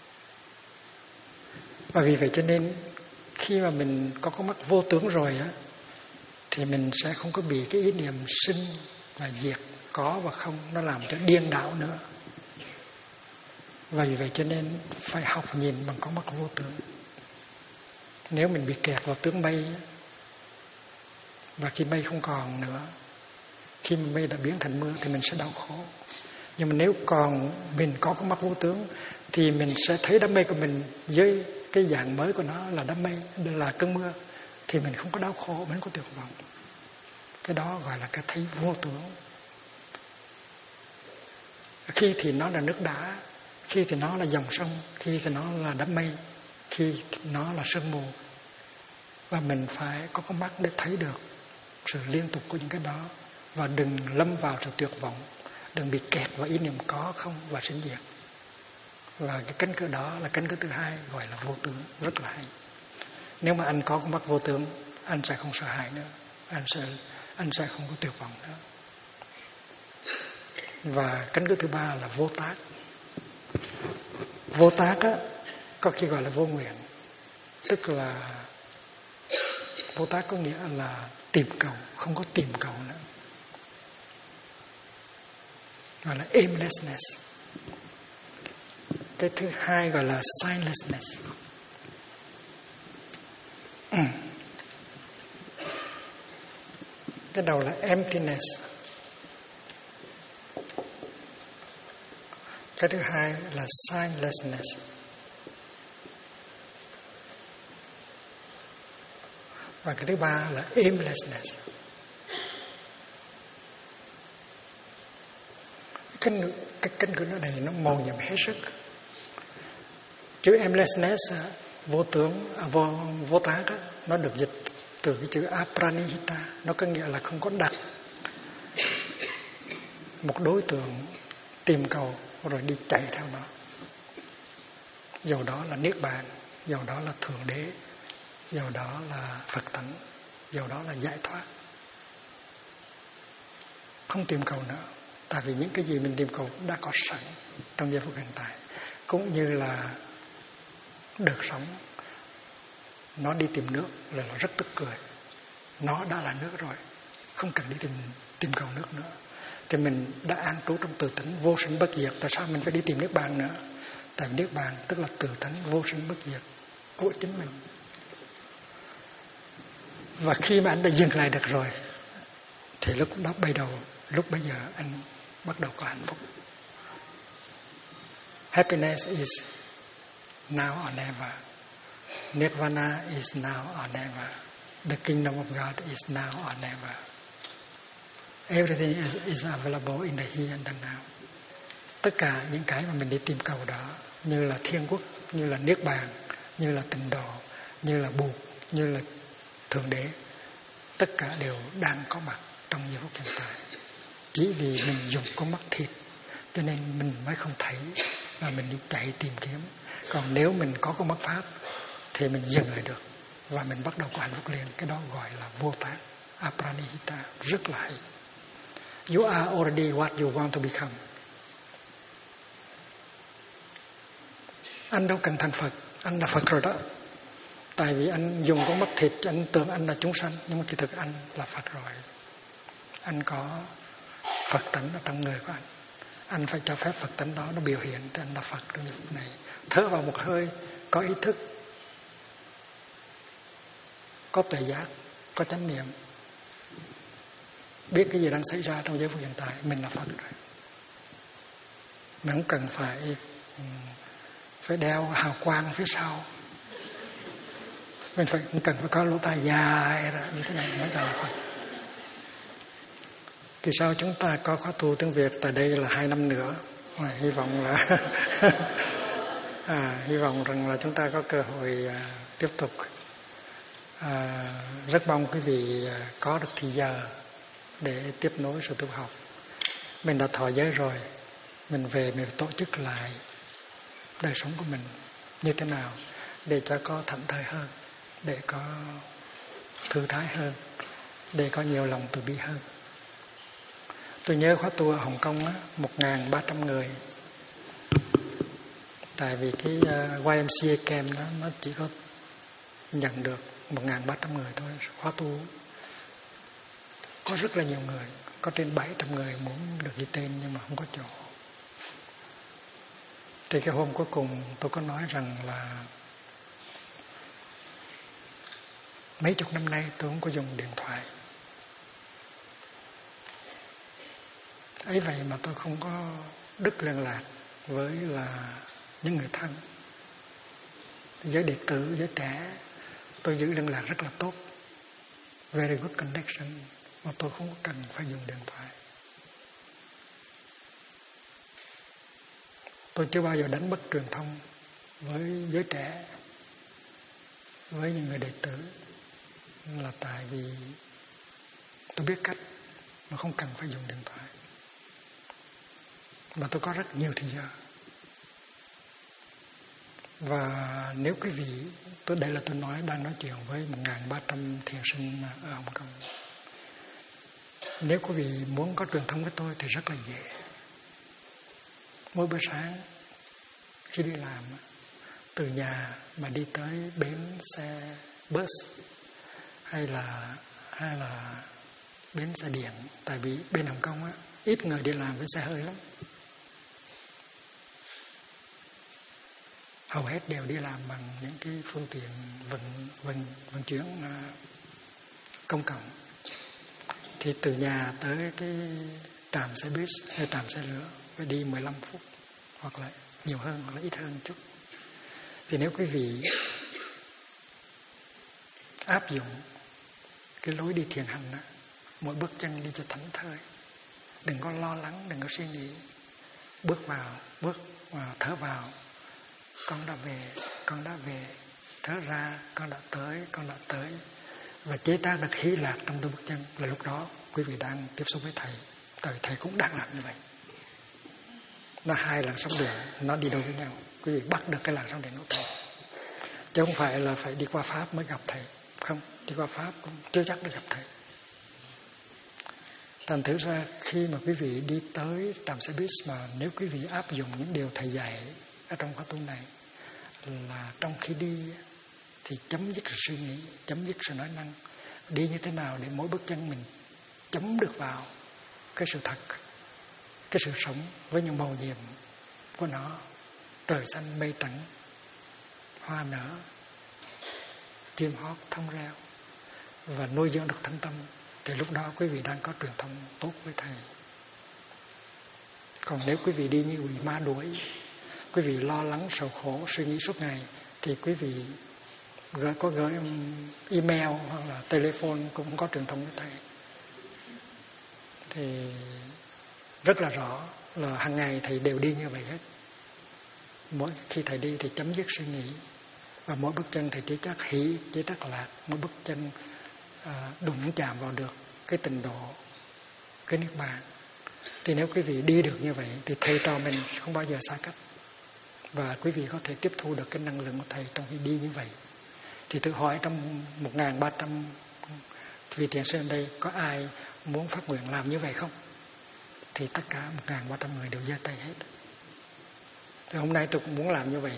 Và vì vậy cho nên khi mà mình có con mắt vô tướng rồi á, thì mình sẽ không có bị cái ý niệm sinh và diệt, có và không, nó làm cho điên đảo nữa. Và vì vậy cho nên phải học nhìn bằng con mắt vô tướng. Nếu mình bị kẹt vào tướng mây và khi mây không còn nữa Khi mà mây đã biến thành mưa thì mình sẽ đau khổ. Nhưng mà nếu còn mình có con mắt vô tướng thì mình sẽ thấy đám mây của mình với cái dạng mới của nó là đám mây, là cơn mưa, thì mình không có đau khổ, mình không có tuyệt vọng. Cái đó gọi là cái thấy vô tướng. Khi thì nó là nước đá, khi thì nó là dòng sông, khi thì nó là đám mây, khi nó là sương mù. Và mình phải có con mắt để thấy được sự liên tục của những cái đó. Và đừng lâm vào sự tuyệt vọng, đừng bị kẹt vào ý niệm có không và sinh diệt. Và cái cánh cửa đó là cánh cửa thứ hai, gọi là vô tướng, rất là hay. Nếu mà anh có con mắt vô tướng, anh sẽ không sợ hãi nữa, anh sẽ không có tuyệt vọng nữa. Và cánh cửa thứ ba là vô tác. Vô tác á, có khi gọi là vô nguyện. Tức là vô tác có nghĩa là tìm cầu, không có tìm cầu nữa, gọi là aimlessness. Cái thứ hai gọi là signlessness. Cái đầu là emptiness. Cái thứ hai là signlessness. Và cái thứ ba là aimlessness. Cái cánh cửa này nó màu nhiệm hết sức. Chữ aimlessness, vô tướng, vô tác, nó được dịch từ cái chữ apranihita. Nó có nghĩa là không có đặt một đối tượng tìm cầu rồi đi chạy theo nó. Dầu đó là Niết Bàn, dầu đó là Thượng Đế, dầu đó là Phật tánh, dầu đó là giải thoát. Không tìm cầu nữa. Tại vì những cái gì mình tìm cầu đã có sẵn trong giây phút hiện tại. Cũng như là được sống, nó đi tìm nước là nó rất tức cười. Nó đã là nước rồi, không cần đi tìm cầu nước nữa. Thì mình đã an trú trong tự tánh vô sinh bất diệt. Tại sao mình phải đi tìm Niết Bàn nữa? Tại vì Niết Bàn tức là tự tánh vô sinh bất diệt của chính mình. Và khi mà anh đã dừng lại được rồi thì lúc đó lúc bây giờ anh bắt đầu có hạnh phúc. Happiness is now or never. Nirvana is now or never. The kingdom of God is now or never. Everything is available in the here and the now. Tất cả những cái mà mình đi tìm cầu đó, như là thiên quốc, như là Niết Bàn, như là tịnh độ, như là Bụt, như là Thượng Đế, tất cả đều đang có mặt trong giây phút hiện tại. Chỉ vì mình dùng con mắt thịt cho nên mình mới không thấy và mình đi chạy tìm kiếm. Còn nếu mình có con mắt pháp thì mình dừng lại được và mình bắt đầu có hạnh phúc liền. Cái đó gọi là vô tác, apranihita, rất là hay. You are already what you want to become. Anh đâu cần thành Phật, anh là Phật rồi đó. Tại vì anh dùng con mắt thịt, anh tưởng anh là chúng sanh, nhưng mà kỳ thực anh là Phật rồi. Anh có Phật tánh ở trong người của anh. Anh phải cho phép Phật tánh đó nó biểu hiện thì anh là Phật trong giây phút này. Thở vào một hơi, có ý thức, có tuệ giác, có chánh niệm, biết cái gì đang xảy ra trong giây phút hiện tại, mình là Phật rồi. Mình không cần phải đeo hào quang phía sau. Mình không cần phải có lỗ tai dài ra như thế này mới là Phật. Kỳ sau chúng ta có khóa tu tiếng Việt tại đây là 2 năm nữa. Hy vọng là hy vọng rằng là chúng ta có cơ hội tiếp tục. Rất mong quý vị có được thời giờ để tiếp nối sự tu học. Mình đã thọ giới rồi, mình về mình tổ chức lại đời sống của mình như thế nào để cho có thảnh thơi hơn, để có thư thái hơn, để có nhiều lòng từ bi hơn. Tôi nhớ khóa tu ở Hồng Kông 1.300 người. Tại vì cái YMCA camp đó nó chỉ có nhận được 1.300 người thôi. Khóa tu có rất là nhiều người, có trên 700 người muốn được ghi tên nhưng mà không có chỗ. Thì cái hôm cuối cùng tôi có nói rằng là mấy chục năm nay tôi không có dùng điện thoại. Ấy vậy mà tôi không có đứt liên lạc với là những người thân. Giới đệ tử, giới trẻ tôi giữ liên lạc rất là tốt, very good connection, mà tôi không có cần phải dùng điện thoại. Tôi chưa bao giờ đánh mất truyền thông với giới trẻ, với những người đệ tử, là tại vì tôi biết cách mà không cần phải dùng điện thoại, mà tôi có rất nhiều thời gian. Và nếu quý vị, đây là tôi đang nói chuyện với 1.300 thiền sinh ở Hồng Kông. Nếu quý vị muốn có truyền thông với tôi thì rất là dễ. Mỗi buổi sáng khi đi làm, từ nhà mà đi tới bến xe bus hay là bến xe điện, tại vì bên Hồng Kông á, ít người đi làm với xe hơi lắm. Hầu hết đều đi làm bằng những cái phương tiện vận chuyển công cộng. Thì từ nhà tới cái trạm xe buýt hay trạm xe lửa phải đi 15 phút, hoặc là nhiều hơn hoặc là ít hơn một chút. Thì nếu quý vị áp dụng cái lối đi thiền hành đó, mỗi bước chân đi cho thảnh thơi, đừng có lo lắng, đừng có suy nghĩ, bước vào thở vào, con đã về, thở ra, con đã tới, và chế tác được hỷ lạc trong từng bước chân, là lúc đó quý vị đang tiếp xúc với thầy. Tại thầy cũng đang làm như vậy. Nó hai làn sóng điện, nó đi đôi với nhau. Quý vị bắt được cái làn sóng điện của thầy, chứ không phải là phải đi qua Pháp mới gặp thầy. Không, đi qua Pháp cũng chưa chắc được gặp thầy. Thành thử ra khi mà quý vị đi tới trạm xe buýt, mà nếu quý vị áp dụng những điều thầy dạy ở trong khóa tu này, là trong khi đi thì chấm dứt sự suy nghĩ, chấm dứt sự nói năng, đi như thế nào để mỗi bước chân mình chấm được vào cái sự thật, cái sự sống với những màu nhiệm của nó, trời xanh mây trắng, hoa nở, chim hót thông reo, và nuôi dưỡng được thánh tâm, thì lúc đó quý vị đang có truyền thông tốt với thầy. Còn nếu quý vị đi như bị ma đuổi, quý vị lo lắng sầu khổ suy nghĩ suốt ngày, thì quý vị gửi email hoặc là telephone cũng không có truyền thông với thầy. Thì rất là rõ là hàng ngày thầy đều đi như vậy hết. Mỗi khi thầy đi thì chấm dứt suy nghĩ, và mỗi bước chân thầy chế tác hỷ, chế tác lạc, mỗi bước chân đụng chạm vào được cái tình độ, cái niết bàn. Thì nếu quý vị đi được như vậy thì thầy trò mình không bao giờ xa cách, và quý vị có thể tiếp thu được cái năng lượng của thầy trong khi đi như vậy. Thì tự hỏi trong 1.300 vị thiền sinh đây có ai muốn phát nguyện làm như vậy không? Thì tất cả 1.300 người đều giơ tay hết. Thì hôm nay tôi cũng muốn làm như vậy.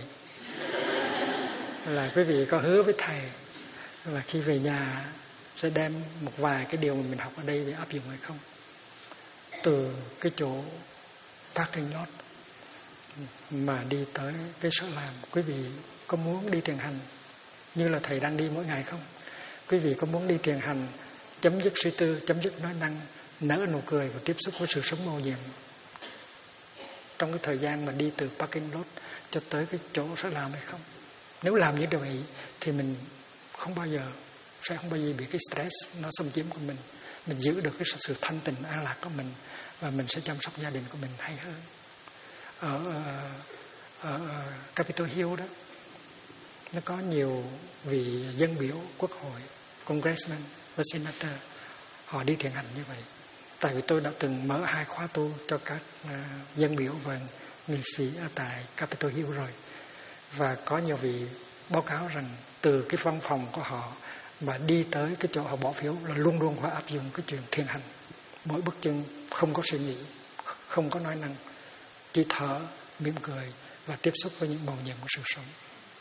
Là quý vị có hứa với thầy là khi về nhà sẽ đem một vài cái điều mà mình học ở đây để áp dụng hay không? Từ cái chỗ parking lot mà đi tới cái sở làm, quý vị có muốn đi thiền hành như là thầy đang đi mỗi ngày không? Quý vị có muốn đi thiền hành chấm dứt suy tư, chấm dứt nói năng, nở nụ cười và tiếp xúc với sự sống màu nhiệm trong cái thời gian mà đi từ parking lot cho tới cái chỗ sở làm hay không? Nếu làm như vậy thì mình sẽ không bao giờ bị cái stress nó xâm chiếm của mình giữ được cái sự thanh tịnh an lạc của mình, và mình sẽ chăm sóc gia đình của mình hay hơn. Ở Capitol Hill đó, nó có nhiều vị dân biểu quốc hội, congressman và senator, họ đi thiền hành như vậy. Tại vì tôi đã từng mở 2 khóa tu cho các dân biểu và nghị sĩ ở tại Capitol Hill rồi, và có nhiều vị báo cáo rằng từ cái văn phòng của họ mà đi tới cái chỗ họ bỏ phiếu là luôn luôn họ áp dụng cái chuyện thiền hành. Mỗi bước chân không có suy nghĩ, không có nói năng, chỉ thở, mỉm cười và tiếp xúc với những màu nhiệm của sự sống.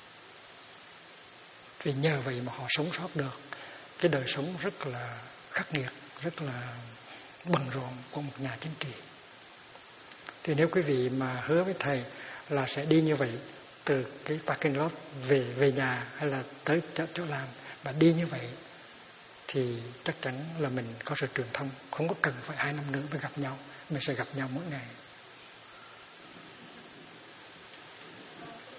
Vì nhờ vậy mà họ sống sót được cái đời sống rất là khắc nghiệt, rất là bận rộn của một nhà chính trị. Thì nếu quý vị mà hứa với thầy là sẽ đi như vậy từ cái parking lot về nhà hay là tới chỗ làm, mà đi như vậy thì chắc chắn là mình có sự truyền thông, không có cần phải 2 năm nữa mới gặp nhau, mình sẽ gặp nhau mỗi ngày.